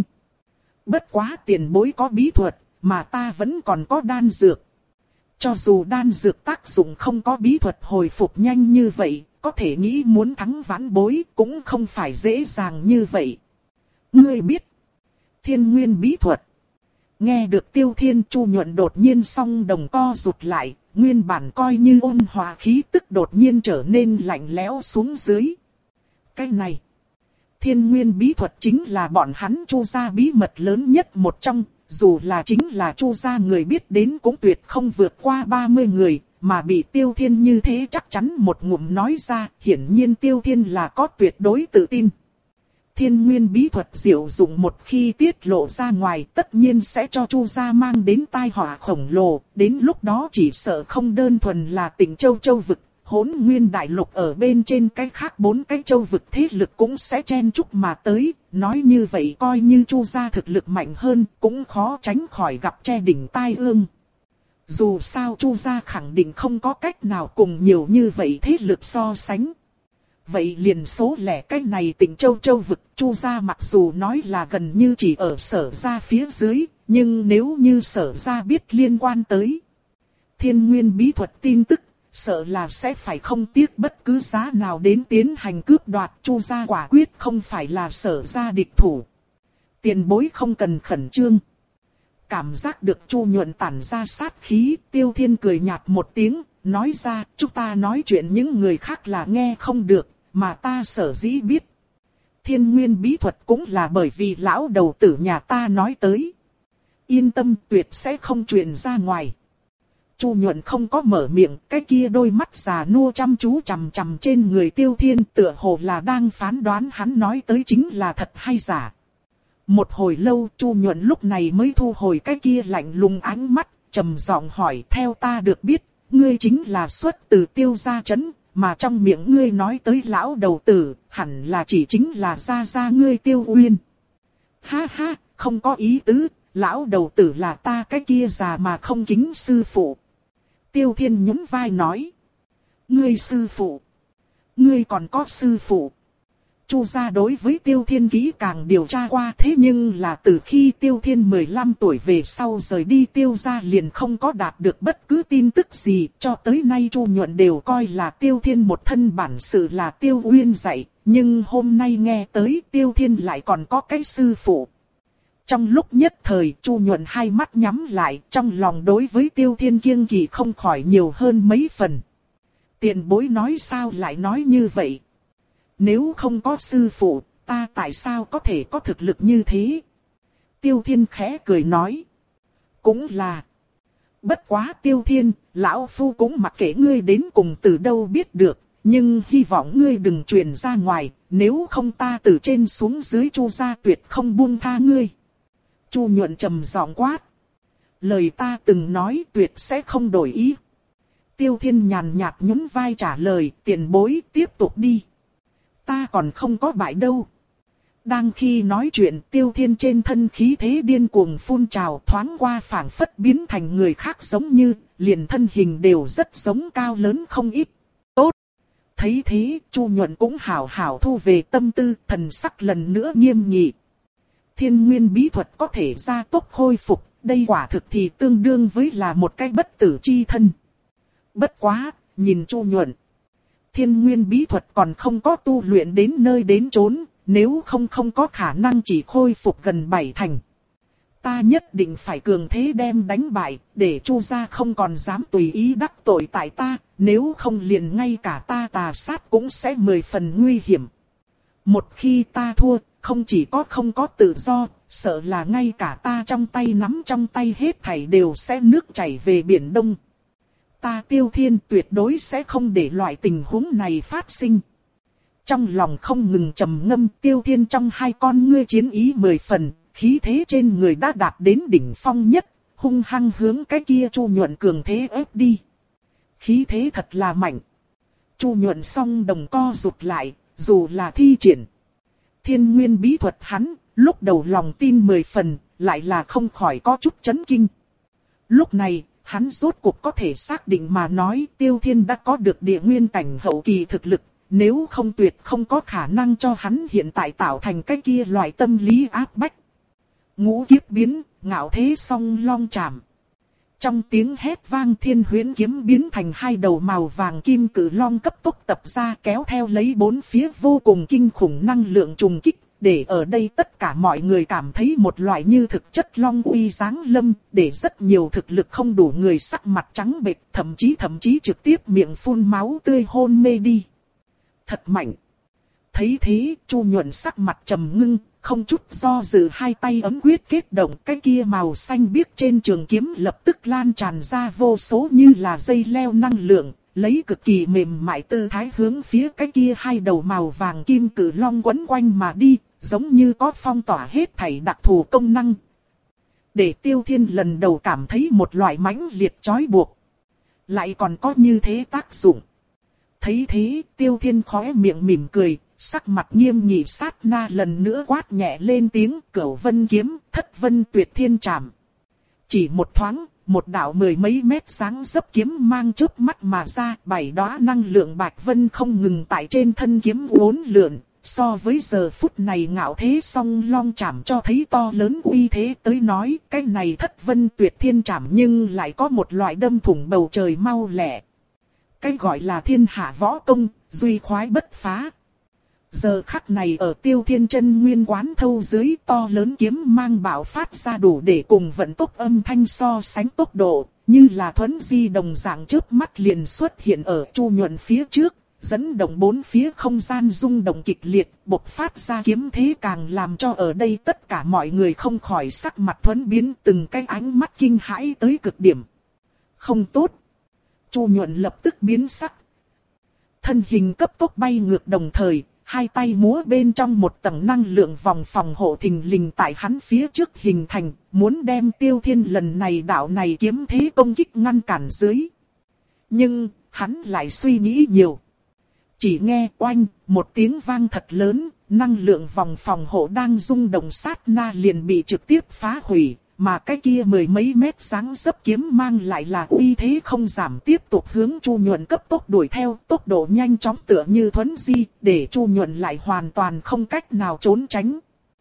Bất quá tiền bối có bí thuật, mà ta vẫn còn có đan dược. Cho dù đan dược tác dụng không có bí thuật hồi phục nhanh như vậy, có thể nghĩ muốn thắng vãn bối cũng không phải dễ dàng như vậy. Ngươi biết, thiên nguyên bí thuật. Nghe được Tiêu Thiên, Chu Nhuận đột nhiên song đồng co rụt lại, nguyên bản coi như ôn hòa khí tức đột nhiên trở nên lạnh lẽo xuống dưới. Cái này, thiên nguyên bí thuật chính là bọn hắn Chu gia bí mật lớn nhất một trong, dù là chính là Chu gia người biết đến cũng tuyệt không vượt qua ba mươi người, mà bị Tiêu Thiên như thế chắc chắn một ngụm nói ra, hiển nhiên Tiêu Thiên là có tuyệt đối tự tin. Thiên nguyên bí thuật diệu dụng một khi tiết lộ ra ngoài tất nhiên sẽ cho Chu gia mang đến tai họa khổng lồ, đến lúc đó chỉ sợ không đơn thuần là tỉnh châu châu vực, Hỗn Nguyên đại lục ở bên trên cái khác bốn cái châu vực thế lực cũng sẽ chen chúc mà tới, nói như vậy coi như Chu gia thực lực mạnh hơn cũng khó tránh khỏi gặp che đỉnh tai ương. Dù sao Chu gia khẳng định không có cách nào cùng nhiều như vậy thế lực so sánh. Vậy liền số lẻ cái này tỉnh châu châu vực Chu gia mặc dù nói là gần như chỉ ở Sở gia phía dưới, nhưng nếu như Sở gia biết liên quan tới thiên nguyên bí thuật tin tức, sợ là sẽ phải không tiếc bất cứ giá nào đến tiến hành cướp đoạt. Chu gia quả quyết không phải là Sở gia địch thủ. Tiền bối không cần khẩn trương. Cảm giác được Chu Nhuận tản ra sát khí, Tiêu Thiên cười nhạt một tiếng, nói ra, chúng ta nói chuyện những người khác là nghe không được, mà ta sở dĩ biết. Thiên nguyên bí thuật cũng là bởi vì lão đầu tử nhà ta nói tới. Yên tâm, tuyệt sẽ không truyền ra ngoài. Chu Nhuận không có mở miệng, cái kia đôi mắt già nua chăm chú chằm chằm trên người Tiêu Thiên, tựa hồ là đang phán đoán hắn nói tới chính là thật hay giả. Một hồi lâu Chu Nhuận lúc này mới thu hồi cái kia lạnh lùng ánh mắt, trầm giọng hỏi, theo ta được biết, ngươi chính là xuất từ Tiêu gia trấn, mà trong miệng ngươi nói tới lão đầu tử, hẳn là chỉ chính là gia gia ngươi Tiêu Uyên. Ha ha, không có ý tứ, lão đầu tử là ta cái kia già mà không kính sư phụ. Tiêu Thiên nhún vai nói, ngươi sư phụ, ngươi còn có sư phụ. Chu gia đối với Tiêu Thiên kỹ càng điều tra qua, thế nhưng là từ khi Tiêu Thiên mười lăm tuổi về sau rời đi Tiêu gia liền không có đạt được bất cứ tin tức gì, cho tới nay Chu Nhuận đều coi là Tiêu Thiên một thân bản sự là Tiêu Uyên dạy, nhưng hôm nay nghe tới Tiêu Thiên lại còn có cái sư phụ. Trong lúc nhất thời Chu Nhuận hai mắt nhắm lại, trong lòng đối với Tiêu Thiên kiêng kỵ không khỏi nhiều hơn mấy phần. Tiền bối nói sao lại nói như vậy? Nếu không có sư phụ, ta tại sao có thể có thực lực như thế? Tiêu Thiên khẽ cười nói. Cũng là. Bất quá Tiêu Thiên, lão phu cũng mặc kệ ngươi đến cùng từ đâu biết được, nhưng hy vọng ngươi đừng truyền ra ngoài, nếu không ta từ trên xuống dưới Chu gia tuyệt không buông tha ngươi. Chu Nhuận trầm giọng quát. Lời ta từng nói tuyệt sẽ không đổi ý. Tiêu Thiên nhàn nhạt nhún vai trả lời, tiền bối tiếp tục đi. Ta còn không có bại đâu. Đang khi nói chuyện Tiêu Thiên trên thân khí thế điên cuồng phun trào, thoáng qua phảng phất biến thành người khác giống như, liền thân hình đều rất giống cao lớn không ít. Tốt. Thấy thế Chu Nhuận cũng hảo hảo thu về tâm tư, thần sắc lần nữa nghiêm nghị. Thiên nguyên bí thuật có thể gia tốc khôi phục, đây quả thực thì tương đương với là một cái bất tử chi thân. Bất quá, nhìn Chu Nhuận. Thiên nguyên bí thuật còn không có tu luyện đến nơi đến chốn, nếu không không có khả năng chỉ khôi phục gần bảy thành. ta nhất định phải cường thế đem đánh bại, để Chu gia không còn dám tùy ý đắc tội tại ta, nếu không liền ngay cả ta tà sát cũng sẽ mười phần nguy hiểm. Một khi ta thua, không chỉ có không có tự do, sợ là ngay cả ta trong tay nắm trong tay hết thảy đều sẽ nước chảy về biển Đông. Ta Tiêu Thiên tuyệt đối sẽ không để loại tình huống này phát sinh. Trong lòng không ngừng trầm ngâm, Tiêu Thiên trong hai con ngươi chiến ý mười phần, khí thế trên người đã đạt đến đỉnh phong nhất, hung hăng hướng cái kia Chu Nhuận cường thế ép đi. Khí thế thật là mạnh. Chu Nhuận song đồng co rụt lại, dù là thi triển Thiên Nguyên bí thuật hắn, lúc đầu lòng tin mười phần, lại là không khỏi có chút chấn kinh. Lúc này, hắn rốt cuộc có thể xác định mà nói Tiêu Thiên đã có được địa nguyên cảnh hậu kỳ thực lực, nếu không tuyệt không có khả năng cho hắn hiện tại tạo thành cái kia loại tâm lý áp bách. Ngũ kiếp biến, ngạo thế song long chạm. Trong tiếng hét vang, Thiên Huyễn kiếm biến thành hai đầu màu vàng kim cử long cấp tốc tập ra, kéo theo lấy bốn phía vô cùng kinh khủng năng lượng trùng kích, để ở đây tất cả mọi người cảm thấy một loại như thực chất long uy giáng lâm, để rất nhiều thực lực không đủ người sắc mặt trắng bệch, thậm chí thậm chí trực tiếp miệng phun máu tươi hôn mê đi. Thật mạnh. Thấy thế, Chu Nhuận sắc mặt trầm ngưng, không chút do dự hai tay ấm quyết kết động, cái kia màu xanh biếc trên trường kiếm lập tức lan tràn ra vô số như là dây leo năng lượng, lấy cực kỳ mềm mại tư thái hướng phía cái kia hai đầu màu vàng kim cử long quấn quanh mà đi, giống như có phong tỏa hết thảy đặc thù công năng. Để Tiêu Thiên lần đầu cảm thấy một loại mãnh liệt trói buộc. Lại còn có như thế tác dụng. Thấy thế, Tiêu Thiên khóe miệng mỉm cười, sắc mặt nghiêm nghị sát na lần nữa quát nhẹ lên tiếng Cửu Vân kiếm, Thất Vân Tuyệt Thiên Trảm. Chỉ một thoáng, một đạo mười mấy mét sáng dấp kiếm mang chớp mắt mà ra, bảy đóa năng lượng bạch vân không ngừng tại trên thân kiếm uốn lượn, so với giờ phút này ngạo thế song long chảm cho thấy to lớn uy thế tới nói, cái này Thất Vân Tuyệt Thiên Trảm nhưng lại có một loại đâm thủng bầu trời mau lẹ. Cái gọi là thiên hạ võ công, duy khoái bất phá. Giờ khắc này ở Tiêu Thiên chân nguyên quán thâu dưới, to lớn kiếm mang bạo phát ra đủ để cùng vận tốc âm thanh so sánh tốc độ, như là thuấn di đồng dạng chớp mắt liền xuất hiện ở Chu Nhuận phía trước, dẫn động bốn phía không gian rung động kịch liệt, bộc phát ra kiếm thế càng làm cho ở đây tất cả mọi người không khỏi sắc mặt thuấn biến, từng cái ánh mắt kinh hãi tới cực điểm. Không tốt. Chu Nhuận lập tức biến sắc. Thân hình cấp tốc bay ngược đồng thời, hai tay múa bên trong một tầng năng lượng vòng phòng hộ thình lình tại hắn phía trước hình thành, muốn đem Tiêu Thiên lần này đạo này kiếm thế công kích ngăn cản dưới. Nhưng, hắn lại suy nghĩ nhiều. Chỉ nghe oanh, một tiếng vang thật lớn, năng lượng vòng phòng hộ đang rung động sát na liền bị trực tiếp phá hủy. Mà cái kia mười mấy mét sáng dấp kiếm mang lại là uy thế không giảm tiếp tục hướng Chu Nhuận cấp tốc đuổi theo, tốc độ nhanh chóng tựa như thuấn di, để Chu Nhuận lại hoàn toàn không cách nào trốn tránh.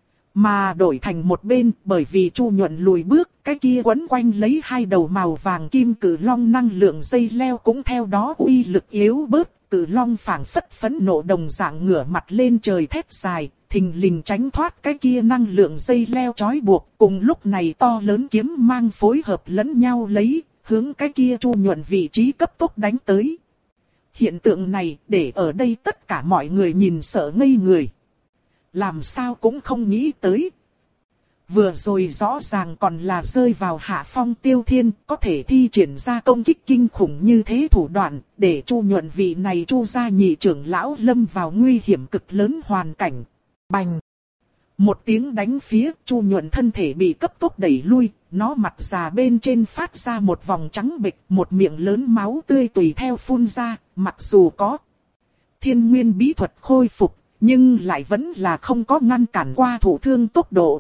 Mà đổi thành một bên, bởi vì Chu Nhuận lùi bước, cái kia quấn quanh lấy hai đầu màu vàng kim cử long năng lượng dây leo cũng theo đó uy lực yếu bớt, cử long phảng phất phẫn nộ đồng dạng ngửa mặt lên trời thét dài. Thình lình tránh thoát cái kia năng lượng dây leo trói buộc, cùng lúc này to lớn kiếm mang phối hợp lẫn nhau lấy, hướng cái kia Chu Nhuận vị trí cấp tốc đánh tới. Hiện tượng này để ở đây tất cả mọi người nhìn sợ ngây người. Làm sao cũng không nghĩ tới. Vừa rồi rõ ràng còn là rơi vào hạ phong Tiêu Thiên, có thể thi triển ra công kích kinh khủng như thế thủ đoạn, để Chu Nhuận vị này Chu gia nhị trưởng lão lâm vào nguy hiểm cực lớn hoàn cảnh. Bành! Một tiếng đánh phía, Chu Nhuận thân thể bị cấp tốc đẩy lui, nó mặt già bên trên phát ra một vòng trắng bệch, một miệng lớn máu tươi tùy theo phun ra, mặc dù có thiên nguyên bí thuật khôi phục, nhưng lại vẫn là không có ngăn cản qua thụ thương tốc độ.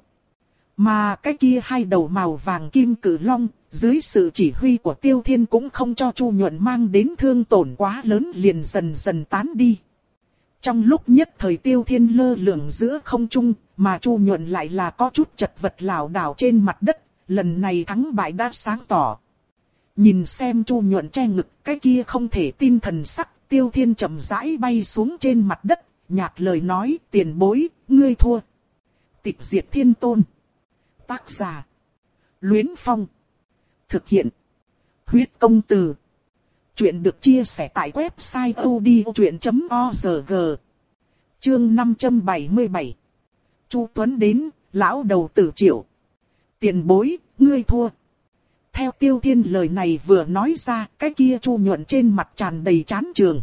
Mà cái kia hai đầu màu vàng kim cử long, dưới sự chỉ huy của Tiêu Thiên cũng không cho Chu Nhuận mang đến thương tổn quá lớn liền dần dần tán đi. Trong lúc nhất thời Tiêu Thiên lơ lửng giữa không trung, mà Chu Nhuận lại là có chút chật vật lảo đảo trên mặt đất, lần này thắng bại đã sáng tỏ. Nhìn xem Chu Nhuận che ngực, cái kia không thể tin thần sắc, Tiêu Thiên chậm rãi bay xuống trên mặt đất, nhạt lời nói, tiền bối, ngươi thua. Tịch diệt thiên tôn. Tác giả. Luyến Phong. Thực hiện. Huyết công từ. Chuyện được chia sẻ tại website odchuyện chấm org. Chương năm trăm bảy mươi bảy. Chu Tuấn đến, lão đầu tử Triệu. Tiền bối, ngươi thua. Theo Tiêu Thiên lời này vừa nói ra, cái kia Chu Nhuận trên mặt tràn đầy chán trường.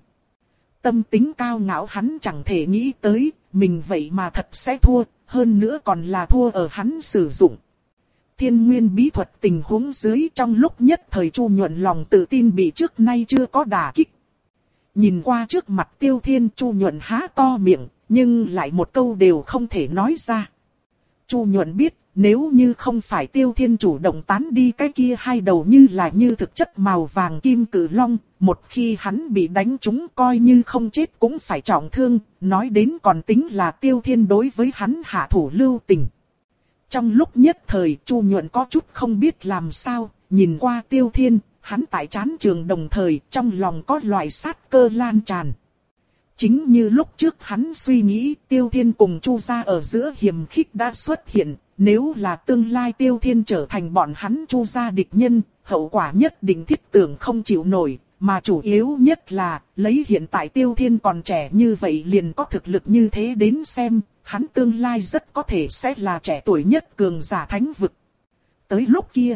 Tâm tính cao ngạo hắn chẳng thể nghĩ tới, mình vậy mà thật sẽ thua, hơn nữa còn là thua ở hắn sử dụng Thiên Nguyên bí thuật tình huống dưới, trong lúc nhất thời Chu Nhuận lòng tự tin bị trước nay chưa có đả kích. Nhìn qua trước mặt Tiêu Thiên, Chu Nhuận há to miệng, nhưng lại một câu đều không thể nói ra. Chu Nhuận biết, nếu như không phải Tiêu Thiên chủ động tán đi cái kia hai đầu như là như thực chất màu vàng kim cử long, một khi hắn bị đánh trúng coi như không chết cũng phải trọng thương, nói đến còn tính là Tiêu Thiên đối với hắn hạ thủ lưu tình. Trong lúc nhất thời Chu Nhuận có chút không biết làm sao, nhìn qua Tiêu Thiên, hắn tại trán trường đồng thời trong lòng có loại sát cơ lan tràn. Chính như lúc trước hắn suy nghĩ, Tiêu Thiên cùng Chu gia ở giữa hiềm khích đã xuất hiện, nếu là tương lai Tiêu Thiên trở thành bọn hắn Chu gia địch nhân, hậu quả nhất định thiết tưởng không chịu nổi, mà chủ yếu nhất là, lấy hiện tại Tiêu Thiên còn trẻ như vậy liền có thực lực như thế đến xem, hắn tương lai rất có thể sẽ là trẻ tuổi nhất cường giả thánh vực. Tới lúc kia,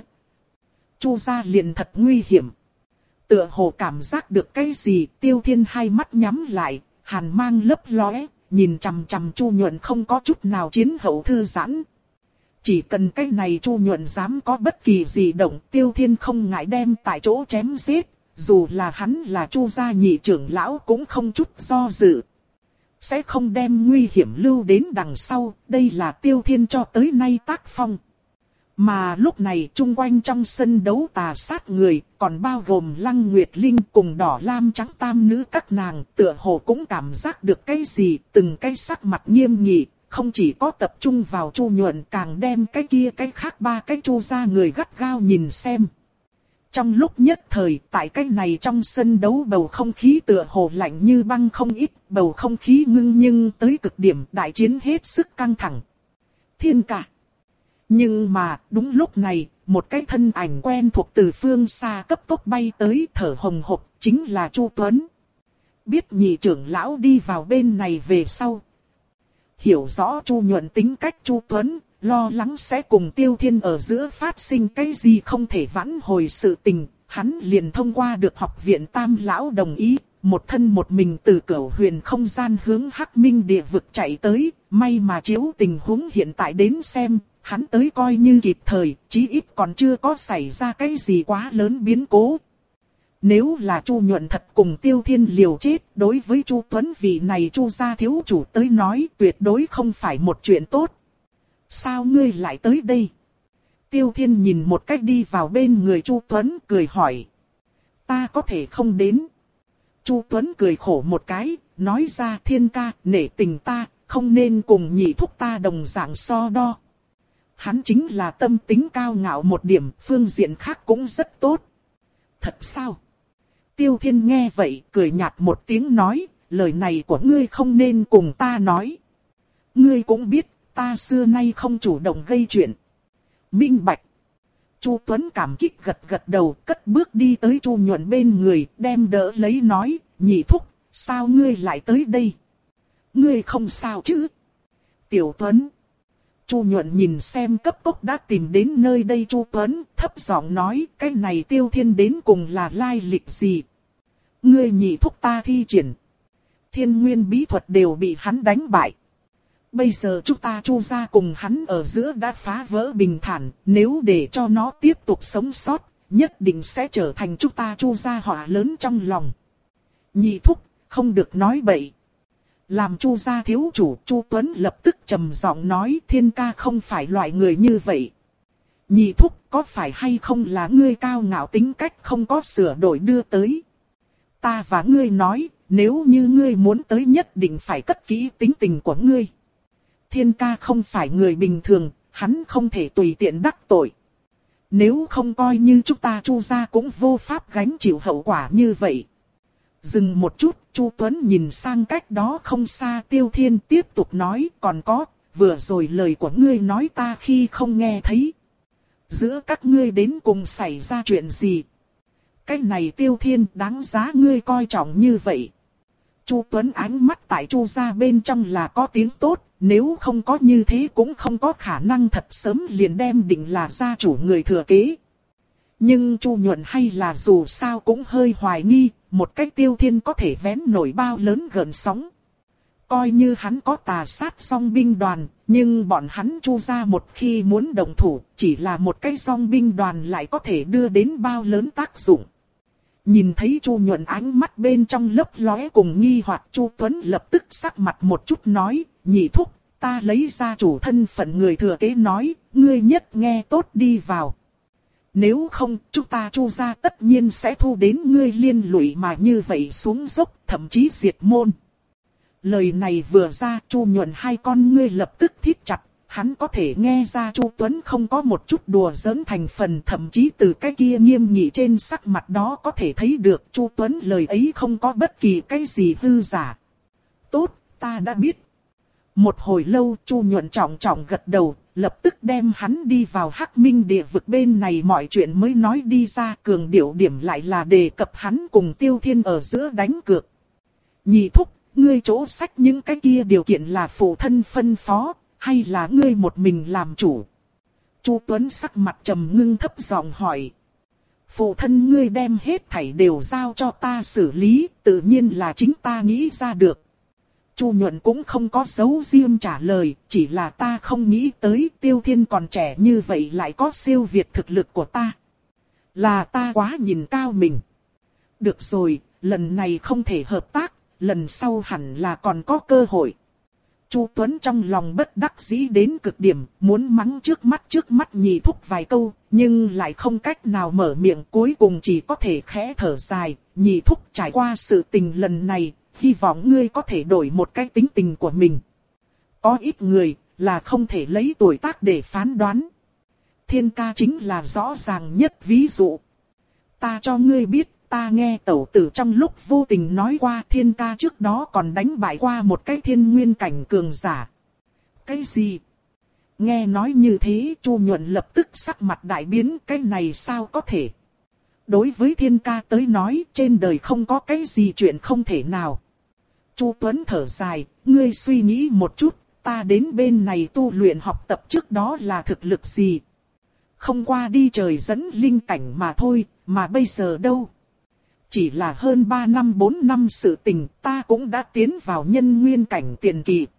Chu gia liền thật nguy hiểm. Tựa hồ cảm giác được cái gì, Tiêu Thiên hai mắt nhắm lại, hàn mang lấp lóe, nhìn chằm chằm Chu Nhuận không có chút nào chiến hậu thư giãn. Chỉ cần cái này Chu Nhuận dám có bất kỳ gì động, Tiêu Thiên không ngại đem tại chỗ chém giết, dù là hắn là Chu gia nhị trưởng lão cũng không chút do dự. Sẽ không đem nguy hiểm lưu đến đằng sau, đây là Tiêu Thiên cho tới nay tác phong. Mà lúc này chung quanh trong sân đấu tà sát người, còn bao gồm Lăng Nguyệt Linh cùng Đỏ Lam Trắng tam nữ các nàng, tựa hồ cũng cảm giác được cái gì, từng cái sắc mặt nghiêm nghị, không chỉ có tập trung vào Chu Nhuận, càng đem cái kia cái khác ba cái Chu gia người gắt gao nhìn xem. Trong lúc nhất thời, tại cái này trong sân đấu bầu không khí tựa hồ lạnh như băng không ít, bầu không khí ngưng nhưng tới cực điểm, đại chiến hết sức căng thẳng. Thiên Ca. Nhưng mà, đúng lúc này, một cái thân ảnh quen thuộc từ phương xa cấp tốc bay tới, thở hồng hộc, chính là Chu Tuấn. Biết nhị trưởng lão đi vào bên này về sau. Hiểu rõ Chu Nhuận tính cách Chu Tuấn, lo lắng sẽ cùng Tiêu Thiên ở giữa phát sinh cái gì không thể vãn hồi sự tình, hắn liền thông qua được học viện Tam Lão đồng ý, một thân một mình từ Cửu Huyền không gian hướng Hắc Minh địa vực chạy tới, may mà chiếu tình huống hiện tại đến xem, hắn tới coi như kịp thời, chí ít còn chưa có xảy ra cái gì quá lớn biến cố. Nếu là Chu Nhuận thật cùng Tiêu Thiên liều chết, đối với Chu Tuấn vị này Chu gia thiếu chủ tới nói tuyệt đối không phải một chuyện tốt. Sao ngươi lại tới đây? Tiêu Thiên nhìn một cách đi vào bên người Chu Tuấn cười hỏi. Ta có thể không đến. Chu Tuấn cười khổ một cái, nói ra Thiên ca, nể tình ta, không nên cùng nhị thúc ta đồng dạng so đo. Hắn chính là tâm tính cao ngạo một điểm, phương diện khác cũng rất tốt. Thật sao? Tiêu Thiên nghe vậy, cười nhạt một tiếng nói, lời này của ngươi không nên cùng ta nói. Ngươi cũng biết, ta xưa nay không chủ động gây chuyện. Minh bạch. Chu Tuấn cảm kích gật gật đầu, cất bước đi tới Chu Nhuận bên người, đem đỡ lấy nói, nhị thúc, sao ngươi lại tới đây? Ngươi không sao chứ? Tiểu Tuấn. Chu Nhuận nhìn xem cấp tốc đã tìm đến nơi đây Chu Tuấn, thấp giọng nói, cái này Tiêu Thiên đến cùng là lai lịch gì? Ngươi nhị thúc ta thi triển. Thiên nguyên bí thuật đều bị hắn đánh bại. Bây giờ chúng ta Chu gia cùng hắn ở giữa đã phá vỡ bình thản, nếu để cho nó tiếp tục sống sót, nhất định sẽ trở thành chúng ta Chu gia họa lớn trong lòng. Nhị thúc, không được nói bậy. Làm Chu gia thiếu chủ, Chu Tuấn lập tức trầm giọng nói, Thiên ca không phải loại người như vậy. Nhị thúc, có phải hay không là ngươi cao ngạo tính cách không có sửa đổi đưa tới? Ta và ngươi nói, nếu như ngươi muốn tới nhất định phải cất kỹ tính tình của ngươi. Thiên ca không phải người bình thường, hắn không thể tùy tiện đắc tội. Nếu không coi như chúng ta Chu gia cũng vô pháp gánh chịu hậu quả như vậy. Dừng một chút, Chu Tuấn nhìn sang cách đó không xa Tiêu Thiên tiếp tục nói, còn có, vừa rồi lời của ngươi nói ta khi không nghe thấy. Giữa các ngươi đến cùng xảy ra chuyện gì? Cái này Tiêu Thiên đáng giá ngươi coi trọng như vậy. Chu Tuấn ánh mắt tại Chu gia bên trong là có tiếng tốt, nếu không có như thế cũng không có khả năng thật sớm liền đem định là gia chủ người thừa kế. Nhưng Chu Nhuận hay là dù sao cũng hơi hoài nghi, một cách Tiêu Thiên có thể vén nổi bao lớn gợn sóng. Coi như hắn có tà sát song binh đoàn, nhưng bọn hắn Chu gia một khi muốn động thủ, chỉ là một cái song binh đoàn lại có thể đưa đến bao lớn tác dụng. Nhìn thấy Chu Nhuận ánh mắt bên trong lấp lóe cùng nghi hoặc, Chu Tuấn lập tức sắc mặt một chút nói, nhị thúc, ta lấy gia chủ thân phận người thừa kế nói, ngươi nhất nghe tốt đi vào. Nếu không, chúng ta Chu gia tất nhiên sẽ thu đến ngươi liên lụy mà như vậy xuống dốc, thậm chí diệt môn. Lời này vừa ra, Chu Nhuận hai con ngươi lập tức thít chặt, hắn có thể nghe ra Chu Tuấn không có một chút đùa giỡn thành phần, thậm chí từ cái kia nghiêm nghị trên sắc mặt đó có thể thấy được Chu Tuấn lời ấy không có bất kỳ cái gì hư giả. Tốt, ta đã biết. Một hồi lâu Chu Nhuận trọng trọng gật đầu, lập tức đem hắn đi vào Hắc Minh địa vực bên này mọi chuyện mới nói đi ra, cường điệu điểm lại là đề cập hắn cùng Tiêu Thiên ở giữa đánh cược. Nhị thúc, ngươi chỗ sách những cái kia điều kiện là phụ thân phân phó, hay là ngươi một mình làm chủ? Chu Tuấn sắc mặt trầm ngưng thấp giọng hỏi. Phụ thân ngươi đem hết thảy đều giao cho ta xử lý, tự nhiên là chính ta nghĩ ra được. Chu Nhuận cũng không có giấu riêng trả lời, chỉ là ta không nghĩ tới Tiêu Thiên còn trẻ như vậy lại có siêu việt thực lực của ta. Là ta quá nhìn cao mình. Được rồi, lần này không thể hợp tác, lần sau hẳn là còn có cơ hội. Chu Tuấn trong lòng bất đắc dĩ đến cực điểm, muốn mắng trước mắt trước mắt nhị thúc vài câu, nhưng lại không cách nào mở miệng, cuối cùng chỉ có thể khẽ thở dài. Nhị thúc, trải qua sự tình lần này, hy vọng ngươi có thể đổi một cái tính tình của mình. Có ít người là không thể lấy tuổi tác để phán đoán. Thiên ca chính là rõ ràng nhất ví dụ. Ta cho ngươi biết, ta nghe tẩu tử trong lúc vô tình nói qua Thiên ca trước đó còn đánh bại qua một cái thiên nguyên cảnh cường giả. Cái gì? Nghe nói như thế, Chu Nhuận lập tức sắc mặt đại biến, cái này sao có thể? Đối với Thiên ca tới nói, trên đời không có cái gì chuyện không thể nào. Chu Tuấn thở dài, ngươi suy nghĩ một chút, ta đến bên này tu luyện học tập trước đó là thực lực gì? Không qua đi trời dẫn linh cảnh mà thôi, mà bây giờ đâu? Chỉ là hơn ba năm bốn năm sự tình, ta cũng đã tiến vào nhân nguyên cảnh tiền kỳ.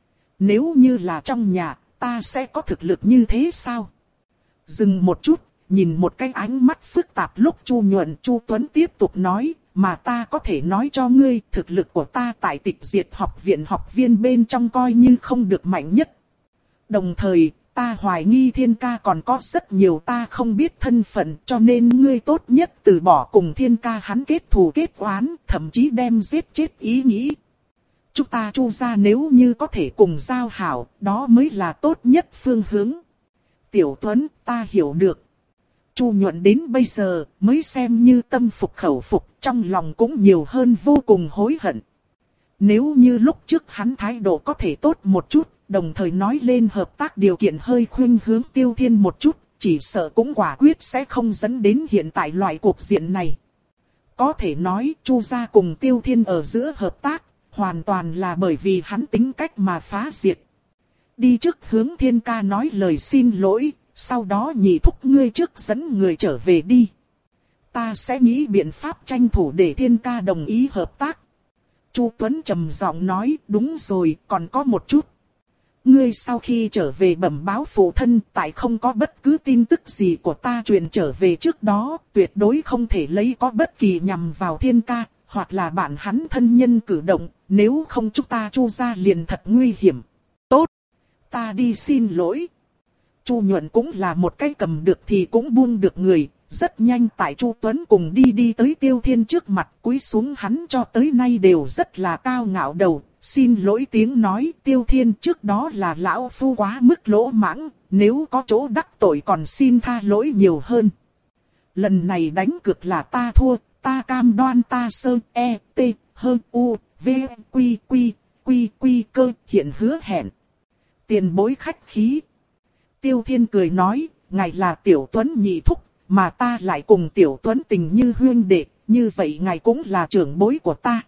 Nếu như là trong nhà, ta sẽ có thực lực như thế sao? Dừng một chút, nhìn một cái ánh mắt phức tạp lúc Chu Nhuận, Chu Tuấn tiếp tục nói, mà ta có thể nói cho ngươi, thực lực của ta tại Tịch Diệt học viện học viên bên trong coi như không được mạnh nhất. Đồng thời, ta hoài nghi Thiên ca còn có rất nhiều ta không biết thân phận, cho nên ngươi tốt nhất từ bỏ cùng Thiên ca hắn kết thù kết oán, thậm chí đem giết chết ý nghĩ. Chúng ta Chu gia nếu như có thể cùng giao hảo, đó mới là tốt nhất phương hướng. Tiểu Tuấn, ta hiểu được. Chu Nhuận đến bây giờ mới xem như tâm phục khẩu phục, trong lòng cũng nhiều hơn vô cùng hối hận. Nếu như lúc trước hắn thái độ có thể tốt một chút, đồng thời nói lên hợp tác điều kiện hơi khuynh hướng Tiêu Thiên một chút, chỉ sợ cũng quả quyết sẽ không dẫn đến hiện tại loại cuộc diện này. Có thể nói Chu gia cùng Tiêu Thiên ở giữa hợp tác, hoàn toàn là bởi vì hắn tính cách mà phá diệt. Đi trước hướng Thiên ca nói lời xin lỗi, sau đó nhị thúc ngươi trước dẫn người trở về đi. Ta sẽ nghĩ biện pháp tranh thủ để Thiên ca đồng ý hợp tác. Chu Tuấn trầm giọng nói, đúng rồi, còn có một chút. Ngươi sau khi trở về bẩm báo phụ thân, tại không có bất cứ tin tức gì của ta truyền trở về trước đó, tuyệt đối không thể lấy có bất kỳ nhằm vào Thiên ca, hoặc là bạn hắn thân nhân cử động, nếu không chúng ta Chu gia liền thật nguy hiểm. Tốt, ta đi xin lỗi. Chu Nhuận cũng là một cái cầm được thì cũng buông được người, rất nhanh tại Chu Tuấn cùng đi đi tới Tiêu Thiên trước mặt, cúi xuống hắn cho tới nay đều rất là cao ngạo đầu, xin lỗi tiếng nói, Tiêu Thiên trước đó là lão phu quá mức lỗ mãng, nếu có chỗ đắc tội còn xin tha lỗi nhiều hơn. Lần này đánh cược là ta thua, ta cam đoan ta sơ e t hơn u v quy quy quy quy cơ hiện hứa hẹn. Tiền bối khách khí. Tiêu Thiên cười nói, ngài là Tiểu Tuấn nhị thúc, mà ta lại cùng Tiểu Tuấn tình như huynh đệ, như vậy ngài cũng là trưởng bối của ta.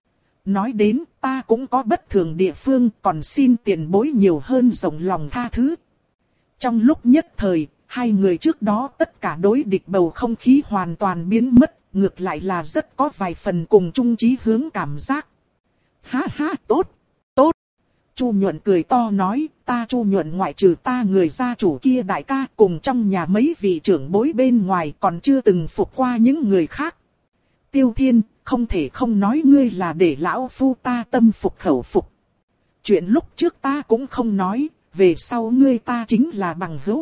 Nói đến, ta cũng có bất thường địa phương, còn xin tiền bối nhiều hơn rộng lòng tha thứ. Trong lúc nhất thời, hai người trước đó tất cả đối địch bầu không khí hoàn toàn biến mất, ngược lại là rất có vài phần cùng chung chí hướng cảm giác. Ha ha, tốt, tốt. Chu Nhuận cười to nói, ta Chu Nhuận ngoại trừ ta người gia chủ kia đại ca cùng trong nhà mấy vị trưởng bối bên ngoài còn chưa từng phục qua những người khác. Tiêu Thiên, không thể không nói ngươi là để lão phu ta tâm phục khẩu phục. Chuyện lúc trước ta cũng không nói, về sau ngươi ta chính là bằng hữu.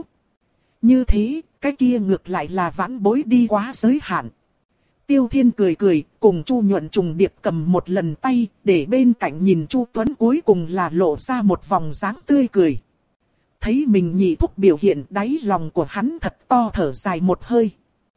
Như thế, cái kia ngược lại là vãn bối đi quá giới hạn. Tiêu Thiên cười cười, cùng Chu Nhuận trùng điệp cầm một lần tay, để bên cạnh nhìn Chu Tuấn cuối cùng là lộ ra một vòng dáng tươi cười. Thấy mình nhị thúc biểu hiện, đáy lòng của hắn thật to thở dài một hơi.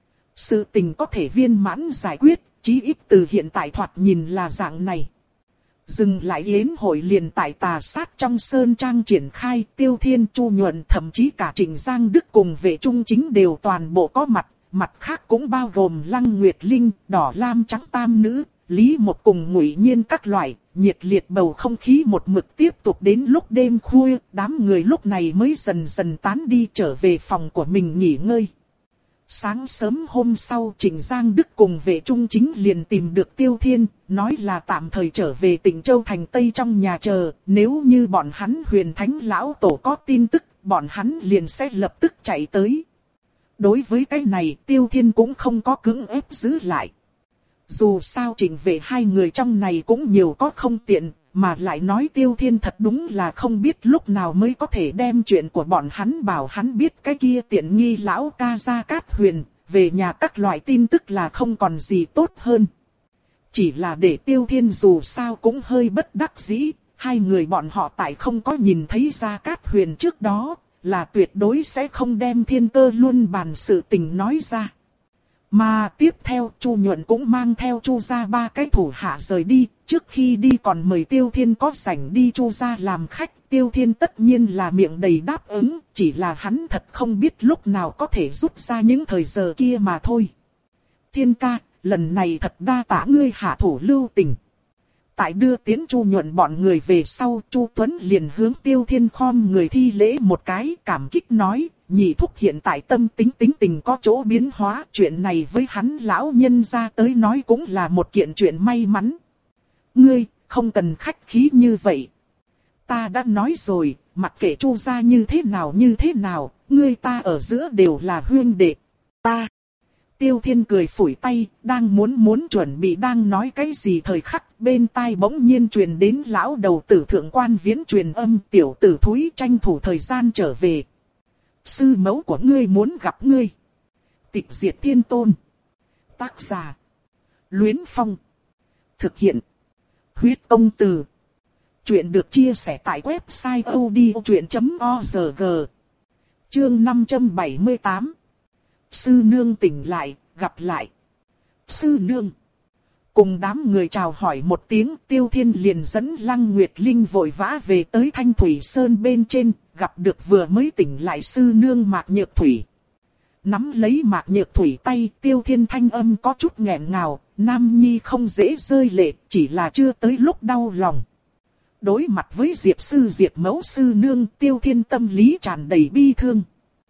Sự tình có thể viên mãn giải quyết, chí ít từ hiện tại thoạt nhìn là dạng này. Dừng lại yến hội liền tại Tà Sát trong sơn trang triển khai, Tiêu Thiên, Chu Nhuận, thậm chí cả Trịnh Giang Đức cùng vệ trung chính đều toàn bộ có mặt. Mặt khác cũng bao gồm Lăng Nguyệt Linh, Đỏ Lam Trắng Tam Nữ, Lý Một cùng Ngụy Nhiên các loại, nhiệt liệt bầu không khí một mực tiếp tục đến lúc đêm khuya, đám người lúc này mới dần dần tán đi trở về phòng của mình nghỉ ngơi. Sáng sớm hôm sau Trịnh Giang Đức cùng vệ trung chính liền tìm được Tiêu Thiên, nói là tạm thời trở về Tịnh Châu thành Tây trong nhà chờ, nếu như bọn hắn Huyền Thánh Lão Tổ có tin tức, bọn hắn liền sẽ lập tức chạy tới. Đối với cái này Tiêu Thiên cũng không có cưỡng ép giữ lại. Dù sao Trịnh vệ hai người trong này cũng nhiều có không tiện, mà lại nói Tiêu Thiên thật đúng là không biết lúc nào mới có thể đem chuyện của bọn hắn bảo hắn biết cái kia tiện nghi lão ca Gia Cát Huyền, về nhà các loại tin tức là không còn gì tốt hơn. Chỉ là để Tiêu Thiên dù sao cũng hơi bất đắc dĩ, hai người bọn họ tại không có nhìn thấy Gia Cát Huyền trước đó, là tuyệt đối sẽ không đem Thiên Cơ Luân bàn sự tình nói ra. Mà tiếp theo Chu Nhuận cũng mang theo Chu gia ba cái thủ hạ rời đi, trước khi đi còn mời Tiêu Thiên có rảnh đi Chu gia làm khách. Tiêu Thiên tất nhiên là miệng đầy đáp ứng, chỉ là hắn thật không biết lúc nào có thể rút ra những thời giờ kia mà thôi. Thiên ca, lần này thật đa tạ ngươi hạ thủ lưu tình. Tại đưa tiến Chu Nhuận bọn người về sau, Chu Tuấn liền hướng Tiêu Thiên khom người thi lễ một cái, cảm kích nói, nhị thúc hiện tại tâm tính tính tình có chỗ biến hóa, chuyện này với hắn lão nhân ra tới nói cũng là một kiện chuyện may mắn. Ngươi, không cần khách khí như vậy. Ta đã nói rồi, mặc kệ Chu gia như thế nào như thế nào, ngươi ta ở giữa đều là huynh đệ. Ta. Tiêu Thiên cười phủi tay, đang muốn muốn chuẩn bị đang nói cái gì thời khắc, bên tai bỗng nhiên truyền đến lão đầu tử thượng quan viễn truyền âm, tiểu tử thúi tranh thủ thời gian trở về. Sư mẫu của ngươi muốn gặp ngươi. Tịch Diệt Thiên Tôn. Tác giả. Luyến Phong. Thực hiện. Huyết Công Từ. Chuyện được chia sẻ tại website odchuyện chấm org. Chương năm trăm bảy mươi tám. Sư nương tỉnh lại, gặp lại. Sư nương. Cùng đám người chào hỏi một tiếng, Tiêu Thiên liền dẫn Lăng Nguyệt Linh vội vã về tới Thanh Thủy Sơn bên trên, gặp được vừa mới tỉnh lại sư nương Mạc Nhược Thủy. Nắm lấy Mạc Nhược Thủy tay, Tiêu Thiên thanh âm có chút nghẹn ngào, Nam Nhi không dễ rơi lệ, chỉ là chưa tới lúc đau lòng. Đối mặt với Diệp sư Diệp mẫu sư nương, Tiêu Thiên tâm lý tràn đầy bi thương.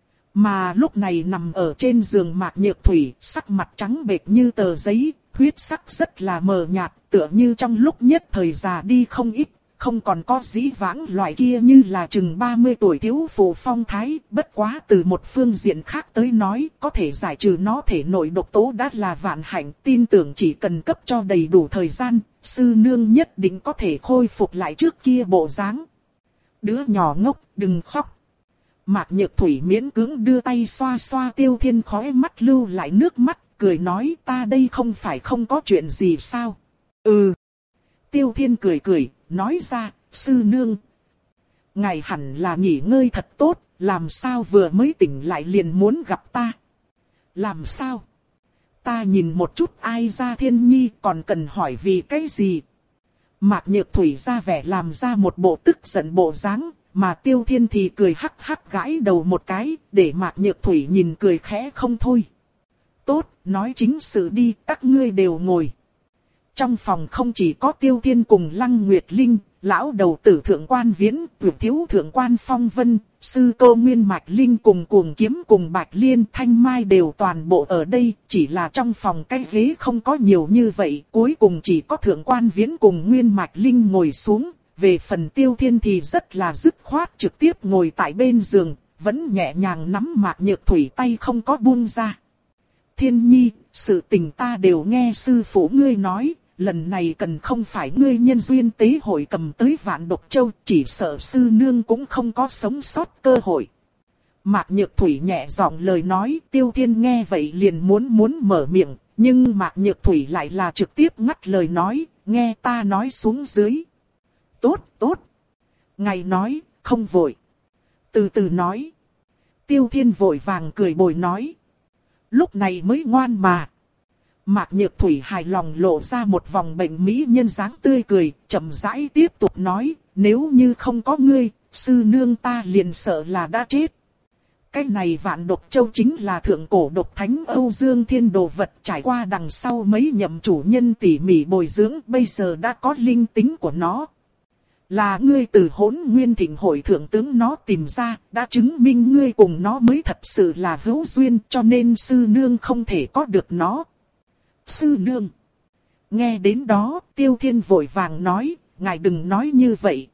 Mà lúc này nằm ở trên giường Mạc Nhược Thủy, sắc mặt trắng bệch như tờ giấy, huyết sắc rất là mờ nhạt, tựa như trong lúc nhất thời già đi không ít, không còn có dĩ vãng loại kia như là chừng ba mươi tuổi thiếu phụ phong thái, bất quá từ một phương diện khác tới nói, có thể giải trừ nó thể nội độc tố đã là vạn hạnh, tin tưởng chỉ cần cấp cho đầy đủ thời gian, sư nương nhất định có thể khôi phục lại trước kia bộ dáng. Đứa nhỏ ngốc, đừng khóc. Mạc Nhược Thủy miễn cưỡng đưa tay xoa xoa Tiêu Thiên khóe mắt lưu lại nước mắt, cười nói ta đây không phải không có chuyện gì sao? Ừ. Tiêu Thiên cười cười, nói ra, sư nương. Ngài hẳn là nghỉ ngơi thật tốt, làm sao vừa mới tỉnh lại liền muốn gặp ta? Làm sao? Ta nhìn một chút ai ra Thiên Nhi còn cần hỏi vì cái gì? Mạc Nhược Thủy ra vẻ làm ra một bộ tức giận bộ dáng. mà Tiêu Thiên thì cười hắc hắc gãi đầu một cái, để Mạc Nhược Thủy nhìn cười khẽ không thôi. Tốt, nói chính sự đi, các ngươi đều ngồi. Trong phòng không chỉ có Tiêu Thiên cùng Lăng Nguyệt Linh, lão đầu tử thượng quan Viễn, tuyệt thiếu thượng quan Phong Vân, sư cô Nguyên Mạch Linh cùng Cuồng Kiếm cùng Bạch Liên Thanh Mai đều toàn bộ ở đây, chỉ là trong phòng cái ghế không có nhiều như vậy, cuối cùng chỉ có thượng quan Viễn cùng Nguyên Mạch Linh ngồi xuống, về phần Tiêu Thiên thì rất là dứt khoát trực tiếp ngồi tại bên giường, vẫn nhẹ nhàng nắm Mạc Nhược Thủy tay không có buông ra. Thiên Nhi, sự tình ta đều nghe sư phụ ngươi nói. Lần này cần không phải ngươi nhân duyên tế hội cầm tới Vạn Độc Châu, chỉ sợ sư nương cũng không có sống sót cơ hội. Mạc Nhược Thủy nhẹ giọng lời nói, Tiêu Thiên nghe vậy liền muốn muốn mở miệng, nhưng Mạc Nhược Thủy lại là trực tiếp ngắt lời nói, nghe ta nói xuống dưới. Tốt, tốt. Ngài nói, không vội. Từ từ nói. Tiêu Thiên vội vàng cười bồi nói. Lúc này mới ngoan mà. Mạc Nhược Thủy hài lòng lộ ra một vòng bệnh mỹ nhân dáng tươi cười, chậm rãi tiếp tục nói, nếu như không có ngươi, sư nương ta liền sợ là đã chết. Cái này Vạn Độc Châu chính là thượng cổ độc thánh Âu Dương Thiên đồ vật, trải qua đằng sau mấy nhậm chủ nhân tỉ mỉ bồi dưỡng, bây giờ đã có linh tính của nó. Là ngươi từ Hỗn Nguyên Thịnh hội thượng tướng nó tìm ra, đã chứng minh ngươi cùng nó mới thật sự là hữu duyên, cho nên sư nương không thể có được nó. Sư nương. Nghe đến đó, Tiêu Thiên vội vàng nói, ngài đừng nói như vậy.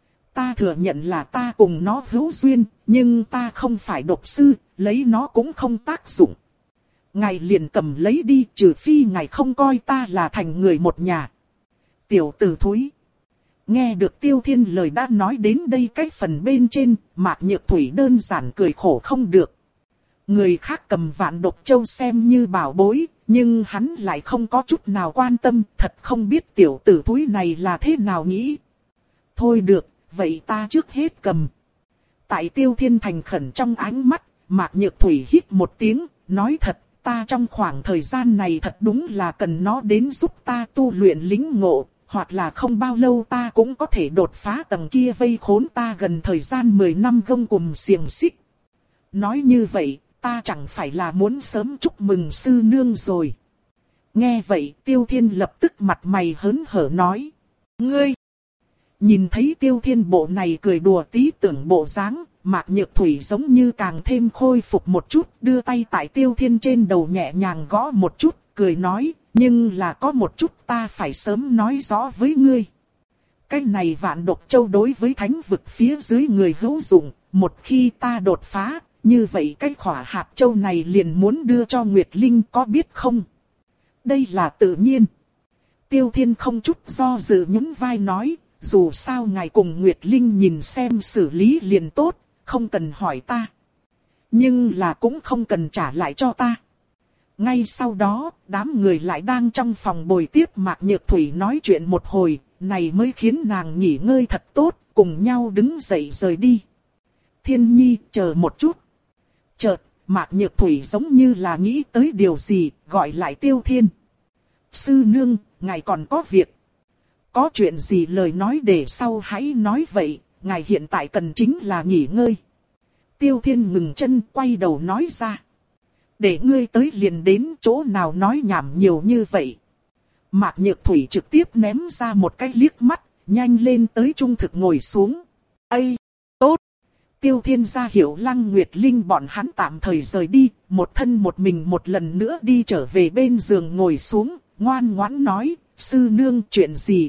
Ta thừa nhận là ta cùng nó hữu duyên, nhưng ta không phải độc sư, lấy nó cũng không tác dụng. Ngài liền cầm lấy đi, trừ phi ngài không coi ta là thành người một nhà. Tiểu tử thúi. Nghe được Tiêu Thiên lời đã nói đến đây cái phần bên trên, Mạc Nhược Thủy đơn giản cười khổ không được. Người khác cầm Vạn Độc Châu xem như bảo bối, nhưng hắn lại không có chút nào quan tâm, thật không biết tiểu tử thúi này là thế nào nghĩ. Thôi được, vậy ta trước hết cầm. Tại Tiêu Thiên thành khẩn trong ánh mắt, Mạc Nhược Thủy hít một tiếng, nói thật, ta trong khoảng thời gian này thật đúng là cần nó đến giúp ta tu luyện lĩnh ngộ, hoặc là không bao lâu ta cũng có thể đột phá tầng kia vây khốn ta gần thời gian mười năm gông cùm xiềng xích. Nói như vậy, ta chẳng phải là muốn sớm chúc mừng sư nương rồi. Nghe vậy Tiêu Thiên lập tức mặt mày hớn hở nói. Ngươi! Nhìn thấy Tiêu Thiên bộ này cười đùa tí tưởng bộ dáng, Mạc Nhược Thủy giống như càng thêm khôi phục một chút, đưa tay tại Tiêu Thiên trên đầu nhẹ nhàng gõ một chút, cười nói, nhưng là có một chút ta phải sớm nói rõ với ngươi. Cái này Vạn Độc Châu đối với thánh vực phía dưới người hữu dụng, một khi ta đột phá, như vậy cái khỏa hạt châu này liền muốn đưa cho Nguyệt Linh, có biết không? Đây là tự nhiên. Tiêu Thiên không chút do dự nhún vai nói, dù sao ngài cùng Nguyệt Linh nhìn xem xử lý liền tốt, không cần hỏi ta. Nhưng là cũng không cần trả lại cho ta. Ngay sau đó, đám người lại đang trong phòng bồi tiếp Mạc Nhược Thủy nói chuyện một hồi, này mới khiến nàng nghỉ ngơi thật tốt, cùng nhau đứng dậy rời đi. Thiên Nhi, chờ một chút. Chợt, Mạc Nhược Thủy giống như là nghĩ tới điều gì, gọi lại Tiêu Thiên. Sư nương, ngài còn có việc. Có chuyện gì lời nói để sau hãy nói vậy, ngài hiện tại cần chính là nghỉ ngơi. Tiêu Thiên ngừng chân quay đầu nói ra. Để ngươi tới liền đến chỗ nào nói nhảm nhiều như vậy. Mạc Nhược Thủy trực tiếp ném ra một cái liếc mắt, nhanh lên tới trung thực ngồi xuống. Ây, tốt. Tiêu Thiên ra hiệu Lăng Nguyệt Linh bọn hắn tạm thời rời đi, một thân một mình một lần nữa đi trở về bên giường ngồi xuống, ngoan ngoãn nói, sư nương chuyện gì.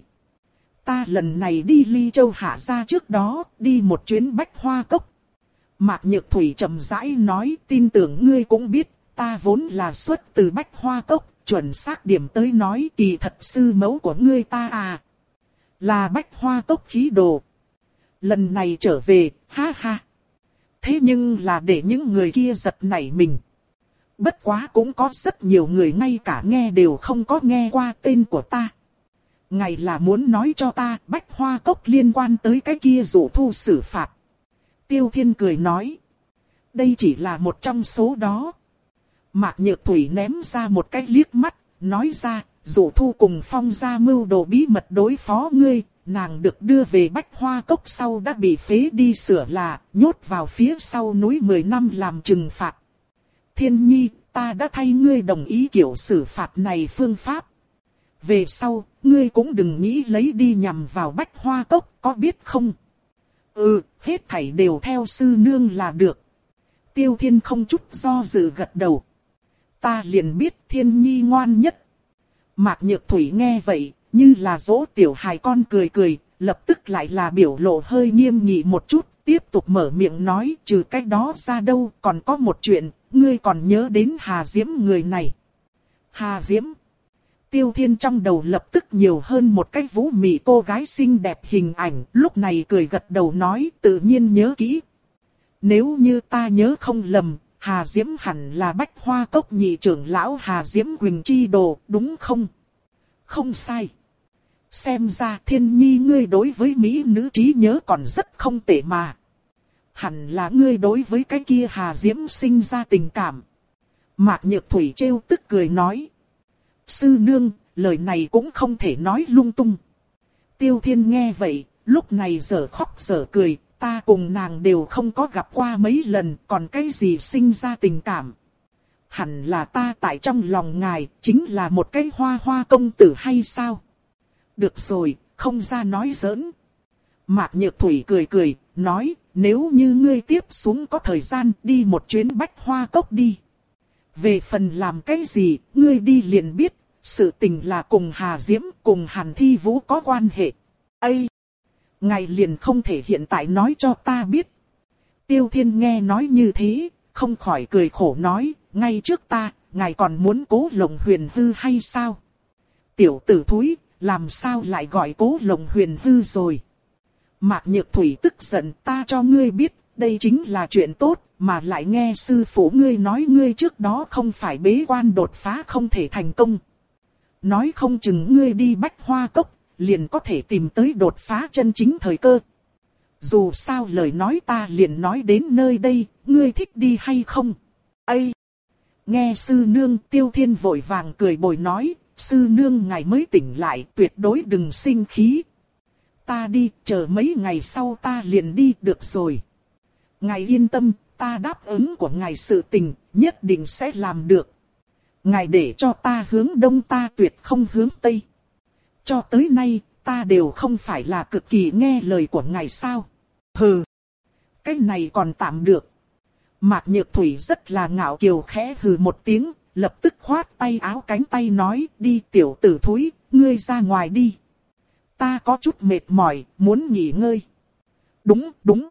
Ta lần này đi Ly Châu Hạ ra trước đó, đi một chuyến Bách Hoa Cốc. Mạc Nhược Thủy trầm rãi nói, tin tưởng ngươi cũng biết, ta vốn là xuất từ Bách Hoa Cốc, chuẩn xác điểm tới nói kỳ thật sư mẫu của ngươi ta à. Là Bách Hoa Cốc khí đồ. Lần này trở về, ha ha. Thế nhưng là để những người kia giật nảy mình. Bất quá cũng có rất nhiều người ngay cả nghe đều không có nghe qua tên của ta. Ngài là muốn nói cho ta Bách Hoa Cốc liên quan tới cái kia dụ thu xử phạt. Tiêu Thiên cười nói. Đây chỉ là một trong số đó. Mạc Nhược Thủy ném ra một cái liếc mắt, nói ra, dụ thu cùng Phong gia mưu đồ bí mật đối phó ngươi, nàng được đưa về Bách Hoa Cốc sau đã bị phế đi sửa là, nhốt vào phía sau núi mười năm làm trừng phạt. Thiên Nhi, ta đã thay ngươi đồng ý kiểu xử phạt này phương pháp. Về sau, ngươi cũng đừng nghĩ lấy đi nhằm vào Bách Hoa Cốc, có biết không? Ừ, hết thảy đều theo sư nương là được. Tiêu Thiên không chút do dự gật đầu. Ta liền biết Thiên Nhi ngoan nhất. Mạc Nhược Thủy nghe vậy, như là dỗ tiểu hài con cười cười, lập tức lại là biểu lộ hơi nghiêm nghị một chút, tiếp tục mở miệng nói, trừ cái đó ra đâu, còn có một chuyện, ngươi còn nhớ đến Hà Diễm người này. Hà Diễm. Tiêu Thiên trong đầu lập tức nhiều hơn một cái vũ mị cô gái xinh đẹp hình ảnh, lúc này cười gật đầu nói, tự nhiên nhớ kỹ. Nếu như ta nhớ không lầm, Hà Diễm hẳn là Bách Hoa Cốc nhị trưởng lão Hà Diễm Quỳnh chi đồ, đúng không? Không sai. Xem ra Thiên Nhi ngươi đối với mỹ nữ trí nhớ còn rất không tệ mà. Hẳn là ngươi đối với cái kia Hà Diễm sinh ra tình cảm. Mạc Nhược Thủy trêu tức cười nói. Sư nương, lời này cũng không thể nói lung tung. Tiêu Thiên nghe vậy, lúc này giờ khóc giờ cười, ta cùng nàng đều không có gặp qua mấy lần, còn cái gì sinh ra tình cảm. Hẳn là ta tại trong lòng ngài, chính là một cái hoa hoa công tử hay sao? Được rồi, không ra nói giỡn. Mạc Nhược Thủy cười cười, nói, nếu như ngươi tiếp xuống có thời gian đi một chuyến Bách Hoa Cốc đi. Về phần làm cái gì, ngươi đi liền biết, sự tình là cùng Hà Diễm, cùng Hàn Thi Vũ có quan hệ. Ây! Ngài liền không thể hiện tại nói cho ta biết. Tiêu Thiên nghe nói như thế, không khỏi cười khổ nói, ngay trước ta, ngài còn muốn Cố Lộng Huyền Hư hay sao? Tiểu tử thúi, làm sao lại gọi Cố Lộng Huyền Hư rồi? Mạc Nhược Thủy tức giận, ta cho ngươi biết, đây chính là chuyện tốt, mà lại nghe sư phụ ngươi nói ngươi trước đó không phải bế quan đột phá không thể thành công. Nói không chừng ngươi đi Bách Hoa Cốc, liền có thể tìm tới đột phá chân chính thời cơ. Dù sao lời nói ta liền nói đến nơi đây, ngươi thích đi hay không? Ây! Nghe sư nương, Tiêu Thiên vội vàng cười bồi nói, sư nương ngài mới tỉnh lại, tuyệt đối đừng sinh khí. Ta đi, chờ mấy ngày sau ta liền đi được rồi. Ngài yên tâm, ta đáp ứng của ngài sự tình, nhất định sẽ làm được. Ngài để cho ta hướng đông ta tuyệt không hướng tây. Cho tới nay, ta đều không phải là cực kỳ nghe lời của ngài sao. Hừ, cái này còn tạm được. Mạc Nhược Thủy rất là ngạo kiều khẽ hừ một tiếng, lập tức khoát tay áo cánh tay nói, đi tiểu tử thúi, ngươi ra ngoài đi. Ta có chút mệt mỏi, muốn nghỉ ngơi. Đúng, đúng.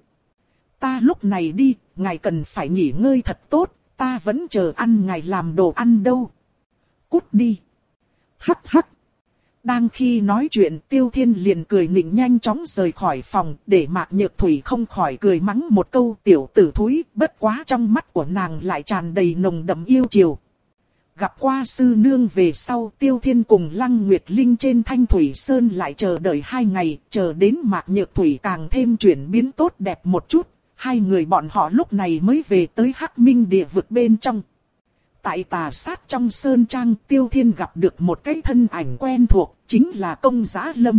Ta lúc này đi, ngài cần phải nghỉ ngơi thật tốt, ta vẫn chờ ăn ngài làm đồ ăn đâu. Cút đi. Hắc hắc. Đang khi nói chuyện, Tiêu Thiên liền cười nịnh nhanh chóng rời khỏi phòng, để Mạc Nhược Thủy không khỏi cười mắng một câu tiểu tử thúi, bất quá trong mắt của nàng lại tràn đầy nồng đậm yêu chiều. Gặp qua sư nương về sau, Tiêu Thiên cùng Lăng Nguyệt Linh trên Thanh Thủy Sơn lại chờ đợi hai ngày, chờ đến Mạc Nhược Thủy càng thêm chuyển biến tốt đẹp một chút, hai người bọn họ lúc này mới về tới Hắc Minh địa vực bên trong. Tại Tà Sát trong sơn trang, Tiêu Thiên gặp được một cái thân ảnh quen thuộc, chính là Công Giá Lâm.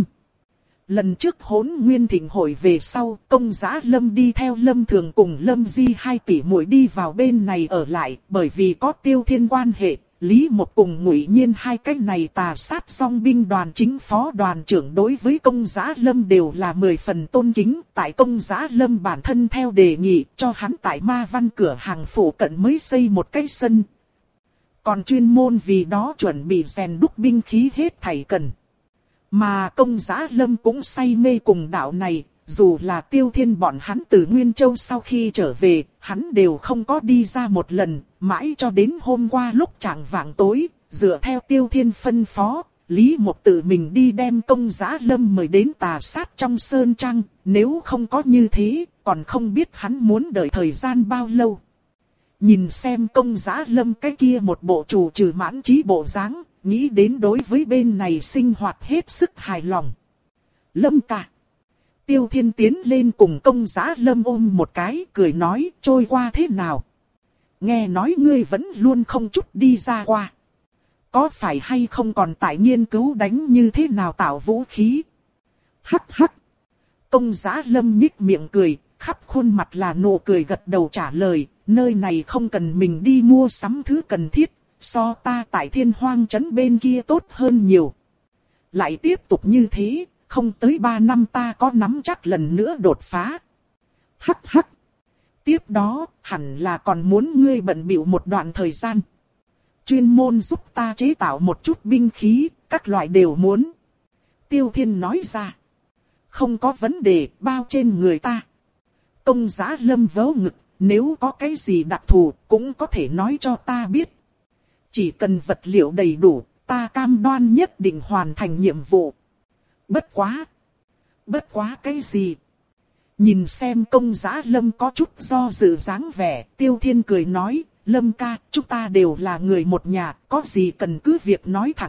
Lần trước Hỗn Nguyên Thịnh hội về sau, Công Giá Lâm đi theo Lâm Thường cùng Lâm Di hai tỷ muội đi vào bên này ở lại, bởi vì có Tiêu Thiên quan hệ, Lý Một cùng Ngụy Nhiên hai cái này Tà Sát song binh đoàn chính phó đoàn trưởng đối với Công Giá Lâm đều là mười phần tôn kính, tại Công Giá Lâm bản thân theo đề nghị cho hắn tại Ma Văn cửa hàng phụ cận mới xây một cái sân. Còn chuyên môn vì đó chuẩn bị rèn đúc binh khí hết thảy cần. Mà Công Giá Lâm cũng say mê cùng đạo này, dù là Tiêu Thiên bọn hắn từ Nguyên Châu sau khi trở về, hắn đều không có đi ra một lần, mãi cho đến hôm qua lúc chạng vạng tối, dựa theo Tiêu Thiên phân phó, Lý Một tự mình đi đem Công Giá Lâm mời đến Tà Sát trong sơn trang, nếu không có như thế, còn không biết hắn muốn đợi thời gian bao lâu. Nhìn xem Công Giá Lâm cái kia một bộ chủ trừ mãn trí bộ dáng, nghĩ đến đối với bên này sinh hoạt hết sức hài lòng. Lâm ca. Tiêu Thiên tiến lên cùng Công Giá Lâm ôm một cái, cười nói, trôi qua thế nào? Nghe nói ngươi vẫn luôn không chút đi ra qua. Có phải hay không còn tại nghiên cứu đánh như thế nào tạo vũ khí? Hắc hắc. Công Giá Lâm nhích miệng cười, khắp khuôn mặt là nụ cười gật đầu trả lời, nơi này không cần mình đi mua sắm thứ cần thiết, so ta tại Thiên Hoang trấn bên kia tốt hơn nhiều. Lại tiếp tục như thế, không tới ba năm ta có nắm chắc lần nữa đột phá. Hắc hắc. Tiếp đó, hẳn là còn muốn ngươi bận bịu một đoạn thời gian. Chuyên môn giúp ta chế tạo một chút binh khí, các loại đều muốn. Tiêu Thiên nói ra. Không có vấn đề, bao trên người ta. Công Giá Lâm vớ ngực, nếu có cái gì đặc thù, cũng có thể nói cho ta biết. Chỉ cần vật liệu đầy đủ, ta cam đoan nhất định hoàn thành nhiệm vụ. Bất quá. Bất quá cái gì? Nhìn xem Công Giá Lâm có chút do dự dáng vẻ, Tiêu Thiên cười nói, Lâm ca, chúng ta đều là người một nhà, có gì cần cứ việc nói thẳng.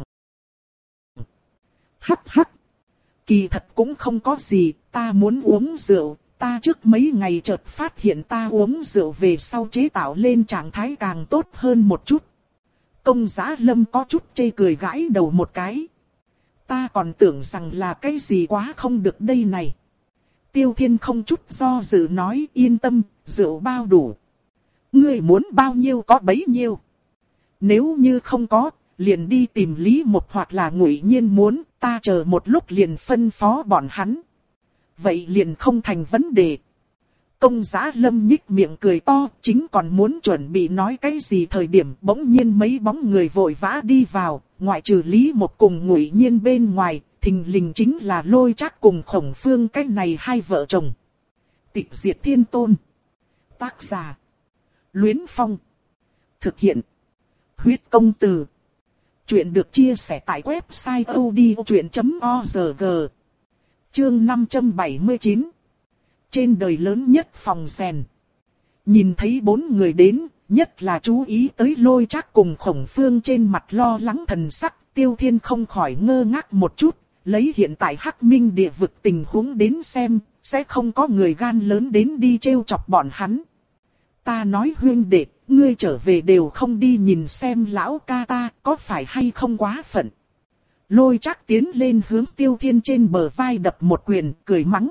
Hắc hắc. Kỳ thật cũng không có gì, ta muốn uống rượu, ta trước mấy ngày chợt phát hiện ta uống rượu về sau chế tạo lên trạng thái càng tốt hơn một chút. Công Giá Lâm có chút chê cười gãi đầu một cái. Ta còn tưởng rằng là cái gì quá không được đây này. Tiêu Thiên không chút do dự nói yên tâm, rượu bao đủ. Ngươi muốn bao nhiêu có bấy nhiêu. Nếu như không có, liền đi tìm Lý Một hoặc là Ngụy Nhiên muốn, ta chờ một lúc liền phân phó bọn hắn. Vậy liền không thành vấn đề. Công Giá Lâm nhích miệng cười to, chính còn muốn chuẩn bị nói cái gì thời điểm bỗng nhiên mấy bóng người vội vã đi vào, ngoại trừ Lý Một cùng Ngụy Nhiên bên ngoài, thình lình chính là Lôi Trác cùng Khổng Phương cái này hai vợ chồng. Tịch Diệt Thiên Tôn. Tác giả. Luyến Phong. Thực hiện. Huyết Công Từ. Chuyện được chia sẻ tại website odchuyện chấm org. Chương năm trăm bảy mươi chín. Trên đời lớn nhất phòng rèn. Nhìn thấy bốn người đến, nhất là chú ý tới Lôi Trác cùng Khổng Phương trên mặt lo lắng thần sắc, Tiêu Thiên không khỏi ngơ ngác một chút, lấy hiện tại Hắc Minh địa vực tình huống đến xem, sẽ không có người gan lớn đến đi trêu chọc bọn hắn. Ta nói huynh đệ, ngươi trở về đều không đi nhìn xem lão ca ta, có phải hay không quá phận. Lôi Trác tiến lên hướng Tiêu Thiên trên bờ vai đập một quyền, cười mắng.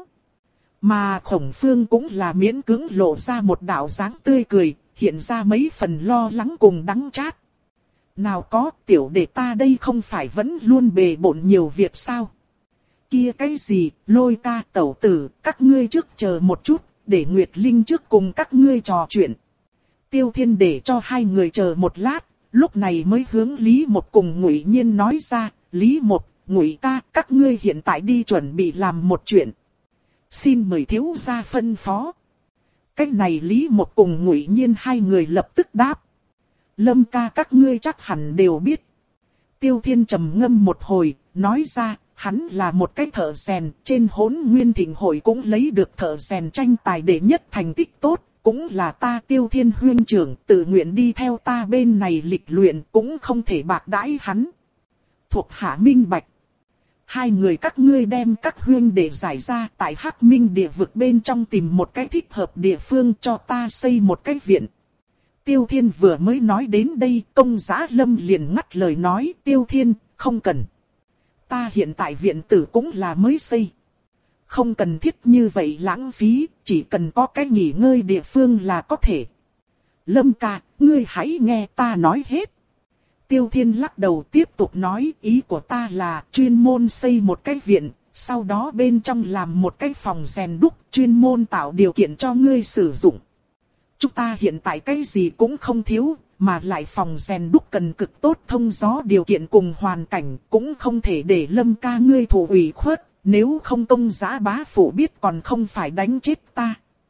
Mà Khổng Phương cũng là miễn cưỡng lộ ra một đạo dáng tươi cười, hiện ra mấy phần lo lắng cùng đắng chát. Nào có, tiểu đệ ta đây không phải vẫn luôn bề bộn nhiều việc sao? Kia cái gì, Lôi ca, tẩu tử, các ngươi trước chờ một chút, để Nguyệt Linh trước cùng các ngươi trò chuyện. Tiêu Thiên để cho hai người chờ một lát, lúc này mới hướng Lý Một cùng Ngụy Nhiên nói ra, Lý Một, Ngụy ca, các ngươi hiện tại đi chuẩn bị làm một chuyện. Xin mời thiếu gia phân phó. Cách này Lý Một cùng Ngụy Nhiên hai người lập tức đáp. Lâm ca các ngươi chắc hẳn đều biết. Tiêu Thiên trầm ngâm một hồi, nói ra, hắn là một cái thợ rèn, trên Hỗn Nguyên Thịnh hội cũng lấy được thợ rèn tranh tài đệ nhất thành tích tốt, cũng là ta Tiêu Thiên huynh trưởng, tự nguyện đi theo ta bên này lịch luyện, cũng không thể bạc đãi hắn. Thuộc hạ minh bạch. Hai người các ngươi đem các huynh để giải ra tại Hắc Minh địa vực bên trong tìm một cái thích hợp địa phương cho ta xây một cái viện. Tiêu Thiên vừa mới nói đến đây, Công Giá Lâm liền ngắt lời nói, Tiêu Thiên, không cần. Ta hiện tại viện tử cũng là mới xây. Không cần thiết như vậy lãng phí, chỉ cần có cái nghỉ ngơi địa phương là có thể. Lâm ca, ngươi hãy nghe ta nói hết. Tiêu Thiên lắc đầu tiếp tục nói, ý của ta là chuyên môn xây một cái viện, sau đó bên trong làm một cái phòng rèn đúc, chuyên môn tạo điều kiện cho ngươi sử dụng. Chúng ta hiện tại cái gì cũng không thiếu, mà lại phòng rèn đúc cần cực tốt thông gió điều kiện cùng hoàn cảnh, cũng không thể để Lâm ca ngươi thụ ủy khuất, nếu không Công Giá bá phụ biết còn không phải đánh chết ta.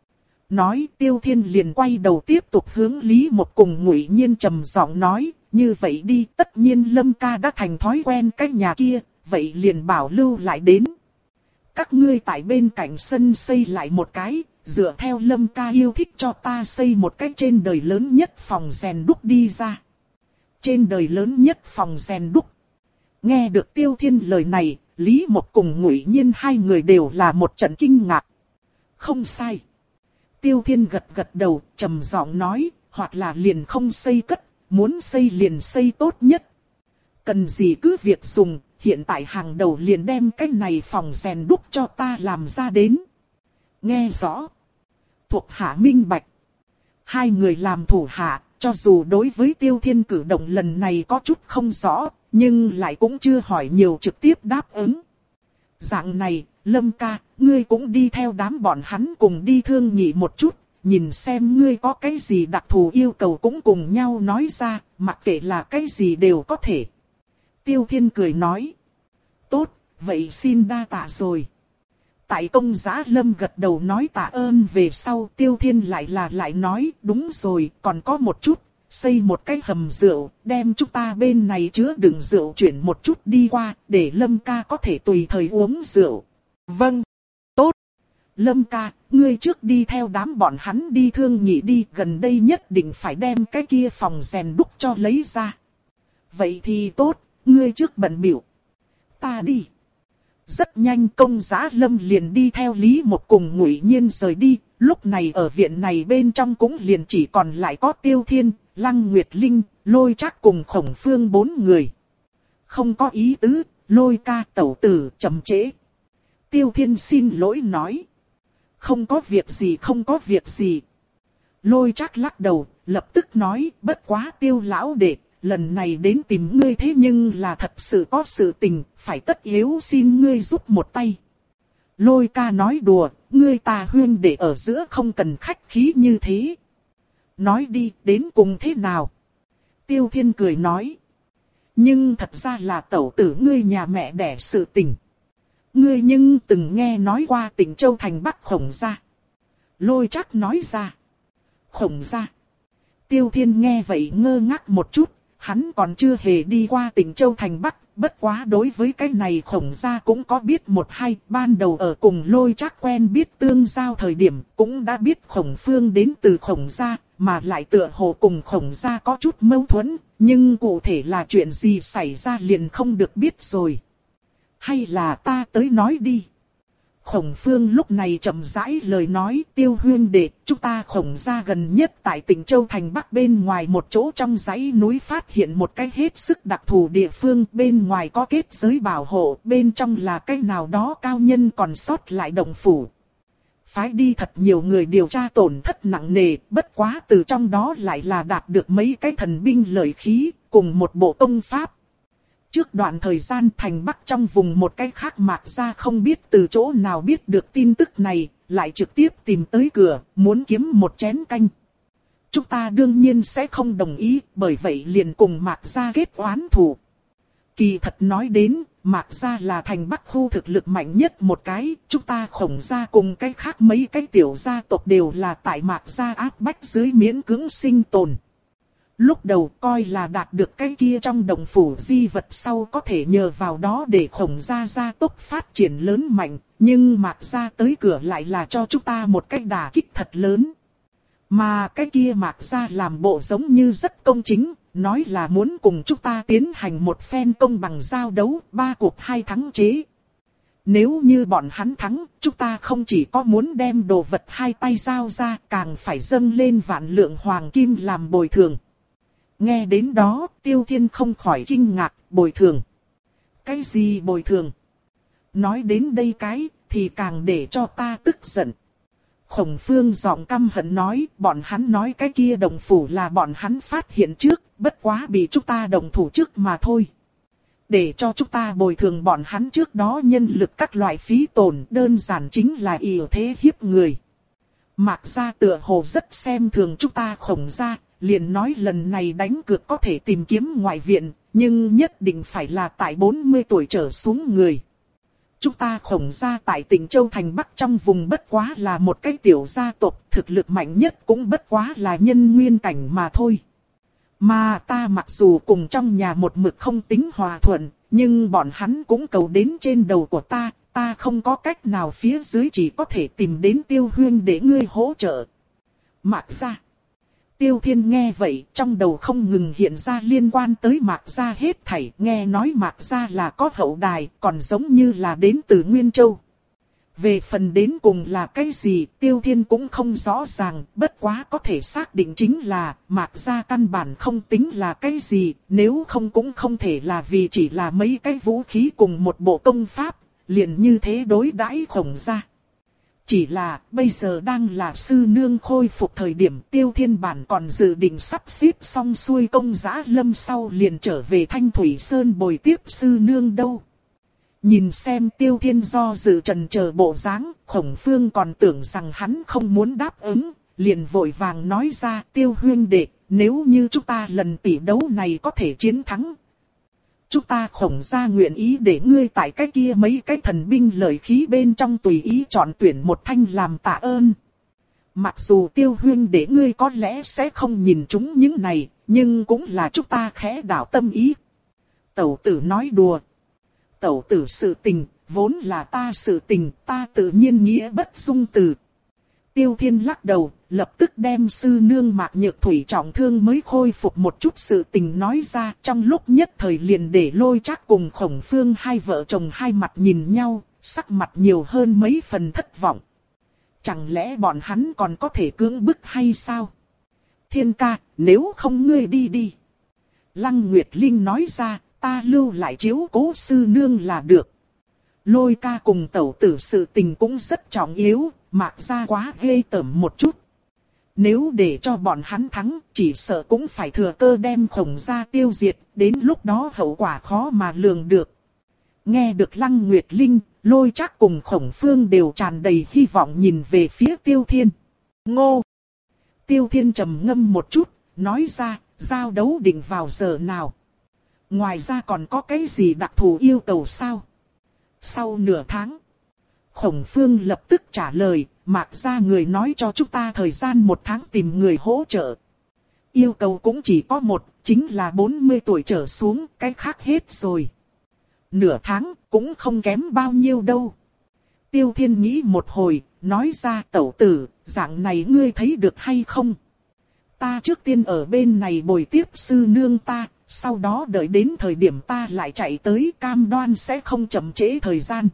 Nói Tiêu Thiên liền quay đầu tiếp tục hướng Lý Một cùng Ngụy Nhiên trầm giọng nói, như vậy đi, tất nhiên Lâm ca đã thành thói quen cái nhà kia, vậy liền bảo lưu lại đến. Các ngươi tại bên cạnh sân xây lại một cái, dựa theo Lâm ca yêu thích cho ta xây một cái trên đời lớn nhất phòng rèn đúc đi ra. Trên đời lớn nhất phòng rèn đúc. Nghe được Tiêu Thiên lời này, Lý Một cùng Ngụy Nhiên hai người đều là một trận kinh ngạc. Không sai. Tiêu Thiên gật gật đầu, trầm giọng nói, hoặc là liền không xây cất, muốn xây liền xây tốt nhất. Cần gì cứ việc dùng, hiện tại hàng đầu liền đem cái này phòng rèn đúc cho ta làm ra đến. Nghe rõ. Thuộc hạ minh bạch. Hai người làm thủ hạ, cho dù đối với Tiêu Thiên cử động lần này có chút không rõ, nhưng lại cũng chưa hỏi nhiều, trực tiếp đáp ứng. Dạng này, Lâm ca, ngươi cũng đi theo đám bọn hắn cùng đi thương nghị một chút, nhìn xem ngươi có cái gì đặc thù yêu cầu cũng cùng nhau nói ra, mặc kệ là cái gì đều có thể. Tiêu Thiên cười nói. Tốt, vậy xin đa tạ rồi. Tại Công Giá Lâm gật đầu nói tạ ơn về sau, Tiêu Thiên lại là lại nói, đúng rồi, còn có một chút, xây một cái hầm rượu, đem chúng ta bên này chứa đựng rượu chuyển một chút đi qua, để Lâm ca có thể tùy thời uống rượu. Vâng, tốt. Lâm ca, ngươi trước đi theo đám bọn hắn đi thương nghị đi, gần đây nhất định phải đem cái kia phòng rèn đúc cho lấy ra. Vậy thì tốt, ngươi trước bận biểu. Ta đi. Rất nhanh Công Giá Lâm liền đi theo Lý Một cùng Ngụy Nhiên rời đi, lúc này ở viện này bên trong cũng liền chỉ còn lại có Tiêu Thiên, Lăng Nguyệt Linh, Lôi Trác cùng Khổng Phương bốn người. Không có ý tứ, Lôi ca tẩu tử chậm trễ. Tiêu Thiên xin lỗi nói. Không có việc gì, không có việc gì. Lôi Trác lắc đầu, lập tức nói, bất quá Tiêu lão đệ, lần này đến tìm ngươi thế nhưng là thật sự có sự tình, phải tất yếu xin ngươi giúp một tay. Lôi ca nói đùa, ngươi ta huyên đệ ở giữa không cần khách khí như thế. Nói đi, đến cùng thế nào? Tiêu Thiên cười nói. Nhưng thật ra là tẩu tử ngươi nhà mẹ đẻ sự tình. Ngươi nhưng từng nghe nói qua tỉnh Châu Thành Bắc Khổng gia. Lôi Trác nói ra. Khổng gia. Tiêu Thiên nghe vậy ngơ ngác một chút. Hắn còn chưa hề đi qua tỉnh Châu Thành Bắc, bất quá đối với cái này Khổng gia cũng có biết một hai, ban đầu ở cùng Lôi Trác quen biết tương giao thời điểm, cũng đã biết Khổng Phương đến từ Khổng gia, mà lại tựa hồ cùng Khổng gia có chút mâu thuẫn, nhưng cụ thể là chuyện gì xảy ra liền không được biết rồi. Hay là ta tới nói đi. Khổng Phương lúc này chậm rãi lời nói, Tiêu huyên đệ, chúng ta Khổng gia gần nhất tại tỉnh Châu Thành Bắc bên ngoài một chỗ trong dãy núi phát hiện một cái hết sức đặc thù địa phương, bên ngoài có kết giới bảo hộ, bên trong là cái nào đó cao nhân còn sót lại động phủ. Phái đi thật nhiều người điều tra tổn thất nặng nề, bất quá từ trong đó lại là đạt được mấy cái thần binh lợi khí, cùng một bộ công pháp. Trước đoạn thời gian Thành Bắc trong vùng một cái khác Mạc Gia không biết từ chỗ nào biết được tin tức này, lại trực tiếp tìm tới cửa, muốn kiếm một chén canh. Chúng ta đương nhiên sẽ không đồng ý, bởi vậy liền cùng Mạc Gia kết oán thù. Kỳ thật nói đến, Mạc Gia là Thành Bắc khu thực lực mạnh nhất một cái, chúng ta Khổng gia cùng cái khác mấy cái tiểu gia tộc đều là tại Mạc Gia áp bách dưới miễn cưỡng sinh tồn. Lúc đầu coi là đạt được cái kia trong đồng phủ di vật sau có thể nhờ vào đó để Khổng gia gia tốc phát triển lớn mạnh, nhưng Mạc Gia tới cửa lại là cho chúng ta một cái đả kích thật lớn. Mà cái kia Mạc Gia làm bộ giống như rất công chính, nói là muốn cùng chúng ta tiến hành một phen công bằng giao đấu, ba cuộc hai thắng chế. Nếu như bọn hắn thắng, chúng ta không chỉ có muốn đem đồ vật hai tay giao ra, càng phải dâng lên vạn lượng hoàng kim làm bồi thường. Nghe đến đó, Tiêu Thiên không khỏi kinh ngạc, bồi thường. Cái gì bồi thường? Nói đến đây cái, thì càng để cho ta tức giận. Khổng Phương giọng căm hận nói, bọn hắn nói cái kia đồng phủ là bọn hắn phát hiện trước, bất quá bị chúng ta đồng thủ trước mà thôi. Để cho chúng ta bồi thường bọn hắn trước đó nhân lực các loại phí tổn, đơn giản chính là ỷ thế hiếp người. Mạc Gia tựa hồ rất xem thường chúng ta Khổng gia, liền nói lần này đánh cược có thể tìm kiếm ngoại viện, nhưng nhất định phải là tại bốn mươi tuổi trở xuống người. Chúng ta Khổng gia tại tỉnh Châu Thành Bắc trong vùng bất quá là một cái tiểu gia tộc, thực lực mạnh nhất cũng bất quá là nhân nguyên cảnh mà thôi. Mà ta mặc dù cùng trong nhà một mực không tính hòa thuận, nhưng bọn hắn cũng cầu đến trên đầu của ta, ta không có cách nào phía dưới chỉ có thể tìm đến Tiêu huyên để ngươi hỗ trợ. Mạc Gia. Tiêu Thiên nghe vậy, trong đầu không ngừng hiện ra liên quan tới Mạc Gia hết thảy, nghe nói Mạc Gia là có hậu đài, còn giống như là đến từ Nguyên Châu. Về phần đến cùng là cái gì, Tiêu Thiên cũng không rõ ràng, bất quá có thể xác định chính là, Mạc gia căn bản không tính là cái gì, nếu không cũng không thể là vì chỉ là mấy cái vũ khí cùng một bộ công pháp, liền như thế đối đãi Khổng gia. Chỉ là, bây giờ đang là sư nương khôi phục thời điểm, Tiêu Thiên bản còn dự định sắp xếp xong xuôi công giã lâm sau liền trở về Thanh Thủy Sơn bồi tiếp sư nương đâu. Nhìn xem Tiêu Thiên do dự trần chờ bộ dáng, Khổng Phương còn tưởng rằng hắn không muốn đáp ứng, liền vội vàng nói ra, Tiêu huynh đệ, nếu như chúng ta lần tỷ đấu này có thể chiến thắng, chúng ta Khổng gia nguyện ý để ngươi tại cái kia mấy cái thần binh lợi khí bên trong tùy ý chọn tuyển một thanh làm tạ ơn. Mặc dù Tiêu huynh đệ ngươi có lẽ sẽ không nhìn chúng những này, nhưng cũng là chúng ta khẽ đảo tâm ý. Tẩu tử nói đùa. Tẩu tử sự tình, vốn là ta sự tình, ta tự nhiên nghĩa bất dung từ. Tiêu Thiên lắc đầu, lập tức đem sư nương Mạc Nhược Thủy trọng thương mới khôi phục một chút sự tình nói ra, trong lúc nhất thời liền để Lôi Trác cùng Khổng Phương hai vợ chồng hai mặt nhìn nhau, sắc mặt nhiều hơn mấy phần thất vọng. Chẳng lẽ bọn hắn còn có thể cưỡng bức hay sao? Thiên ca, nếu không ngươi đi đi. Lăng Nguyệt Linh nói ra, ta lưu lại chiếu cố sư nương là được. Lôi ca cùng tẩu tử sự tình cũng rất trọng yếu, Mạc gia quá ghê tởm một chút. Nếu để cho bọn hắn thắng, chỉ sợ cũng phải thừa cơ đem Khổng gia tiêu diệt, đến lúc đó hậu quả khó mà lường được. Nghe được Lăng Nguyệt Linh, Lôi Trác cùng Khổng Phương đều tràn đầy hy vọng nhìn về phía Tiêu Thiên. Ngô! Tiêu Thiên trầm ngâm một chút, nói ra, giao đấu định vào giờ nào? Ngoài ra còn có cái gì đặc thù yêu cầu sao? Sau nửa tháng, Khổng Phương lập tức trả lời, Mạc gia người nói cho chúng ta thời gian một tháng tìm người hỗ trợ. Yêu cầu cũng chỉ có một, chính là bốn mươi tuổi trở xuống, cái khác hết rồi. Nửa tháng cũng không kém bao nhiêu đâu. Tiêu Thiên nghĩ một hồi, nói ra tẩu tử, dạng này ngươi thấy được hay không? Ta trước tiên ở bên này bồi tiếp sư nương ta, sau đó đợi đến thời điểm ta lại chạy tới, cam đoan sẽ không chậm trễ thời gian.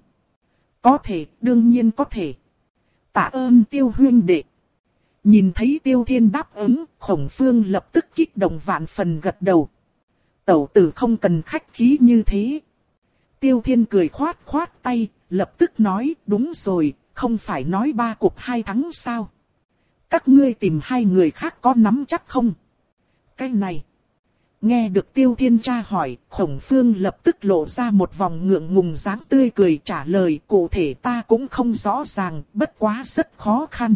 Có thể, đương nhiên có thể. Tạ ơn Tiêu huynh đệ. Nhìn thấy Tiêu Thiên đáp ứng, Khổng Phương lập tức kích động vạn phần gật đầu. Tẩu tử không cần khách khí như thế. Tiêu Thiên cười khoát khoát tay, lập tức nói, đúng rồi, không phải nói ba cuộc hai thắng sao? Các ngươi tìm hai người khác có nắm chắc không? Cái này. Nghe được Tiêu Thiên tra hỏi, Khổng Phương lập tức lộ ra một vòng ngượng ngùng dáng tươi cười trả lời, cụ thể ta cũng không rõ ràng, bất quá rất khó khăn.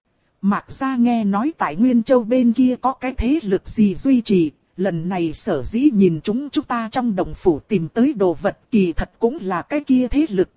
Mạc gia nghe nói tại Nguyên Châu bên kia có cái thế lực gì duy trì, lần này sở dĩ nhìn chúng chúng ta trong đồng phủ tìm tới đồ vật, kỳ thật cũng là cái kia thế lực.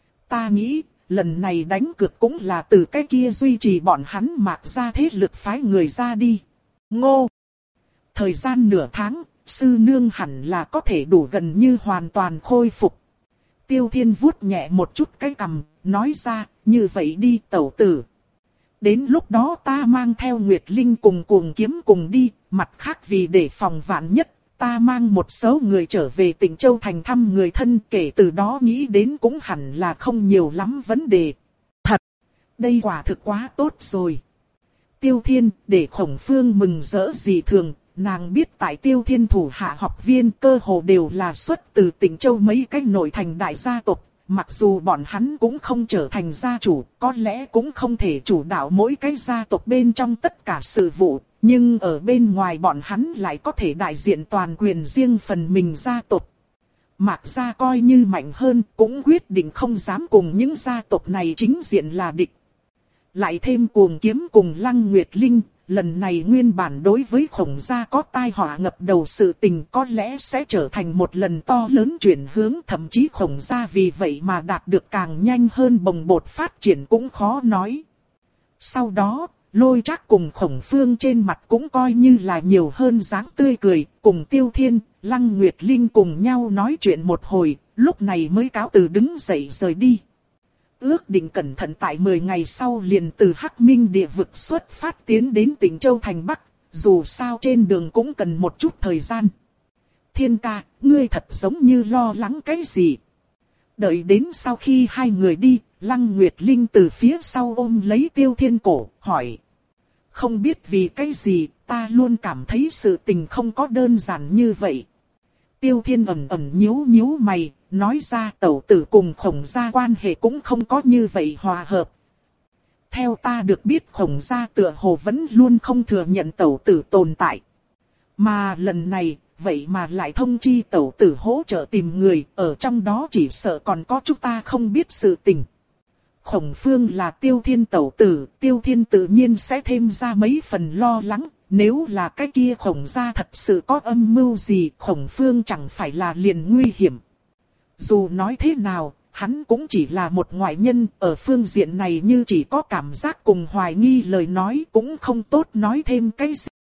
Ta nghĩ, lần này đánh cược cũng là từ cái kia duy trì bọn hắn Mạc gia thế lực phái người ra đi. Ngô! Thời gian nửa tháng, sư nương hẳn là có thể đủ gần như hoàn toàn khôi phục. Tiêu Thiên vuốt nhẹ một chút cái cằm, nói ra, như vậy đi tẩu tử. Đến lúc đó ta mang theo Nguyệt Linh cùng cuồng kiếm cùng đi, mặt khác vì để phòng vạn nhất, ta mang một số người trở về tỉnh Châu Thành thăm người thân, kể từ đó nghĩ đến cũng hẳn là không nhiều lắm vấn đề. Thật, đây quả thực quá tốt rồi. Tiêu Thiên, để Khổng Phương mừng rỡ dị thường. Nàng biết tại Tiêu Thiên thủ hạ học viên cơ hồ đều là xuất từ tỉnh Châu mấy cái nội thành đại gia tộc, mặc dù bọn hắn cũng không trở thành gia chủ, có lẽ cũng không thể chủ đạo mỗi cái gia tộc bên trong tất cả sự vụ, nhưng ở bên ngoài bọn hắn lại có thể đại diện toàn quyền riêng phần mình gia tộc. Mạc gia coi như mạnh hơn, cũng quyết định không dám cùng những gia tộc này chính diện là địch. Lại thêm cuồng kiếm cùng Lăng Nguyệt Linh. Lần này nguyên bản đối với Khổng gia có tai họa ngập đầu sự tình có lẽ sẽ trở thành một lần to lớn chuyển hướng, thậm chí Khổng gia vì vậy mà đạt được càng nhanh hơn bồng bột phát triển cũng khó nói. Sau đó, Lôi Trác cùng Khổng Phương trên mặt cũng coi như là nhiều hơn dáng tươi cười, cùng Tiêu Thiên, Lăng Nguyệt Linh cùng nhau nói chuyện một hồi, lúc này mới cáo từ đứng dậy rời đi. Ước định cẩn thận tại mười ngày sau liền từ Hắc Minh địa vực xuất phát tiến đến tỉnh Châu Thành Bắc, dù sao trên đường cũng cần một chút thời gian. Thiên ca, ngươi thật giống như lo lắng cái gì? Đợi đến sau khi hai người đi, Lăng Nguyệt Linh từ phía sau ôm lấy Tiêu Thiên cổ, hỏi. Không biết vì cái gì, ta luôn cảm thấy sự tình không có đơn giản như vậy. Tiêu Thiên ẩn ẩn nhíu nhíu mày, nói ra tẩu tử cùng Khổng gia quan hệ cũng không có như vậy hòa hợp. Theo ta được biết Khổng gia tựa hồ vẫn luôn không thừa nhận tẩu tử tồn tại. Mà lần này, vậy mà lại thông chi tẩu tử hỗ trợ tìm người, ở trong đó chỉ sợ còn có chúng ta không biết sự tình. Khổng Phương là Tiêu Thiên tẩu tử, Tiêu Thiên tự nhiên sẽ thêm ra mấy phần lo lắng, nếu là cái kia Khổng gia thật sự có âm mưu gì, Khổng Phương chẳng phải là liền nguy hiểm. Dù nói thế nào, hắn cũng chỉ là một ngoại nhân, ở phương diện này như chỉ có cảm giác cùng hoài nghi lời nói cũng không tốt nói thêm cái gì.